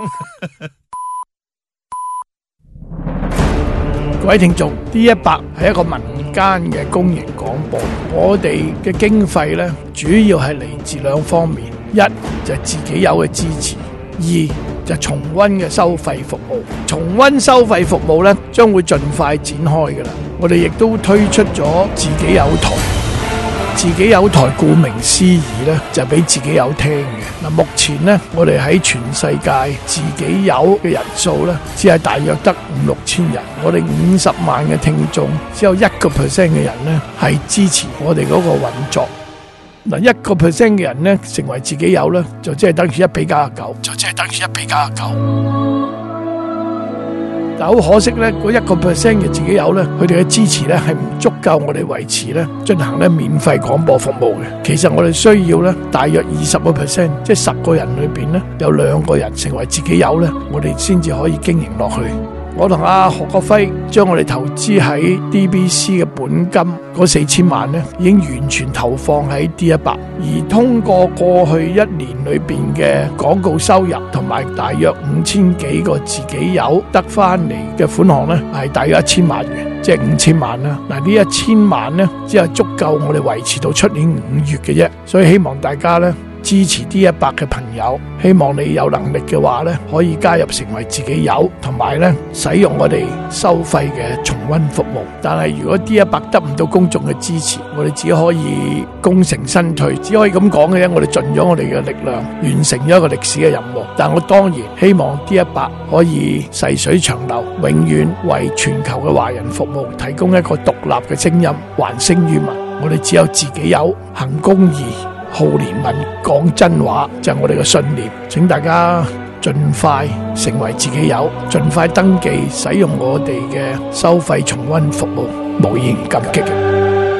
各位聽眾，D 一百係一個民間嘅公營廣播，我哋嘅經費咧，主要係嚟自兩方面，一就係自己有嘅支持。二就係重溫嘅收費服務，重溫收費服務咧將會盡快展開㗎啦。我哋亦都推出咗自己有台，自己有台顧名思義咧就俾自己有聽嘅。嗱，目前咧我哋喺全世界自己有嘅人數咧只係大約得五六千人，我哋五十萬嘅聽眾只有一個 percent 嘅人咧係支持我哋嗰個運作。嗱，一個 percent 嘅人咧，成為自己有咧，就即係等於一比九十九，就即係等於一比九十九。但好可惜咧，嗰一個 percent 嘅自己有咧，佢哋嘅支持咧係唔足夠我哋維持咧進行咧免費廣播服務嘅。其實我哋需要咧大約二十個 percent，即係十個人裏邊咧有兩個人成為自己有咧，我哋先至可以經營落去。 我同阿何國輝將我哋投資喺 D B C 嘅本金嗰四千萬呢，已經完全投放喺 D 一百，而通過過去一年裏邊嘅廣告收入同埋大約五千幾個自己有得翻嚟嘅款項呢，係大約一千萬元，即係五千萬啦。嗱，呢一千萬呢，只係足夠我哋維持到出年五月嘅啫，所以希望大家呢，支持 D 一百嘅朋友，希望你有能力嘅話呢，可以加入成為自己友，同埋呢使用我哋收費嘅重溫服務。但係如果 D 一百得唔到公眾嘅支持，我哋只可以功成身退，只可以咁講嘅啫。我哋盡咗我哋嘅力量，完成咗一個歷史嘅任務。但我當然希望 D 一百可以細水長流，永遠為全球嘅華人服務，提供一個獨立嘅聲音，還聲於民。我哋只有自己友，行公義，好憐憫，講真話，就係我哋嘅信念。請大家盡快成為自己友，盡快登記使用我哋嘅收費重溫服務，無言感激嘅。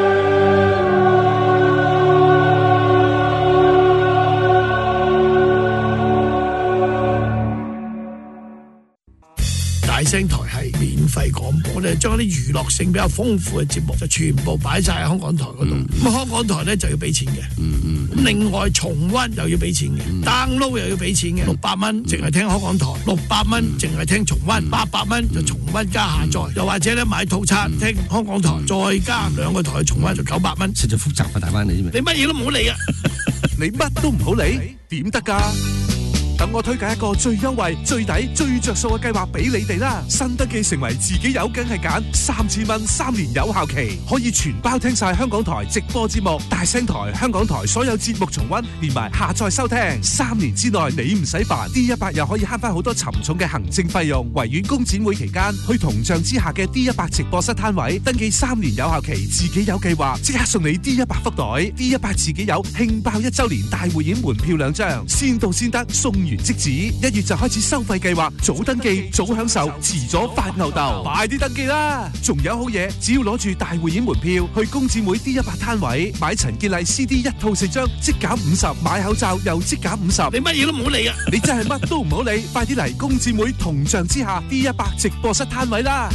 大聲台係免費廣播，我哋將啲娛樂性比較豐富嘅節目就全部擺晒喺香港台嗰度。咁、嗯、香港台咧就要俾錢嘅，咁、嗯嗯、另外重溫又要俾錢嘅、嗯、，download 又要俾錢嘅，六百蚊淨係聽香港台，六百蚊淨係聽重溫，八百蚊就重溫加下載，又或者咧買套餐、嗯、聽香港台，再加兩個台重溫就九百蚊。實在複雜啊，大灣你知唔知？你乜嘢都唔好理啊！ 你乜都唔好理，點得㗎？等我推介一個最優惠、最抵、最着數嘅計劃俾你哋啦！新登記成為自己友，梗係揀三千蚊三年有效期，可以全包聽晒香港台直播節目、大聲台、香港台所有節目重溫，連埋下載收聽。三年之內你唔使煩 ，D 一百又可以慳翻好多沉重嘅行政費用。維園工展會期間，去銅像之下嘅 D 一百直播室攤位登記三年有效期，自己友計劃即刻送你 D 一百福袋。D 一百自己友慶爆一周年大匯演門票兩張，先到先得，送完即止，一月就開始收費計劃，早登記早享受，遲咗發牛竇，快啲登記啦！仲有好嘢，只要攞住大匯演門票去工展會 D 一百攤位買陳潔麗 C D 一套四張，即減五十；買口罩又即減五十。你乜嘢都唔好理啊！你真係乜都唔好理，快啲嚟工展會銅像之下 D 一百直播室攤位啦！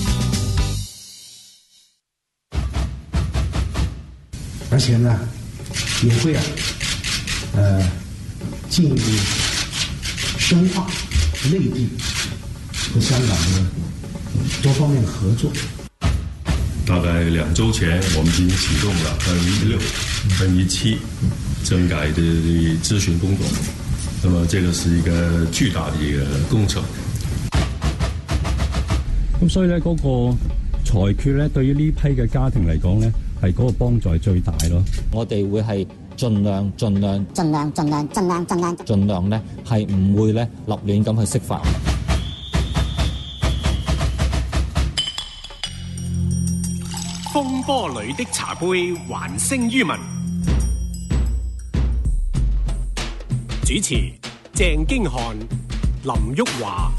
而且呢，也會啊，呃，進一步深化內地和香港的多方面合作。 大概兩週前，我們已經啟動了二零一六、二零一七政改的諮詢工作。那麼，這個是一個巨大的一個工程。 咁所以咧，嗰個裁決咧，對於呢批嘅家庭嚟講咧，係嗰個幫助係最大咯。 我哋會係盡量、盡量、盡量、盡量、盡量、盡量、盡量咧，係唔會咧立亂咁去釋法。 風波裏的茶杯，還聲於民。主持：鄭經翰、林旭華。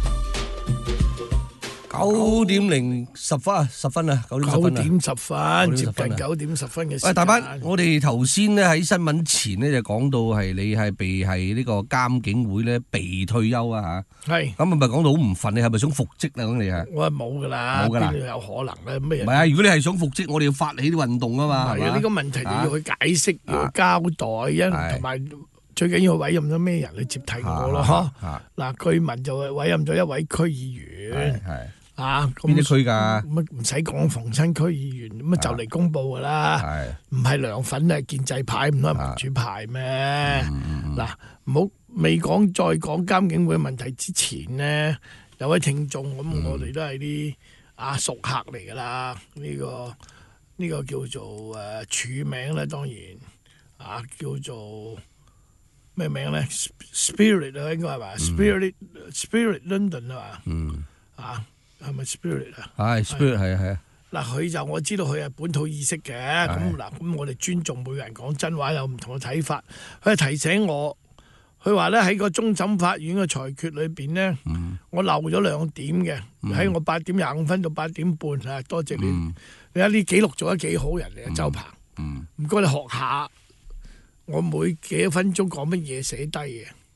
九點零十分啊，十分啊，九點十分啊， 九點十分，接近九點十分嘅時間。 喂，大班，我哋頭先咧喺新聞前咧就講到係你係被係呢個監警會咧被退休啊吓。係。咁係咪講到好唔忿？你係咪想復職啊？咁你係？ 我係冇噶啦， 冇噶啦， 邊度有可能咧？咩？ 唔係啊，如果你係想復職，我哋要發起啲運動啊嘛。 係啊，呢個問題就要去解釋，要去交代，因同埋最緊要委任咗咩人去接替我咯？吓。嗱，據聞就係委任咗一位區議員。係。啊， 邊啲區㗎？ 乜唔使講，逢親區議員咁啊就嚟公佈㗎啦。唔係涼粉啊，建制派唔係民主派咩？嗱，唔好未講再講監警會問題之前呢，有位聽眾咁，嗯、我哋都係啲啊熟客嚟㗎啦。呢、呢個呢、呢個叫做誒、呃、署名咧，當然啊叫做咩名咧 ？Spirit 啊，應該係嘛 ？Spirit Spirit London 啊嘛？嗯啊。係咪 Spirit 啊？係 Spirit 係啊係啊。 嗱，佢就我知道佢係本土意識嘅，咁嗱，咁我哋尊重每個人講真話有唔同嘅睇法。佢係提醒我，佢話咧喺個終審法院嘅裁決裏邊呢，嗯、我漏咗兩點嘅，喺、嗯、我八點廿五分到八點半啊，多謝你。嗯、你睇呢記錄做得幾好，人嚟啊，周鵬。唔該、嗯、你學下，我每幾分鐘講乜嘢寫低嘅。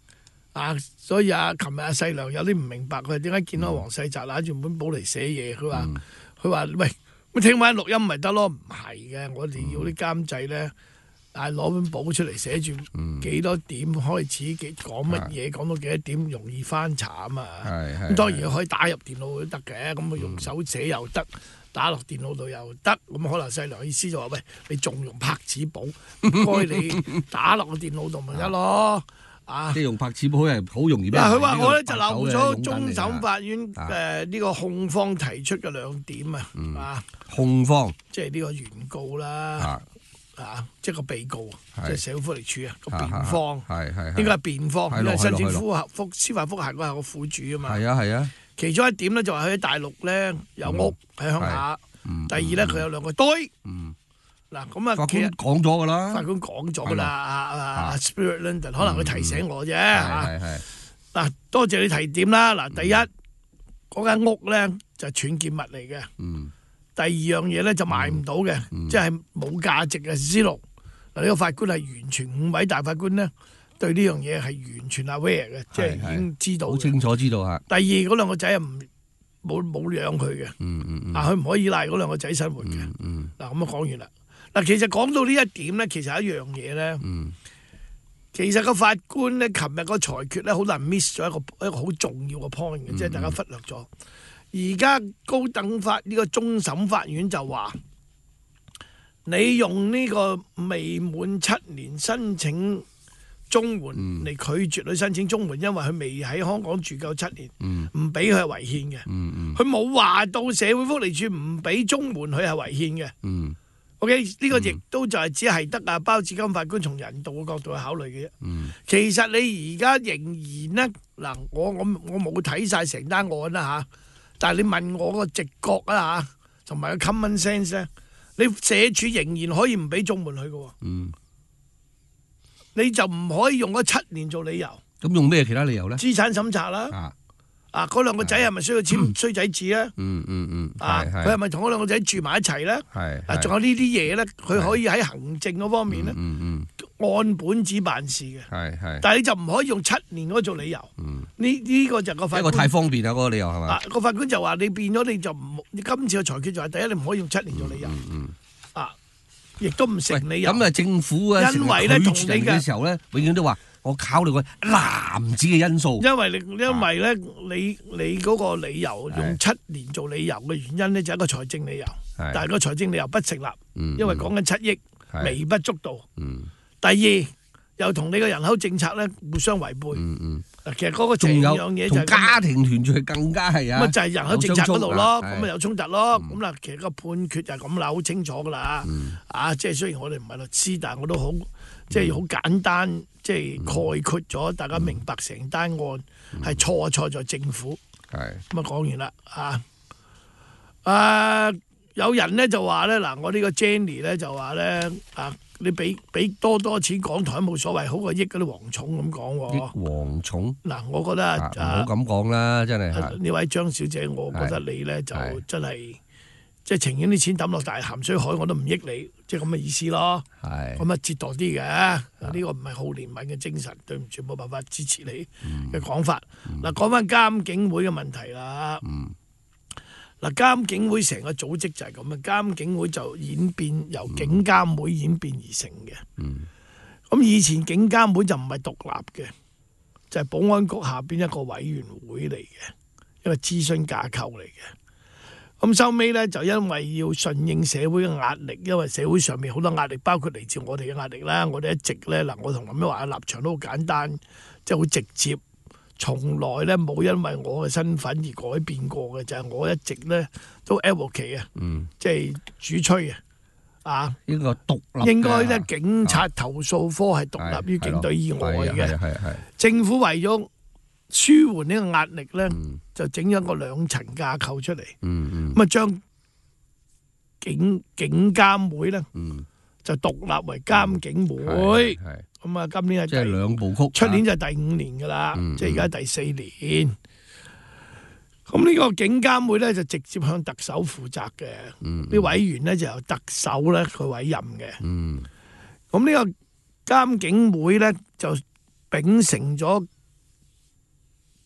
啊，所以啊，琴日阿細良有啲唔明白，佢點解見到黃世澤拿住本簿嚟寫嘢？佢話佢話喂，咁聽翻錄音咪得咯？唔係嘅，我哋要啲監製咧。啊！攞本簿出嚟寫住幾多點開始，幾講乜嘢，講到幾多點容易翻查啊嘛。咁當然可以打入電腦都得嘅，咁佢用手寫又得，打落電腦度又得。咁可能細良意思就話：喂，你仲用拍紙簿？唔該你打落個電腦度咪得咯。啊！ 即係用拍紙簿係好容易。 嗱，佢話我咧就漏咗終審法院誒呢個控方提出嘅兩點啊。啊， 控方即係呢個原告啦。啊！即係個被告，即係社會福利署啊個辯方， 係係應該係辯方，因為申請覆核覆司法覆核嗰係個苦主啊嘛。 係啊係啊。 其中一點咧就話佢喺大陸咧有屋喺鄉下，第二咧佢有兩個堆。嗱咁啊， 法官講咗㗎啦， 法官講咗㗎啦。阿阿 Spirit London 可能佢提醒我啫嚇。 係係。 嗱，多謝你提點啦。嗱，第一嗰間屋咧就係僭建物嚟嘅。嗯。第二樣嘢咧就賣唔到嘅，嗯、即係冇價值嘅思路。嗱，呢個法官係完全五位大法官咧對呢樣嘢係完全 aware 嘅，即係已經知道， 好清楚知道嚇。 第二嗰兩個仔係唔冇冇養佢嘅， 嗯嗯嗯、 啊佢唔可以依賴嗰兩個仔生活嘅。嗱、嗯，咁、嗯、啊講完啦。嗱，其實講到呢一點咧，其實一樣嘢咧，嗯、其實個法官咧，琴日個裁決咧，好多人 miss 咗一個一個好重要嘅 point 嘅，即係、嗯、大家忽略咗。而家高等法呢個終審法院就話，你用呢個未滿七年申請綜援嚟拒絕佢申請綜援，因為佢未喺香港住夠七年，唔俾佢係違憲嘅。佢冇話到社會福利署唔俾綜援佢係違憲嘅。嗯、OK， 呢個亦都就係只係得啊包致金法官從人道嘅角度去考慮嘅啫。嗯、其實你而家仍然呢，嗱，我我我冇睇晒成單案啦嚇。但係你問我個直覺啊嚇，同埋個 common sense 咧，你社署仍然可以唔俾綜援佢嘅喎。嗯，你就唔可以用嗰七年做理由。 咁用咩其他理由咧？ 資產審查啦。啊，啊嗰兩個仔係咪需要簽衰仔紙咧？ 嗯嗯嗯。 啊，佢係咪同嗰兩個仔住埋一齊咧？ 係。 啊，仲有呢啲嘢咧，佢可以喺行政嗰方面咧， 嗯嗯按本子辦事嘅。 係係。 但係你就唔可以用七年嗰個做理由。嗯。呢呢個就個法官。 一個太方便啦，嗰個理由係嘛？ 啊，個法官就話你變咗你就唔，你今次嘅裁決就係第一，你唔可以用七年做理由。嗯嗯。啊，亦都唔成理由。 咁啊，政府啊， 因為咧同你嘅時候咧，永遠都話我考慮個男子嘅因素。 因為你因為咧，你你嗰個理由用七年做理由嘅原因咧，就係一個財政理由。係。但係個財政理由不成立，因為講緊七億，微不足道。嗯。第二，又同你個人口政策咧互相違背。嗯嗯。其實嗰個仲有樣嘢就係家庭團聚更加係啊。 咁就係人口政策嗰度咯，咁咪有衝突咯。咁嗱，其實個判決就係咁啦，好清楚噶啦。啊，即係雖然我哋唔係律師，但係我都好即係好簡單，即係概括咗，大家明白成單案係錯啊錯在政府。係咁啊，講完啦啊。誒，有人咧就話咧嗱，我呢個 Jenny 咧就話咧啊。你俾俾多多錢港台冇所謂，好過益嗰啲蝗蟲咁講喎。 益蝗蟲嗱，我覺得唔好咁講啦，真係。 呢位張小姐，我覺得你咧就真係即係情願啲錢抌落大鹹水海，我都唔益你，即係咁嘅意思咯。係咁啊，折墮啲嘅。呢個唔係好憐憫嘅精神，對唔住，冇辦法支持你嘅講法。嗱，講翻監警會嘅問題啦。嗱，監警會成個組織就係咁嘅，監警會就演變由警監會演變而成嘅。嗯，咁以前警監會就唔係獨立嘅，就係、是、保安局下邊一個委員會嚟嘅，一個諮詢架構嚟嘅。咁收尾咧就因為要順應社會嘅壓力，因為社會上面好多壓力，包括嚟自我哋嘅壓力啦。我哋一直咧嗱，我同林一華嘅立場都好簡單，即係好直接。從來咧冇因為我嘅身份而改變過嘅，就係、是、我一直咧都 advocate 啊，即係主吹啊，啊應該獨立， 應該咧警察投訴科係獨立於警隊以外嘅。政府為咗舒緩呢個壓力咧，嗯、就整咗個兩層架構出嚟，咁啊將警警監會咧、嗯、就獨立為監警會。嗯咁啊，今年係即係兩部曲， 出年就係第五年噶啦，嗯、即係而家第四年。咁呢、嗯、個警監會咧就直接向特首負責嘅，啲、嗯嗯、委員咧就由特首咧佢委任嘅。咁呢、嗯、個監警會咧就秉承咗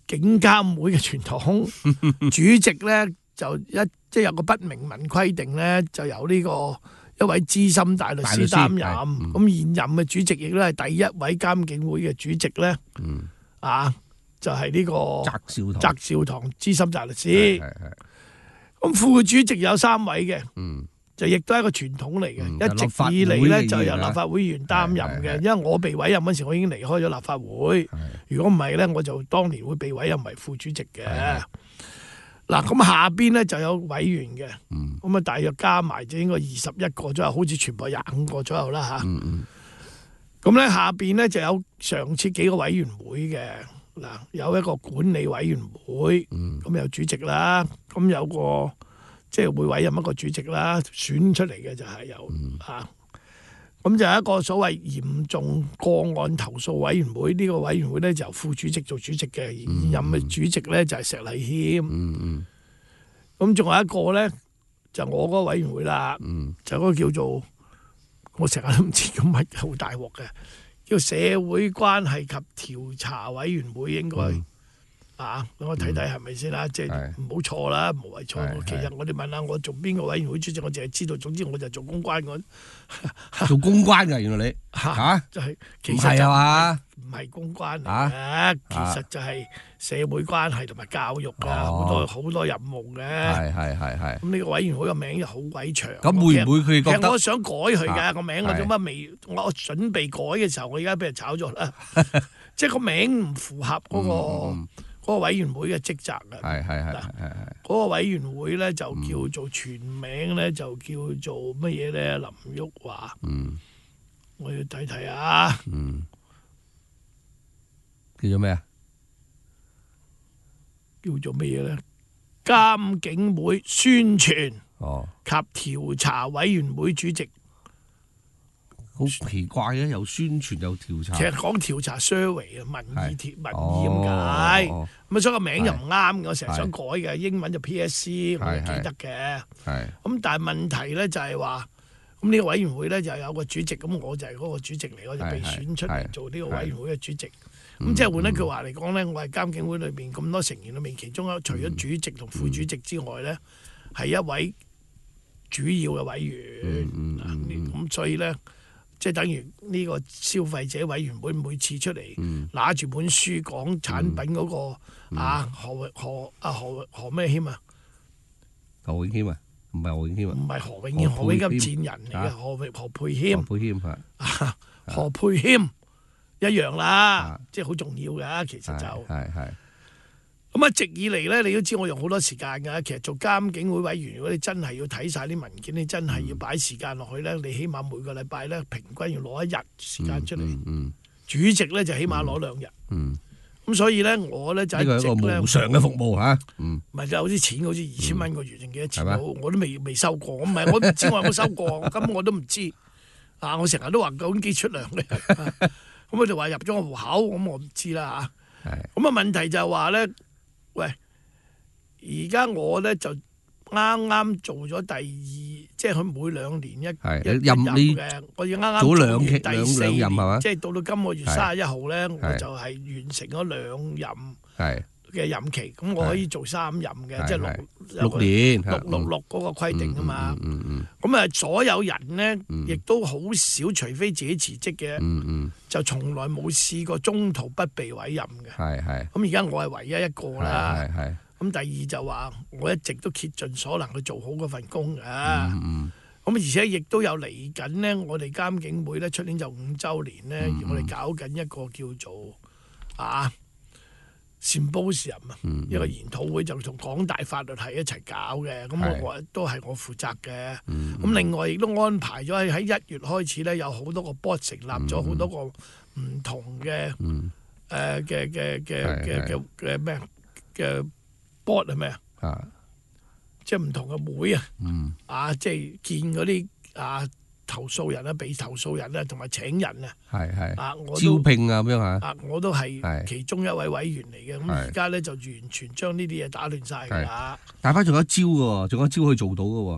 警監會嘅傳統，主席咧就一即係有個不明文規定咧，就由呢個一位資深大律師擔任。咁、嗯、現任嘅主席亦都係第一位監警會嘅主席咧。嗯、啊，就係、是、呢個翟紹燾，翟紹燾資深大律師。咁副主席有三位嘅。嗯就亦都係一個傳統嚟嘅，嗯、一直以嚟咧就由立法會議員擔任嘅。因為我被委任嗰時，我已經離開咗立法會。如果唔係咧，我就當年會被委任為副主席嘅。嗱，咁下邊咧就有委員嘅，咁啊、嗯、大約加埋就應該二十一個左右，好似全部廿五個左右啦嚇。咁咧、嗯嗯、下邊咧就有上次幾個委員會嘅。嗱，有一個管理委員會，咁、嗯、有主席啦，咁有個。即係會委任一個主席啦，選出嚟嘅就係有、嗯、啊，咁就有一個所謂嚴重個案投訴委員會，呢、這個委員會咧就由副主席做主席嘅，現任嘅主席咧就係石禮謙。嗯咁仲、嗯、有一個咧就我嗰個委員會啦，嗯、就嗰個叫做我成日都唔知叫乜，好大鑊嘅，叫社會關係及調查委員會應該。嗯啊！我睇睇係咪先啦，即係唔好錯啦，無謂錯。其實我哋問下我做邊個委員會主席，我淨係知道，總之我就做公關嗰。 做公關㗎，原來你嚇就係其實係嘛？ 唔係公關嚟嘅，其實就係社會關係同埋教育啊，好多好多任務嘅。係係係係。咁呢個委員會個名又好鬼長。咁會唔會佢覺得？其實我想改佢㗎個名，我做乜未？我準備改嘅時候，我而家俾人炒咗啦。即係個名唔符合嗰個。嗰個委員會嘅職責啊，係係係係係嗰個委員會咧就叫做全名咧就叫做乜嘢咧？林旭華，嗯，我要睇睇啊，嗯， 叫做咩啊？ 叫做乜嘢咧？監警會宣傳哦及調查委員會主席。 好奇怪嘅，又宣傳又調查。 其實講調查 survey 啊，民意調民意咁解。咁啊，所以個名又唔啱嘅，我成日想改嘅，英文就 P S C， 我記得嘅。係。咁但係問題咧就係話，咁呢個委員會咧就有個主席，咁我就係嗰個主席嚟，我就被選出嚟做呢個委員會嘅主席。咁即係換一句話嚟講咧，我係監警會裏邊咁多成員裏面，其中除咗主席同副主席之外咧，係一位主要嘅委員。咁所以咧。即係等於呢個消費者委員會每次出嚟拿住本書講產品嗰、那個、嗯、啊何何啊何何咩謙啊？ 何永謙啊？唔係何永謙啊？ 唔係何永謙，何永謙賤人嚟嘅，何何佩謙。 何佩謙係啊，何佩謙一樣啦，即係好重要嘅，其實就係係。咁一直以嚟咧，你都知我用好多時間㗎。其實做監警會委員，如果你真係要睇晒啲文件，你真係要擺時間落去咧，你起碼每個禮拜咧平均要攞一日時間出嚟。嗯嗯、主席咧就起碼攞兩日。咁、嗯嗯、所以咧，我咧就一直咧。呢個係一個無償嘅服務嚇。唔係就好似錢，好似二千蚊個月定幾多錢？嗎我都未未收過。唔係我唔知我有冇收過，咁我都唔知。啊，我成日都話究竟幾出糧嘅。咁佢就話入咗個戶口，咁我唔知啦嚇。咁啊問題就係話咧。喂，而家我咧就啱啱做咗第二，即係佢每兩年一一任嘅，我要啱啱做兩期第四年，即係到到今個月三十一號咧，我就係完成咗兩任嘅任期，咁我可以做三任嘅，即係六六年六六六嗰個規定啊嘛。咁啊，所有人咧亦都好少，除非自己辭職嘅，就從來冇試過中途不被委任嘅。係係。咁而家我係唯一一個啦。係係。咁第二就話，我一直都竭盡所能去做好嗰份工嘅。咁而且亦都有嚟緊咧，我哋監警會咧出年就五週年咧，而我哋搞緊一個叫做啊。Symposium 啊，一個研討會就同港大法律系一齊搞嘅，咁我我都係我負責嘅。咁另外亦都安排咗喺一月開始咧，有好多個 board 成立咗好多個唔同嘅誒嘅嘅嘅嘅嘅嘅咩嘅 board 係咩啊？即係唔同嘅會啊，啊即係見嗰啲啊。投訴人啊，被投訴人啊，同埋請人啊，係係啊，我招聘啊咁樣嚇， 啊我都係其中一位委員嚟嘅，咁而家咧就完全將呢啲嘢打亂晒㗎啦。 大家仲有一招嘅喎，仲有一招可以做到嘅喎，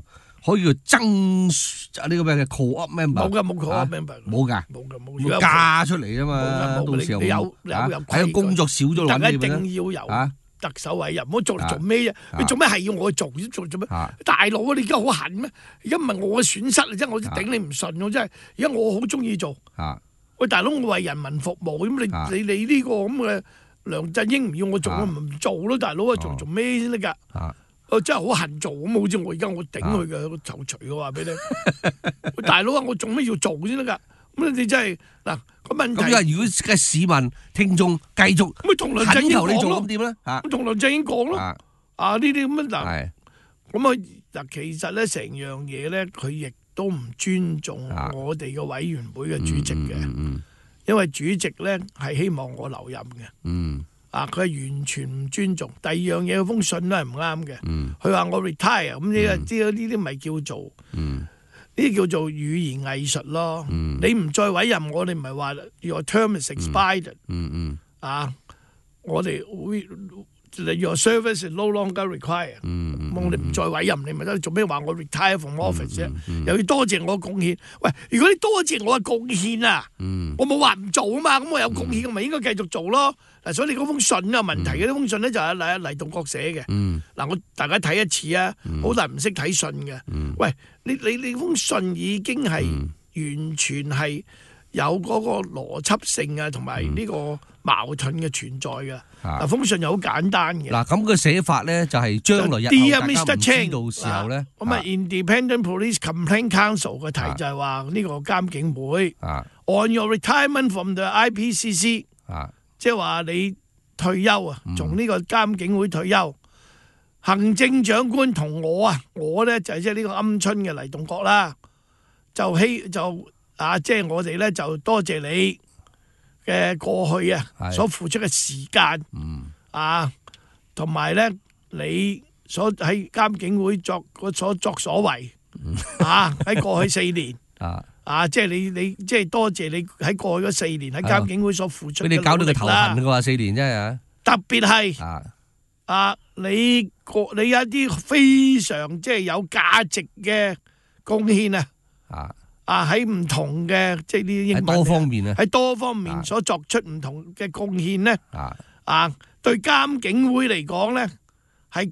可以叫增呢個咩嘅 co-op member？ 冇㗎，冇 co-op member， 冇㗎， 冇㗎，冇要嫁出嚟啊嘛，到時候你有有有喺個工作少咗揾但你一定要由特首委任，唔好做嚟做咩啫？ 啊你做咩係要我做啫？做做咩？大佬啊！你而家好恨咩？而家唔係我嘅損失啊！真係我頂你唔順，我真係而家我好中意做。喂，大佬，我為人民服務咁，你你你呢個咁嘅梁振英唔要我做，我唔做咯，大佬啊！做做咩先得㗎？我真係好恨做咁，好似我而家我頂佢嘅個頭錘嘅話俾你。喂，大佬啊！我做咩要做先得㗎？咁你真係嗱個問題。 咁如果嘅市民聽眾繼續懇求你做咁點咧？ 咁同梁振英講咯。啊呢啲咁樣嗱，咁啊嗱，其實咧成樣嘢咧，佢亦都唔尊重我哋嘅委員會嘅主席嘅，因為主席咧係希望我留任嘅。嗯。啊！佢係完全唔尊重。第二樣嘢，封信都係唔啱嘅。佢話我 retire 咁呢？知呢啲咪叫做呢啲叫做語言藝術咯。你唔再委任我，你唔係話 your term is expired。啊，我哋會 your service is no longer required。咁我哋唔再委任你，咪得做咩話我 retire from office 啫？又要多謝我貢獻。喂，如果你多謝我嘅貢獻啊，我冇話唔做啊嘛。咁我有貢獻，我咪應該繼續做咯。嗱，所以你嗰封信有問題嘅，呢封信咧就係黎黎棟國寫嘅。嗱，我大家睇一次啊，好多人唔識睇信嘅。喂，你你你封信已經係完全係有嗰個邏輯性啊，同埋呢個矛盾嘅存在嘅。嗱，封信又好簡單嘅。 嗱，咁嘅寫法咧就係將來日後大家唔知道時候咧， 咁啊 Independent Police Complaint Council 嘅題就係話呢個監警會 On your retirement from the I P C C。即係話你退休啊，從呢個監警會退休，行政長官同我啊，我咧就係即係呢個鵪鶉嘅黎棟國啦，就希就啊，即係我哋咧就多謝你嘅過去啊所付出嘅時間，啊，同埋咧你所喺監警會作所作所為啊，喺過去四年啊。啊！即係你你即係多謝你喺過去嗰四年喺監警會所付出嘅努力啦。俾你搞到個頭痕嘅話，四年真係。特別係啊，啊你個你有一啲非常即係有價值嘅貢獻啊！啊啊喺唔同嘅即係呢啲英文喺多方面啊，喺多方面所作出唔同嘅貢獻咧。啊啊對監警會嚟講咧係。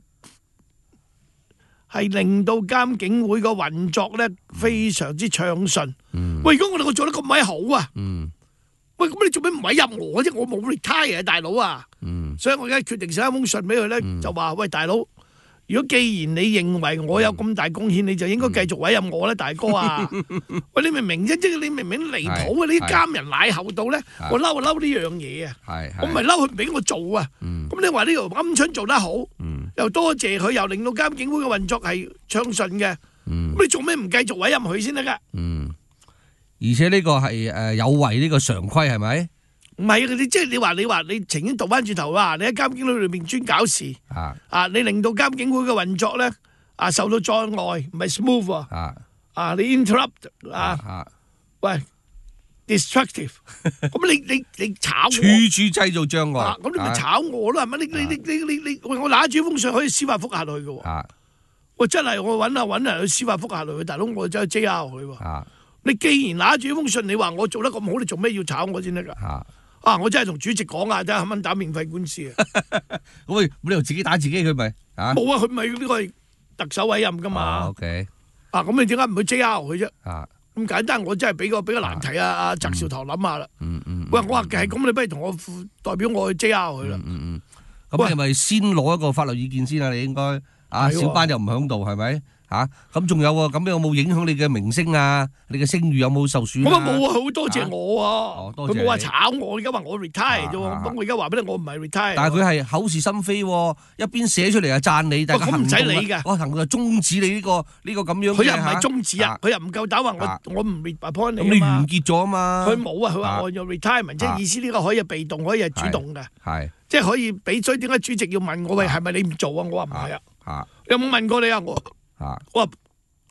係令到監警會個運作咧非常之暢順。嗯、喂，如果我哋個做得咁鬼好啊，嗯、喂，咁你做咩唔委任我啫？我冇 retire 啊，大佬啊。嗯、所以我而家決定寫一封信俾佢咧，嗯、就話喂，大佬，如果既然你認為我有咁大貢獻，你就應該繼續委任我咧，大哥啊。喂，你明唔明啫？即係你明明離譜啊！你啲監人賴厚到咧，我嬲啊嬲呢樣嘢啊。我唔係嬲佢唔俾我做啊。咁、嗯、你話呢條鵪鶉做得好？嗯又多謝佢，又令到監警會嘅運作係暢順嘅。咁、嗯、你做咩唔繼續委任佢先得噶？嗯， 而且呢個係誒有違呢個常規，係咪？ 唔係啊！你即係你話你話你情願倒翻轉頭啊！你喺監警會裏邊專搞事啊！啊！你令到監警會嘅運作咧啊受到障礙，唔係 smooth 啊！啊！你 interrupt 啊！啊喂 ，destructive 咁你你你炒我， 處處製造障礙。 咁你咪炒我咯，係咪？你你你你你你喂，我拿住封信可以司法覆核佢嘅喎。喂，真係我揾下揾人去司法覆核佢，大佬我走去 J R 佢喎。你既然拿住封信，你話我做得咁好，你做咩要炒我先得㗎？啊！我真係同主席講啊，真係肯打免費官司啊！ 喂，你又自己打自己佢咪啊？ 冇啊，佢咪呢個係特首委任㗎嘛。 OK。 啊，咁你點解唔去 J R 佢啫？啊。咁簡單，我真係俾個俾個難題啊！阿翟紹唐諗下啦。嗯嗯。喂，我話係咁，你不如同我代表我去 J R 佢啦。嗯嗯。 咁你咪先攞一個法律意見先啊？你應該啊，小班又唔響度，係咪？嚇，咁仲有喎？咁有冇影響你嘅名聲啊？你嘅聲譽有冇受損啊？ 咁啊冇啊！好多謝我啊！佢冇話炒我，而家話我 retire 啫喎。咁我而家話俾你，我唔係 retire。 但係佢係口是心非喎，一邊寫出嚟啊讚你，但係行動啊， 唔使理㗎。 我行動就終止你呢個呢個咁樣嘅。 佢又唔係終止啊！佢又唔夠膽話我我唔 appoint 你啊嘛。 咁你完結咗啊嘛？ 佢冇啊！佢話我有 retirement，即係意思呢個可以係被動，可以係主動嘅。係。即係可以俾，所以點解主席要問我喂係咪你唔做啊？我話唔係啊。嚇。有冇問過你啊？我。嚇。我話。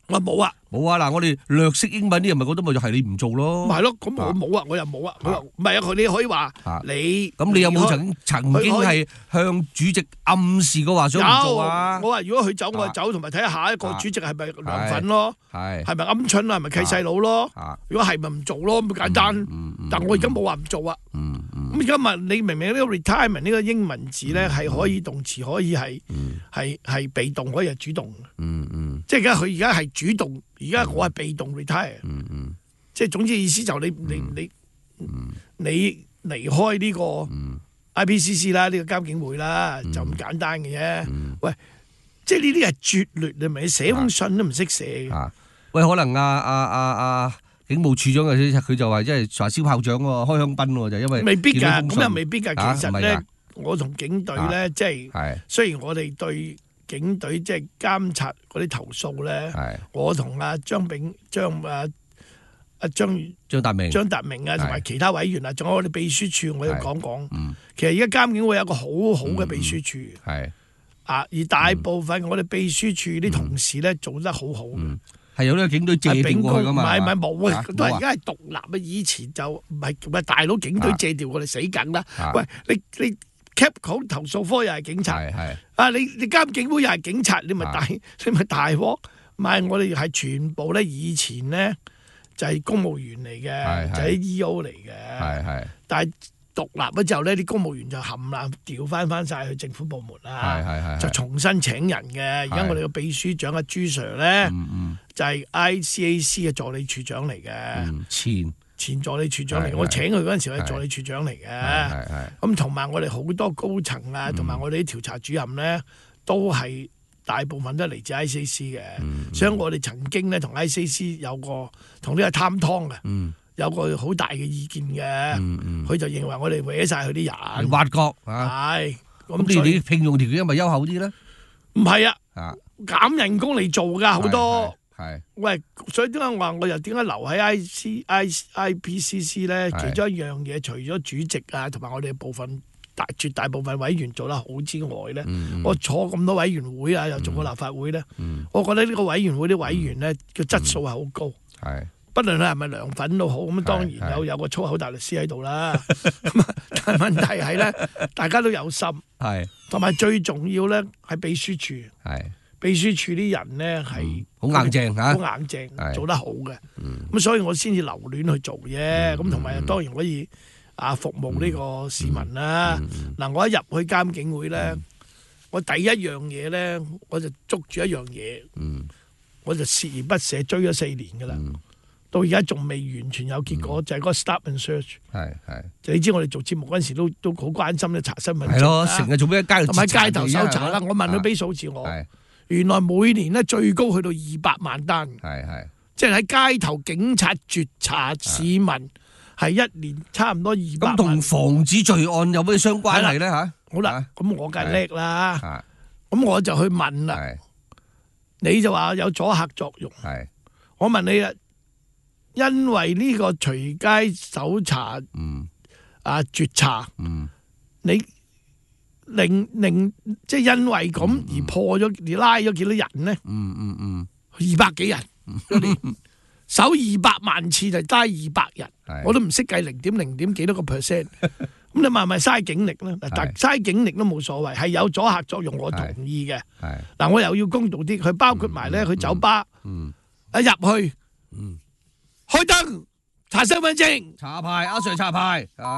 我冇啊， 冇啊！嗱，我哋略識英文啲人咪覺得咪就係你唔做咯。 咪係咯，咁我冇啊，我又冇啊。佢話唔係啊，佢你可以話你。 咁你有冇曾曾經係向主席暗示過話想唔做啊？ 我話如果佢走，我就走，同埋睇下下一個主席係咪梁粉咯， 係係咪鵪鶉啊，係咪契細佬咯？如果係咪唔做咯，咁簡單。但我而家冇話唔做啊。咁而家問你明明呢個 retirement 呢個英文字咧係可以動詞，可以係係係被動，可以係主動。 嗯嗯， 即係而家佢而家係主動，而家我係被動 retire。 嗯嗯， 即係總之意思就你你你你離開呢個 I P C C 啦，呢個監警會啦，就咁簡單嘅啫。喂，即係呢啲係拙劣，你咪寫封信都唔識寫嘅。 喂，可能啊啊啊啊警務處長嘅佢就話即係話燒炮仗喎，開香檳喎，就因為未必㗎，咁又未必㗎。其實咧，我同警隊咧，即係雖然我哋對警隊即係監察嗰啲投訴咧，我同阿張炳張啊阿張張達明、 張達明啊，同埋其他委員啊，仲有我哋秘書處，我要講講。其實而家監警會有一個好好嘅秘書處，係啊，而大部分我哋秘書處啲同事咧做得好好嘅。 係有呢個警隊借調過去噶嘛？ 唔係唔係冇啊，都係而家係獨立啊！以前就唔係唔係大佬警隊借調我哋死梗啦。喂，你你 Capcom 投訴科又係警察，啊你你監警會又係警察，你咪大你咪大鑊。唔係我哋係全部咧，以前咧就係公務員嚟嘅，就係 E O 嚟嘅。係係，但係獨立咗之後咧，啲公務員就冚唪唥調翻翻曬去政府部門啦，係係係，就重新請人嘅。而家我哋嘅秘書長阿朱 Sir 咧，就係 I C A C 嘅助理處長嚟嘅，前前助理處長嚟。我請佢嗰陣時係助理處長嚟嘅，係係。咁同埋我哋好多高層啊，同埋我哋啲調查主任咧，都係大部分都係嚟自 I C A C 嘅。所以我哋曾經咧同 I C A C 有個同呢個貪湯嘅。有個好大嘅意見嘅，佢、嗯嗯、就認為我哋搲晒佢啲人， 挖角啊！係咁，你哋聘用條件咪優厚啲咧？ 唔係啊，啊減人工嚟做㗎好多。係喂，所以點解我話我又點解留喺 I C I I P C C 咧？其中一樣嘢，除咗主席啊，同埋我哋部分大絕大部分委員做得好之外咧，嗯嗯、我坐咁多委員會啊，又做過立法會咧，嗯嗯、我覺得呢個委員會啲委員咧嘅質素係好高。係、嗯。不論係咪梁粉都好，咁當然有有個粗口大律師喺度啦。咁但係問題係咧，大家都有心，係同埋最重要咧係秘書處，係秘書處啲人咧係好硬淨嚇， 好硬淨，做得好嘅。咁所以我先至留戀去做啫。咁同埋當然可以啊服務呢個市民啦。嗱，我一入去監警會咧，我第一樣嘢咧，我就捉住一樣嘢，我就鍥而不捨追咗四年㗎啦。到而家仲未完全有結果，嗯、就係嗰個 stop and search。係係，就你知我哋做節目嗰陣時都都好關心咧查新聞。係咯，成日做咩街頭同埋街頭搜查啦。我問佢俾數字我，原來每年咧最高去到二百萬單。係係，即係喺街頭警察絕查市民係一年差唔多二百萬。咁同防止罪案有咩相關係咧嚇？好啦，咁我梗係叻啦。咁我就去問啦。你就話有阻嚇作用。係，我問你啊。因為呢個隨街搜查，嗯、啊絕查，嗯、你令令即係因為咁而破咗，你拉咗幾多人呢？嗯嗯嗯，二百幾人，一年搜二百萬次就拉二百人，我都唔識計零點零點幾多個 percent。咁你話係咪嘥警力咧？但係嘥警力都冇所謂，係有阻嚇作用，我同意嘅。嗱，我又要公道啲，佢包括埋咧，佢酒吧一入去。開燈，查身份證， 查牌，阿 Sir 查牌啊！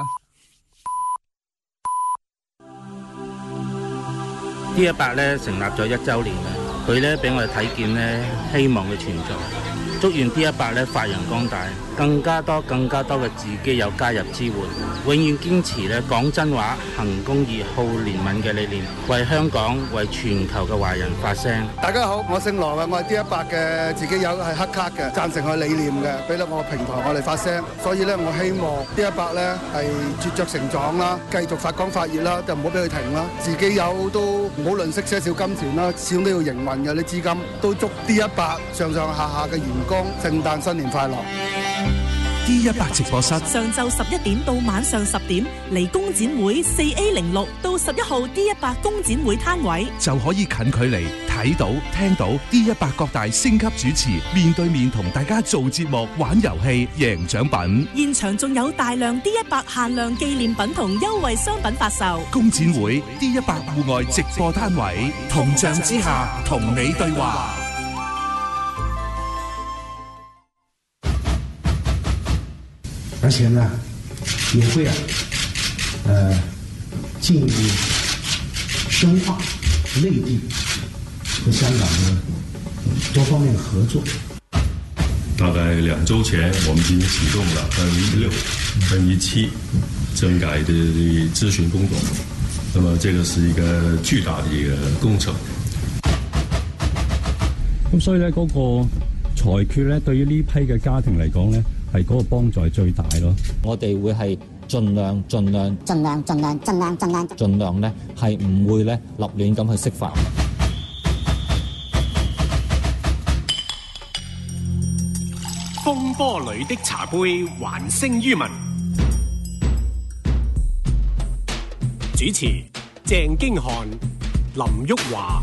D 一百咧成立咗一周年啦，佢咧俾我哋睇見咧希望嘅存在。祝願 D 一百咧發揚光大，更加多更加多嘅自己有加入支援，永遠堅持咧講真話、行公義、好憐憫嘅理念，為香港、為全球嘅華人發聲。 大家好，我姓羅嘅，我係 D 一百嘅自己有係黑卡嘅，贊成佢理念嘅，俾咗我個平台我哋發聲。所以咧，我希望 D 一百咧係茁壯成長啦，繼續發光發熱啦，就唔好俾佢停啦。自己有都唔好吝嗇些少金錢啦，始終都要營運嘅啲資金。都祝 D 一百上上下下嘅員工聖誕新年快樂。 D 一百直播室， 上晝十一點到晚上十點，嚟工展會四 A 零六到十一號 D 一百工展會攤位， 就可以近距離睇到、聽到 D 一百各大星級主持面對面同大家做節目、玩遊戲、贏獎品。 現場仲有大量 D 一百限量紀念品同優惠商品發售。 工展會 D 一百戶外直播攤位，銅像之下同你對話。 而且呢，也會啊，呃，進一步深化內地和香港的多方面合作。 大概兩週前，我們已經啟動了二零一六、二零一七政改的諮詢工作。那麼，這個是一個巨大的一個工程。 咁所以咧，嗰個裁決咧，對於呢批嘅家庭嚟講咧，係嗰個幫助係最大咯。 我哋會係盡量、盡量、盡量、盡量、盡量、盡量、盡量咧，係唔會咧立亂咁去釋法。 風波裏的茶杯，還聲於民。主持鄭經翰、林旭華。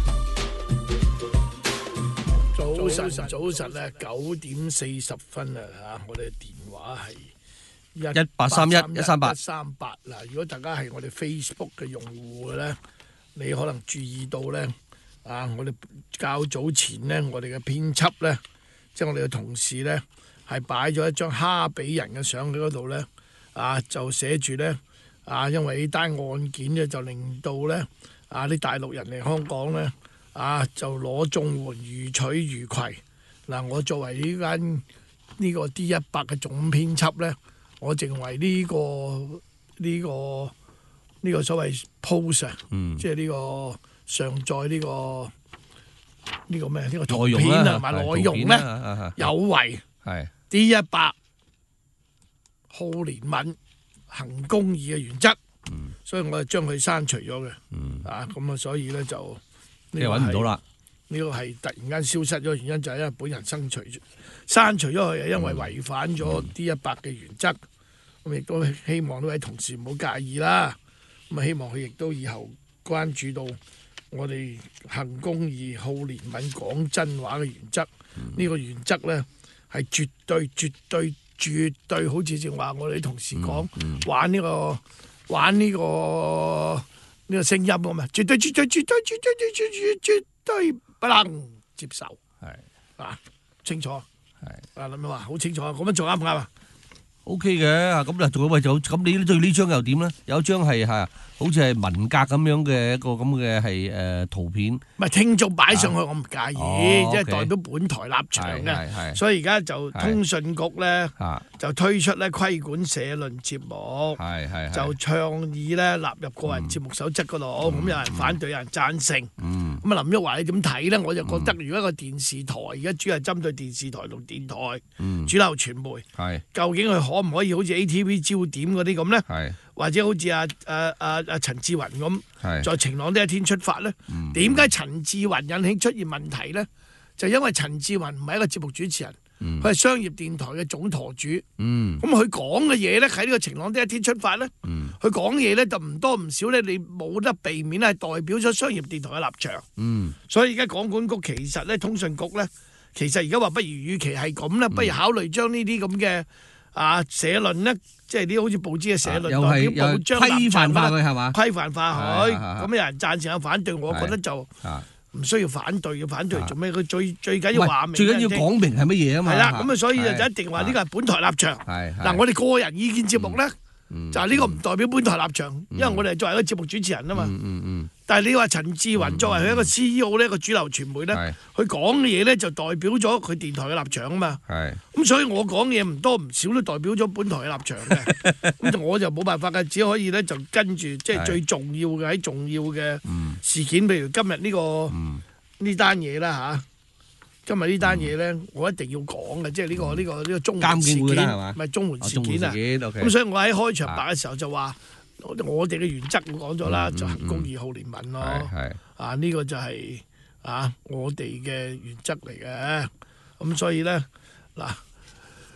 早晨，早晨咧，九點四十分啊！嚇，我哋電話係一八三一一三八三八嗱。如果大家係我哋 Facebook 嘅用戶咧，你可能注意到咧啊！我哋較早前咧，我哋嘅編輯咧，即係我哋嘅同事咧，係擺咗一張哈比人嘅相喺嗰度咧啊，就寫住咧啊，因為呢單案件咧，就令到咧啊啲大陸人嚟香港咧。啊！就攞綜援如取如攜嗱，我作為呢間呢個 D 一百嘅總編輯咧，我認為呢、這個呢、這個呢、這個所謂 post 啊、嗯，即係呢個上載呢、這個呢、這個咩呢、這個圖片啊同埋內容咧、啊、有違係 D 一百好憐憫行公義嘅原則，嗯、所以我就將佢刪除咗嘅、嗯，啊咁啊，所以咧就。 你揾唔到啦！ 呢個係突然間消失咗，原因就係因為本人刪除刪除咗佢，係因為違反咗 D 一百嘅原則。咁亦、嗯、都希望呢位同事唔好介意啦。咁啊，希望佢亦都以後關注到我哋行公義、好憐憫、講真話嘅原則。呢、嗯、個原則咧係絕對、絕對、絕對，好似正話我哋啲同事講、嗯嗯、玩呢、呢個玩呢、呢個。呢個聲音啊嘛，絕對絕對絕對絕對絕對絕絕對不能接受。係啊，清楚。係啊，諗下話好清楚，咁樣做啱唔啱啊 ？O K 嘅，咁嗱，仲有喂，就咁你對呢張又點咧？有一張係係好似係文革咁樣嘅一個咁嘅係誒圖片。 唔係聽眾擺上去，我唔介意，即係代表本台立場嘅。所以而家就通訊局咧就推出咧規管社論節目，就倡議咧納入個人節目守則嗰度。咁有人反對，有人贊成。咁啊，林旭華你點睇咧？我就覺得如果一個電視台而家主要係針對電視台同電台主流傳媒，究竟佢可唔可以好似 A T V 焦點嗰啲咁咧？或者好似阿阿阿阿陳志雲咁，在晴朗的一天出發咧？點解陳志雲引起出現問題咧？就因為陳志雲唔係一個節目主持人，佢係、嗯、商業電台嘅總舵主。咁佢講嘅嘢咧，喺呢個晴朗的一天出發咧，佢講嘢咧就唔多唔少咧，你冇得避免係代表咗商業電台嘅立場。嗯、所以而家廣管局其實咧，通訊局咧，其實而家話不如，與其係咁咧，不如考慮將呢啲咁嘅啊社論咧。即係啲好似報紙嘅社論代表報章立場啦，規範化佢，咁有人贊成有反對，我覺得就唔需要反對，要反對做咩？佢最最緊要話明， 最緊要講明係乜嘢啊嘛。 係啦，咁啊，所以就一定話呢個係本台立場。嗱，我哋個人意見節目咧，就係呢個唔代表本台立場，因為我哋係作為一個節目主持人啊嘛。但係你話陳志雲作為佢一個 C E O 呢，一個主流傳媒咧，佢講嘅嘢咧就代表咗佢電台嘅立場啊嘛。咁所以我講嘢唔多唔少都代表咗本台嘅立場嘅。咁我就冇辦法嘅，只可以咧就跟住即係最重要嘅喺重要嘅事件，譬如今日呢個呢單嘢啦嚇。今日呢單嘢咧，我一定要講嘅，即係呢個呢個呢個綜援事件，唔係綜援事件啊。咁所以我喺開場白嘅時候就話。我哋嘅原則我講咗啦，就行公義好憐憫咯。啊，呢個就係啊我哋嘅原則嚟嘅。咁所以咧嗱，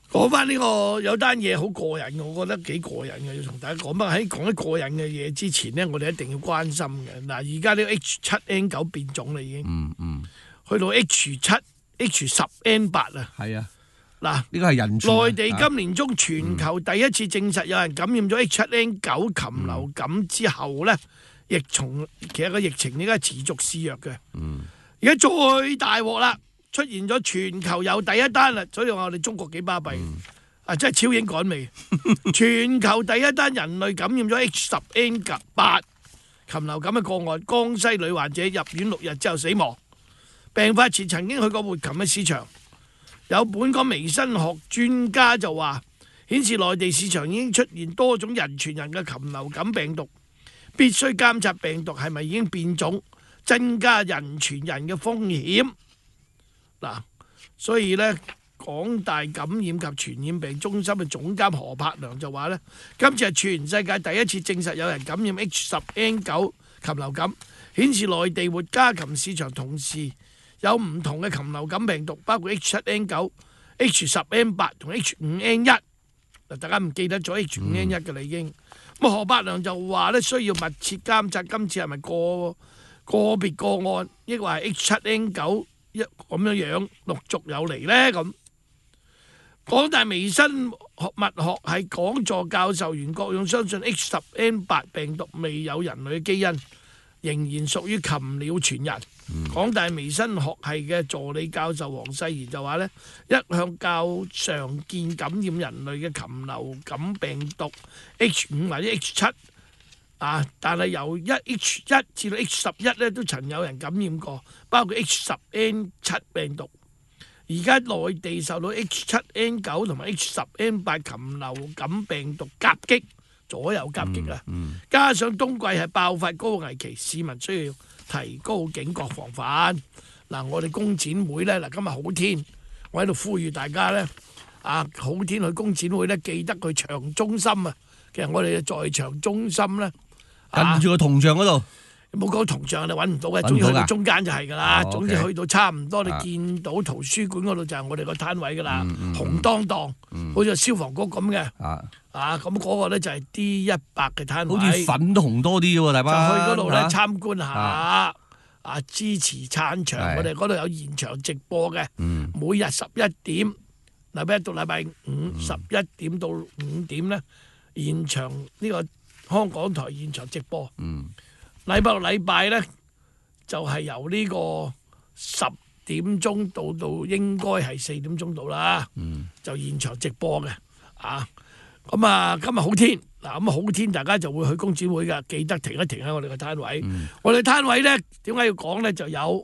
講翻呢個有單嘢好過癮嘅，我覺得幾過癮嘅，要同大家講。不過喺講啲過癮嘅嘢之前呢，我哋一定要關心嘅。嗱，而家呢個 H 七 N 九變種啦已經， 嗯嗯， 去到 H 七、H 十 N 八啊。 係啊， 嗱， 呢個係人傳啊內地今年中全球第一次證實有人感染咗 H 七 N 九禽流感之後呢，疫從其實個疫情應該係持續肆虐嘅。 嗯， 而家最大鑊啦！出現咗全球有第一單啦，所以話我哋中國幾巴閉， 嗯、 啊真係超英趕美。全球第一單人類感染咗 H 十 N 八禽流感嘅個案，江西女患者入院六日之後死亡，病發前曾經去過活禽嘅市場。有本港微生學專家就話，顯示內地市場已經出現多種人傳人嘅禽流感病毒，必須監察病毒係咪已經變種，增加人傳人嘅風險。嗱，所以咧，港大感染及傳染病中心嘅總監何柏良就話咧，今次係全世界第一次證實有人感染 H 十 N 九禽流感，顯示內地活家禽市場同時有唔同嘅禽流感病毒，包括 H 七 N 九、H 十 N 八同 H 五 N 一。嗱，大家唔記得咗 H 五 N 一嘅啦已經。咁何柏良就話咧，需要密切監察今次係咪個個別個案，抑或係 H 七 N 九。一咁樣樣陸續有嚟呢。咁港大微生物學系講座教授袁國勇相信 H 十 N 八病毒未有人類嘅基因，仍然屬於禽鳥傳人。嗯、港大微生學系嘅助理教授黃世賢就話呢，一向較常見感染人類嘅禽流感病毒 H 五或者 H 七。啊！但係由一 H 一至到 H 十一咧，都曾有人感染過，包括 H 十 N 七病毒。而家內地受到 H 七 N 九同埋 H 十 N 八禽流感病毒夾擊，左右夾擊啊！ 嗯嗯、 加上冬季係爆發高危期，市民需要提高警覺防範。嗱、啊，我哋工展會咧，嗱今日好天，我喺度呼籲大家咧，啊好天去工展會咧，記得去場中心啊！其實我哋在場中心咧。 近住個銅像嗰度， 冇講銅像你揾唔到嘅，總之去到中間就係㗎啦。總之去到差唔多，你見到圖書館嗰度就係我哋個攤位㗎啦，紅當當，好似消防局咁嘅。啊，咁嗰個咧就係 D 一百嘅攤位， 好似粉紅多啲嘅喎，大班。 就去嗰度咧參觀下，啊支持撐場，我哋嗰度有現場直播嘅，每日十一點，禮拜一到禮拜五十一點到五點咧，現場呢個。香港台現場直播， 嗯， 禮拜六禮拜咧就係、是、由呢個十點鐘到到應該係四點鐘到啦， 嗯， 就現場直播嘅，啊，咁啊今日好天，嗱咁好天大家就會去工展會㗎，記得停一停喺我哋個攤位，嗯、我哋攤位咧點解要講咧？就有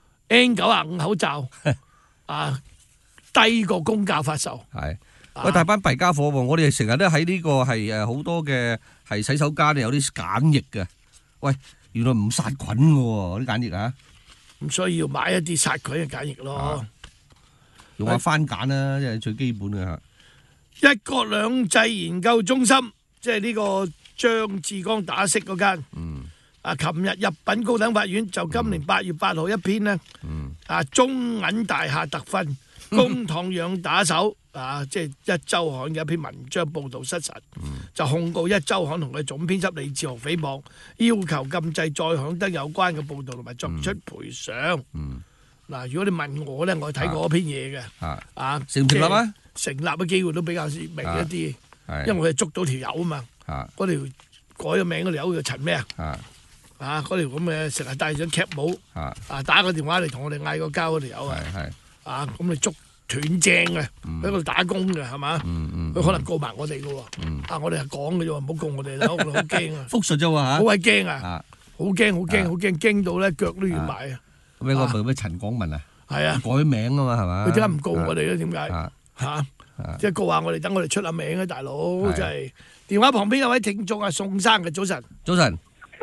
N 九十五口罩，啊低過公價發售， 係。喂，大班弊家伙喎！我哋成日都喺呢個係誒好多嘅係洗手間有啲梘液嘅。喂，原來唔殺菌嘅喎啲梘液啊！ 唔需要買一啲殺菌嘅梘液咯， 用下番梘啦，即係最基本嘅嚇。 一國兩制研究中心，即係呢個張志剛打骰嗰間。嗯。啊，琴日入稟高等法院，就今年八月八號一篇呢。嗯。啊，中銀大廈特訓，公帑養打手。啊！即係一週刊嘅一篇文章報導失實，嗯、就控告一週刊同佢總編輯李志豪誹謗，要求禁制再刊登有關嘅報導同埋作出賠償。嗱、嗯啊，如果你問我咧，我睇過嗰篇嘢嘅，啊，啊成唔成立啊？ 成立嘅機會都比較微一啲，啊、因為我哋捉到條友啊嘛，嗰、啊、條改咗名嗰條友叫陳咩啊？啊，嗰條咁嘅成日戴咗 cap 帽，啊，啊打個電話嚟同我哋嗌個交嗰條友啊，啊咁你捉斷正嘅，喺嗰度打工嘅係嘛？佢可能告埋我哋嘅喎。啊，我哋係講嘅啫喎，唔好告我哋啦，我哋好驚啊！ 復述啫喎嚇， 好鬼驚啊！好驚好驚好驚，驚到咧腳都軟埋啊！ 咩個咩咩陳廣文啊？ 係啊， 改名啊嘛係嘛？ 佢點解唔告我哋咧？點解嚇？即係告下我哋，等我哋出下名啊！大佬真係電話旁邊有位聽眾啊，宋生嘅早晨， 早晨。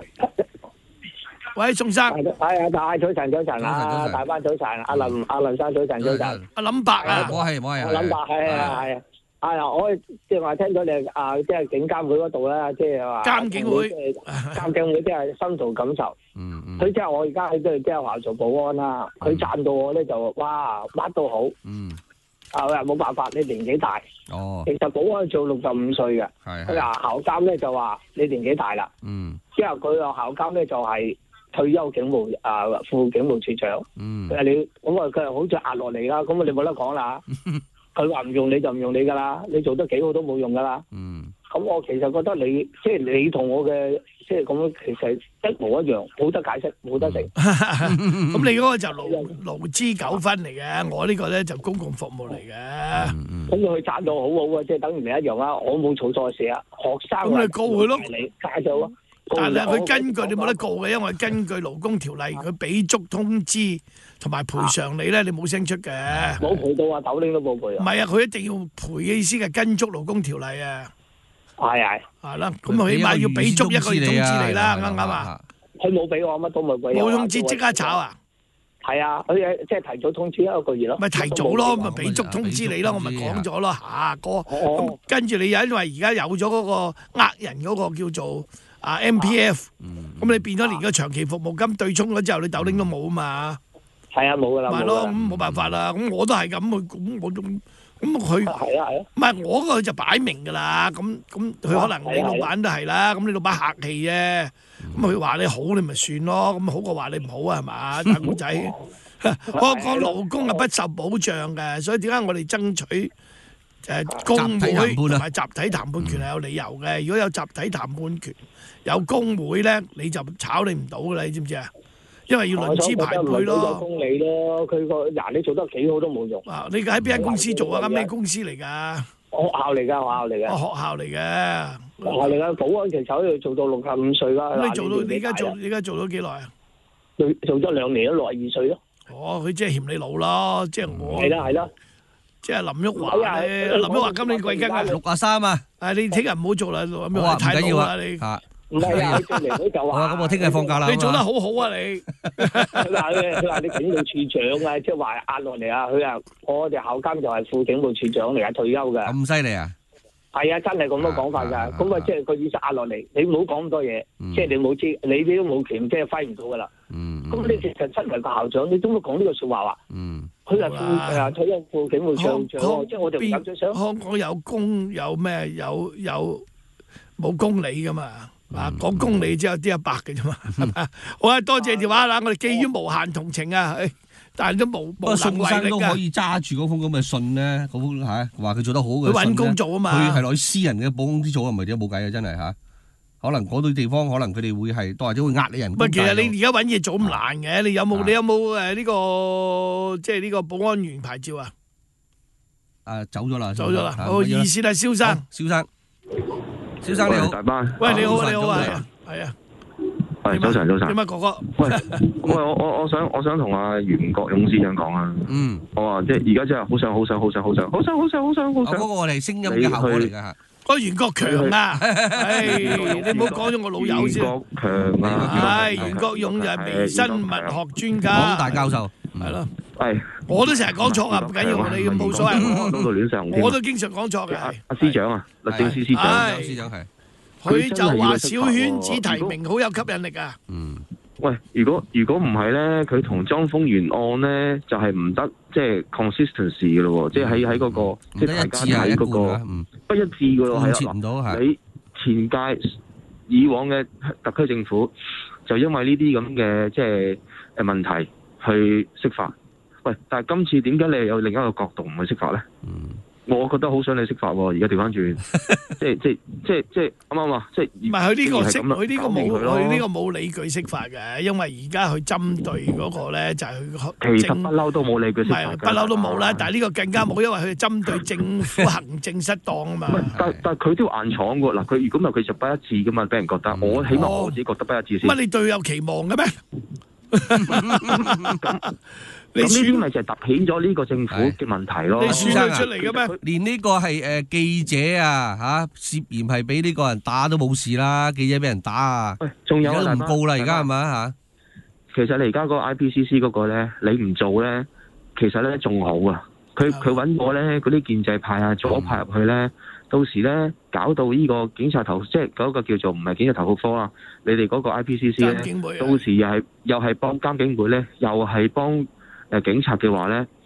喂，宋生， 係啊，大早晨，早晨啊，大班早晨，阿林，阿林生早晨，早晨， 阿林伯啊， 我係我係， 阿林伯係啊係啊，啊我即係話聽到你啊，即係警監會嗰度咧，即係話監警會， 監警會即係深同感受。嗯嗯。佢即係我而家喺度即係話做保安啦，佢讚到我咧就哇乜都好。嗯。 啊，佢話冇辦法，你年紀大。 哦。 其實保安做六十五歲嘅。 係。 佢話校監咧就話你年紀大啦。 嗯。 之後佢個校監咧就係退休警務啊副警務處長。 嗯。 佢話你咁啊，佢係好似壓落嚟啦，咁啊你冇得講啦。佢話唔用你就唔用你噶啦，你做得幾好都冇用噶啦。 嗯。 咁我其實覺得你即係你同我嘅即係咁樣，其實一模一樣，冇得解釋，冇得成。 咁你嗰個就勞勞資糾紛嚟嘅，我呢個咧就公共服務嚟嘅。 咁佢賺到好好啊，即係等於你一樣啊！我冇做錯事啊，學生咁你告佢咯， 你加咗咯。 但係佢根據你冇得告嘅，因為根據勞工條例，佢俾足通知同埋賠償你咧，你冇聲出嘅。 冇賠到啊，斗零都冇賠啊。 唔係啊，佢一定要賠嘅意思係跟足勞工條例啊。 係係係啦，咁啊起碼要俾足一個月通知你啦，啱唔啱啊？ 佢冇俾我，乜都冇俾。 冇通知即刻炒啊！ 係啊，佢即係提早通知一個月咯。 咪提早咯，咪俾足通知你咯，我咪講咗咯嚇哥。咁跟住你因為而家有咗嗰個呃人嗰個叫做啊 M P F，咁你變咗連個長期服務金對沖咗之後，你豆領都冇啊嘛。 係啊，冇噶啦。 咪咯，咁冇辦法啦。咁我都係咁，咁我仲。咁佢係啊係啊， 唔係我嗰個就擺明㗎啦。咁咁佢可能你老闆都係啦。咁你老闆客氣啫。咁佢話你好，你咪算咯。咁好過話你唔好啊，係嘛？打工仔，我講勞工係不受保障嘅，所以點解我哋爭取誒工會同埋集體談判權係有理由嘅。如果有集體談判權，有工會咧，你就炒你唔到㗎啦，你知唔知啊？因為要輪資排輩咯， 公理咯，佢個嗱你做得幾好都冇用。 啊，你喺邊間公司做啊？咁咩公司嚟㗎？ 學校嚟㗎，學校嚟嘅。 哦，學校嚟嘅。 學校嚟㗎，保安其實喺度做到六十五歲啦。 咁你做到你而家做，你而家做咗幾耐啊？ 做做咗兩年都六十二歲咯。 哦，佢即係嫌你老咯，即係我。 係啦係啦。 即係林旭華咧，林旭華今年貴庚啊？ 六啊三啊。 誒，你聽日唔好做啦，林旭華華太老啦， 你。 唔係啊，佢嚟嗰就話。 咁我聽日放假啦。 你做得好好啊，你。 佢話佢話你警務處長啊，即係話壓落嚟啊。佢話我哋校監就係副警務處長嚟，係退休嘅。 咁犀利啊！ 係啊，真係咁多講法㗎。咁啊，即係個意思壓落嚟，你唔好講咁多嘢，即係你冇知，你都冇權，即係揮唔到㗎啦。咁你其實身為個校長，你都冇講呢個説話話。佢係副誒退休副警務處長，即係我哋唔敢再想。香港有公有咩有有冇公理㗎嘛？啊，講公理只有啲一百嘅啫嘛，係咪？好啊，多謝電話啦，我哋基於無限同情啊，但係都無無能為力㗎。 宋生都可以揸住嗰封咁嘅信咧，嗰封嚇話佢做得好嘅信咧。 佢揾工做啊嘛， 佢係攞私人嘅保公司做啊，唔係點冇計啊，真係嚇。可能嗰度地方，可能佢哋會係都或者會呃你人工。 唔係，其實你而家揾嘢做咁難嘅，你有冇你有冇誒呢個即係呢個保安員牌照啊？ 誒，走咗啦， 走咗啦。好，意思係蕭生， 蕭生。蕭生你好， 大班。 喂，你好啊，你好啊，係啊。 喂，早晨，早晨。 點啊，哥哥？ 喂，喂，我我我想我想同阿袁國勇司長講啊。 嗯。我話即係而家真係好想好想好想好想好想好想好想好想。 嗰個我哋聲音嘅效果嚟㗎嚇。 個袁國強啊，唉，你唔好講咗我老友先。 袁國強啊。 係袁國勇就係微生物學專家。 港大教授。 係咯。 係。 我都成日講錯啊，唔緊要，你冇所謂。我都經常講錯嘅。 阿司長啊，律政司司長。 司長係。 佢就話小圈子提名好有吸引力啊！ 嗯， 喂，如果如果唔係咧，佢同莊豐源案咧就係唔得，即係 consistency 嘅咯喎，即係喺喺嗰個即係大家喺嗰個不一致嘅咯，係啦。你前屆以往嘅特區政府就因為呢啲咁嘅即係誒問題去釋法，喂，但係今次點解你有另一個角度唔去釋法咧？嗯。我覺得好想你釋法喎，而家調翻轉，即係即係即係即係啱啱啊！即係唔係佢呢個釋，佢呢個冇，佢呢個冇理據釋法嘅，因為而家佢針對嗰個咧就係佢其實不嬲都冇理據釋法， 唔係不嬲都冇啦，但係呢個更加冇，因為佢係針對政府行政失當啊嘛。 但但係佢都要硬闖㗎嗱，佢如果唔係佢就不一致㗎嘛，俾人覺得，我起碼我自己覺得不一致先。 乜你對有期望嘅咩？ 咁呢啲咪就係凸顯咗呢個政府嘅問題咯。 你選佢出嚟嘅咩？ 連呢個係誒記者啊嚇，涉嫌係俾呢個人打都冇事啦，記者俾人打啊， 仲有而家都唔告啦，而家係咪啊嚇？其實你而家嗰個 I P C C 嗰個咧，你唔做咧，其實咧仲好啊。佢佢揾我咧，嗰啲建制派啊、左派入去咧，到時咧搞到呢個警察投，即係嗰個叫做唔係警察投訴科啦，你哋嗰個 I P C C 咧，到時又係又係幫監警會咧，又係幫。誒警察嘅話咧，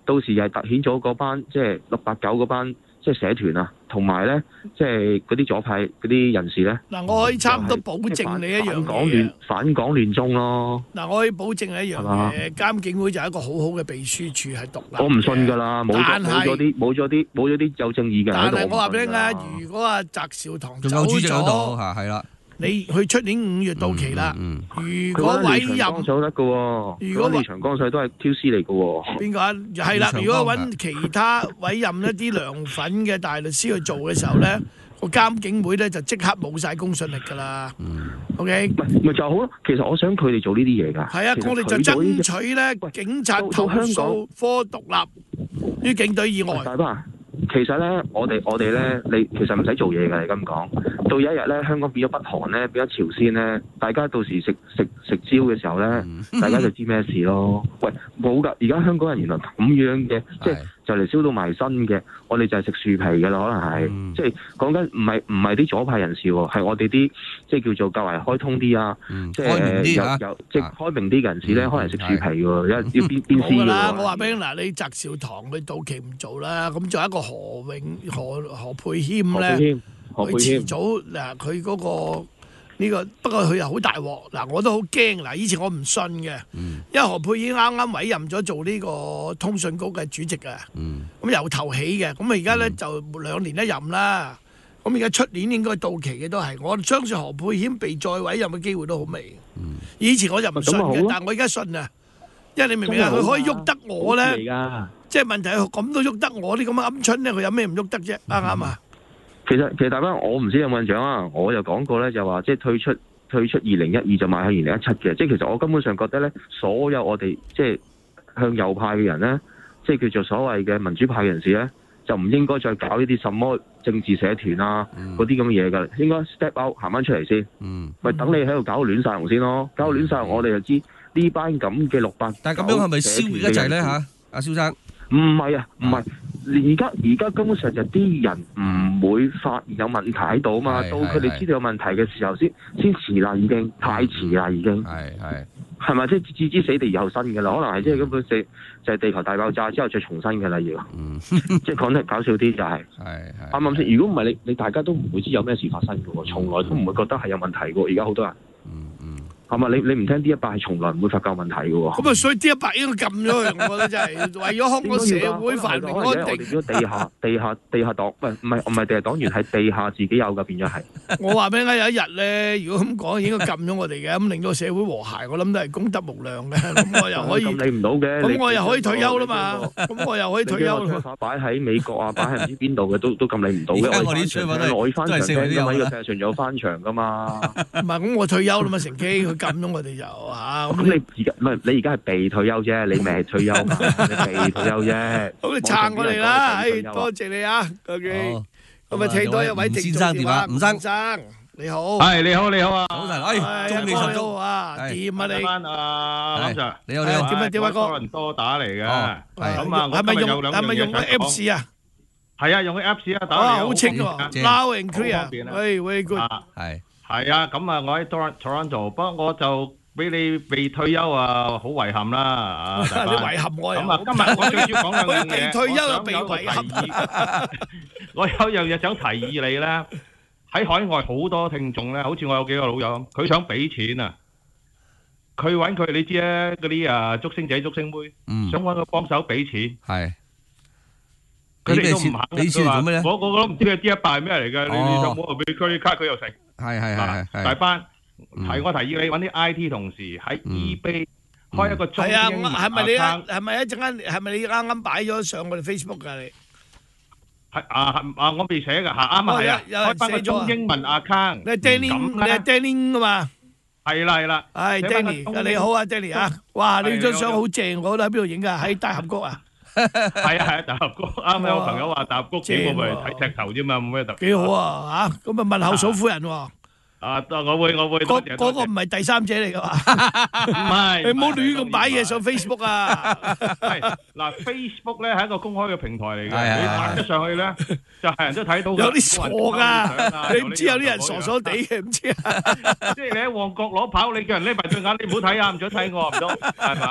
到時係突顯咗嗰班即係六八九嗰班即係社團啊，同埋咧即係嗰啲左派嗰啲人士咧。 嗱，我可以差唔多保證你一樣反港亂反港亂中咯。 嗱，我可以保證你一樣嘢，監警會就係一個好好嘅秘書處係獨立。 我唔信㗎啦，冇咗冇咗啲冇咗啲冇咗啲有正義嘅喺度。 但係我話俾你聽啊，如果阿翟紹唐走咗， 係啦。 你去出年五月到期啦。 嗯嗯、如果委任， 江水得嘅喎。如果李長江水都係挑絲嚟嘅喎。邊個啊？係啦，如果揾其他委任一啲梁粉嘅大律師去做嘅時候咧，個監警會咧就即刻冇晒公信力㗎啦。 嗯、 OK。 咪就好咯。其實我想佢哋做呢啲嘢㗎。 係啊，我哋就爭取咧警察投訴科獨立於警隊以外。 大班。其實咧，我哋我哋咧，你其實唔使做嘢㗎，你咁講。到有一日咧，香港變咗北韓咧，變咗朝鮮咧，大家到時食食食蕉嘅時候咧，大家就知咩事咯。喂，冇㗎，而家香港人原來咁樣嘅，即係就嚟燒到埋身嘅，我哋就係食樹皮㗎啦，可能係，嗯、即係講緊唔係唔係啲左派人士喎，係我哋啲即係叫做較為開通啲啊，嗯、即係有有即係開明啲嘅人士咧，可能食樹皮喎，要要邊邊絲㗎啦。 我話俾你嗱，你翟紹唐佢到期唔做啦，咁仲有一個何永何何沛謙咧，佢遲早嗱佢嗰個呢、這個，不過佢又好大鑊嗱，我都好驚嗱。以前我唔信嘅，嗯、因為何沛謙啱啱委任咗做呢個通訊局嘅主席啊，咁、嗯、由頭起嘅，咁啊而家咧就兩年一任啦。咁而家出年應該到期嘅都係，我相信何沛謙被再委任嘅機會都好微。嗯、以前我就唔信嘅，但係我而家信啊，因為你明唔明啊？佢可以喐得我咧，即係問題係咁都喐得我啲咁嘅鵪鶉咧，佢有咩唔喐得啫？啱唔啱啊？ 其實其實大家我唔知有冇印象啊，我就講過咧，就話即係退出退出二零一二就邁向二零一七嘅，即係其實我根本上覺得咧，所有我哋即係向右派嘅人咧，即係叫做所謂嘅民主派人士咧，就唔應該再搞呢啲什麼政治社團啊嗰啲咁嘅嘢㗎，應該 step out 行翻出嚟先，咪、嗯、等你喺度搞到亂晒龍先咯，搞到亂晒龍我哋就知呢班咁嘅六百。 但係咁樣係咪消滅一齊咧嚇？阿蕭生， 唔係啊，唔係。而家而家根本上就啲人唔會發現有問題喺度啊嘛，到佢哋知道有問題嘅時候先先遲啦，已經太遲啦，已經係係係咪即係置之死地而後生㗎啦？可能係即係根本就就係地球大爆炸之後再重新㗎啦要，嗯、即係講得搞笑啲就係係啱唔啱先？如果唔係你你大家都唔會知有咩事發生㗎喎，從來都唔會覺得係有問題㗎喎。而家好多人。嗯嗯係嘛？你你唔聽 D 一百係從來唔會發覺問題嘅喎。咁啊，所以 D 一百應該撳咗佢，我覺得真係為咗香港社會繁榮安定。我哋叫地下地下地下黨，唔係唔係唔係地下黨員，係地下自己有嘅變咗係。我話俾你聽，有一日咧，如果咁講，應該撳咗我哋嘅，咁令到社會和諧，我諗都係功德無量嘅。咁我又可以撳你唔到嘅。咁我又可以退休啦嘛。咁我又可以退休啦。擺喺美國啊，擺喺唔知邊度嘅都都撳你唔到嘅。我啲出品內翻場聽㗎嘛，呢個世界上有翻場㗎嘛。唔係，咁我退休啦嘛，乘機佢撳咗我哋就。嚇！咁你而家唔係你而家係被退休啫，你未係退休嘛？你被退休啫。好，你撐我哋啦！誒，多謝你啊 ，OK。咁啊，聽多一位聽眾電話，吳生，生你好。係你好，你好啊！早晨，誒，中年十足啊，掂啊你。班啊，林 Sir，你好你好。點啊點啊哥？多倫多打嚟嘅。係咁啊，係咪用係咪用個 Apps 啊？係啊，用個 Apps 啊，打嚟好清喎 ，loud and clear。喂喂，good。係係啊，咁啊，我喺 Toronto，不過我就。俾你被退休啊，好遺憾啦啊！你遺憾我咁啊！今日我最主要講兩樣嘢。被退休又被遺憾。我有樣嘢想提議你咧，喺海外好多聽眾咧，好似我有幾個老友，佢想俾錢啊，佢揾佢你知啊，嗰啲啊竹升仔、竹升妹，想揾佢幫手俾錢。係。佢哋都唔肯。俾錢做咩咧？我我我都唔知佢 D 一百係咩嚟嘅，你你就冇俾佢卡，佢又食。係係係係。大班。係我提議你揾啲 I T 同事喺 eBay 開一個中英文 account。係咪你係咪一陣間係咪你啱啱擺咗上我哋 Facebook 㗎你？係啊啊！我未寫㗎嚇，啱啊係啊，開翻個中英文 account。你係 Danny，你係 Danny 㗎嘛？係啦係啦。係 Danny，你好啊 Danny 啊！哇！你張相好正，我覺得喺邊度影㗎？喺大峽谷啊？係啊係啊，大峽谷啱有朋友話大峽谷幾個咪睇石頭啫嘛，冇咩特別。幾好啊嚇！咁啊問候嫂夫人喎。啊！我會我會嗰嗰個唔係第三者嚟噶嘛？唔係，你唔好亂咁擺嘢上 Facebook 啊！係嗱 ，Facebook 咧係一個公開嘅平台嚟嘅，你擺咗上去咧，就係人都睇到。有啲傻噶，你唔知有啲人傻傻地嘅，唔知啊？即係你喺旺角攞跑，你叫人匿埋對眼，你唔好睇啊，唔准睇我唔得，係嘛？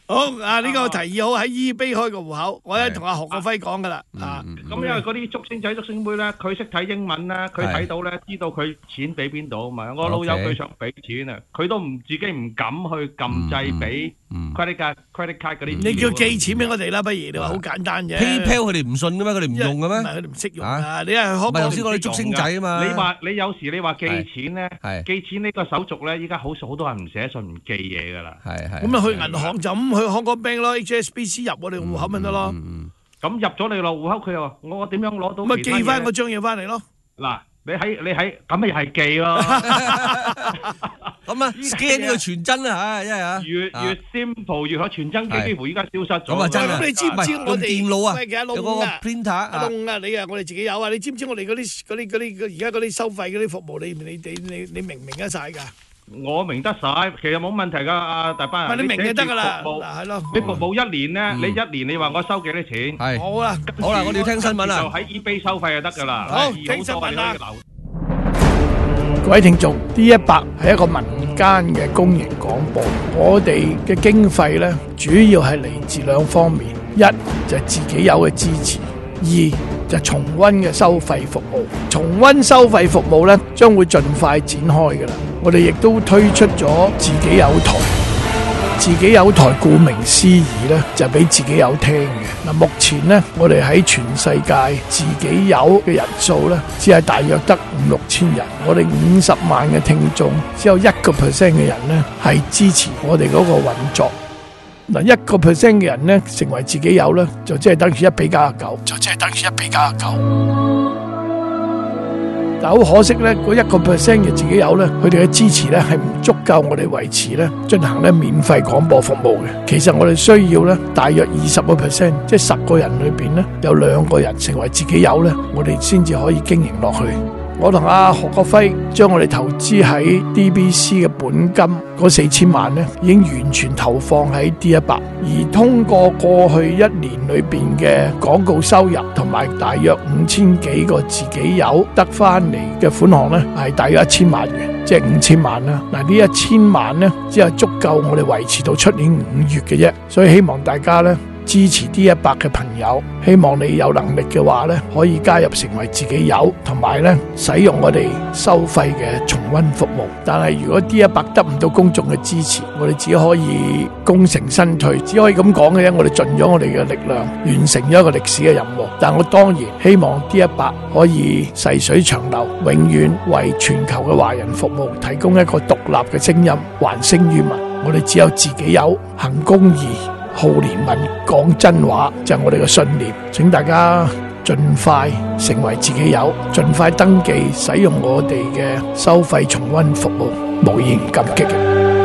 好啊！呢個提議好喺 eBay 開個戶口，我咧同阿何國輝講噶啦啊。 咁因為嗰啲竹升仔、竹升妹咧，佢識睇英文咧，佢睇到咧，知道佢錢俾邊度啊嘛。我老友佢想俾錢啊，佢都唔自己唔敢去撳掣俾 credit card、credit card 嗰啲。 你叫寄錢俾我哋啦，不如你話好簡單嘅。 PayPal 佢哋唔信嘅咩？佢哋唔用嘅咩？ 唔係佢哋唔識用啊！你係可唔係頭先嗰啲竹升仔啊嘛？ 你話你有時你話寄錢咧，寄錢呢個手續咧，依家好好多人唔寫信唔寄嘢噶啦。 係係。 咁啊去銀行就咁去香港 bank 咯 ，H S B C 入我哋戶口咪得咯。 咁入咗你落戶口，佢又話我點樣攞到？ 咪寄翻嗰張嘢翻嚟咯。 嗱，你喺你喺咁咪係寄咯。 咁啊 scan 呢個傳真啊嚇，因為啊越越 simple 越可傳真機，幾乎依家消失咗。 咁啊真係。 咁你知唔知我哋電腦啊？ 喂，其實有個 printer 啊， 窿啊，你啊，我哋自己有啊。你知唔知我哋嗰啲嗰啲嗰啲而家嗰啲收費嗰啲服務，你你你你你明唔明得晒㗎？ 我明得晒，其實冇問題㗎，阿大班人。 你明就得㗎啦， 嗱係咯。 你服務一年咧，你一年你話我收幾多錢？ 係。 好啦， 好啦，我哋要聽新聞啦。 就喺 eBay 收費就得㗎啦。 好，聽新聞啦。 各位聽眾 ，D 一百係一個民間嘅公營廣播，我哋嘅經費咧主要係嚟自兩方面，一就係自己有嘅支持，二就係重溫嘅收費服務。重溫收費服務咧將會盡快展開㗎啦，我哋亦都推出咗自己有台。自己有台，顧名思義咧，就俾自己有聽嘅。嗱，目前咧，我哋喺全世界自己有嘅人數咧，只係大約得五六千人。我哋五十萬嘅聽眾，只有一個 percent 嘅人咧係支持我哋嗰個運作。嗱，一個 percent 嘅人咧成為自己有咧，就即係等於一比九十九，就即係等於一比九十九。但好可惜咧，嗰一個 percent 嘅自己有咧，佢哋嘅支持咧係唔足夠我哋維持咧進行咧免費廣播服務嘅。其實我哋需要咧大約二十個 percent，即係十個人裏邊咧有兩個人成為自己有咧，我哋先至可以經營落去。我同阿何國輝將我哋投資喺 D B C 嘅本金嗰四千萬咧，已經完全投放喺 D 一百，而通過過去一年裏邊嘅廣告收入同埋大約五千幾個自己有得翻嚟嘅款項咧，係大約一千萬元，即係五千萬啦。嗱，呢一千萬咧，只係足夠我哋維持到出年五月嘅啫，所以希望大家咧支持 D 一百嘅朋友，希望你有能力嘅話咧，可以加入成為自己有，同埋咧使用我哋收費嘅重溫服務。但係如果 D 一百得唔到公眾嘅支持，我哋只可以功成身退，只可以咁講嘅啫。我哋盡咗我哋嘅力量，完成咗一個歷史嘅任務。但我當然希望 D 一百可以細水長流，永遠為全球嘅華人服務，提供一個獨立嘅聲音，還聲於民。我哋只有自己有，行公義，好憐憫，講真話，就係我哋嘅信念。請大家盡快成為自己有，盡快登記使用我哋嘅收費重溫服務，無言感激嘅。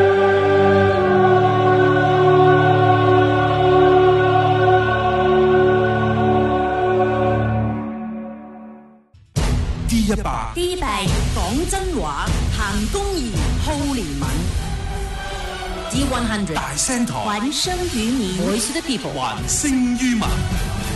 D 一百 D 一百講真話，行公義，好憐憫。D 一百大聲台， 還聲於民， Voice of the People，還聲於民。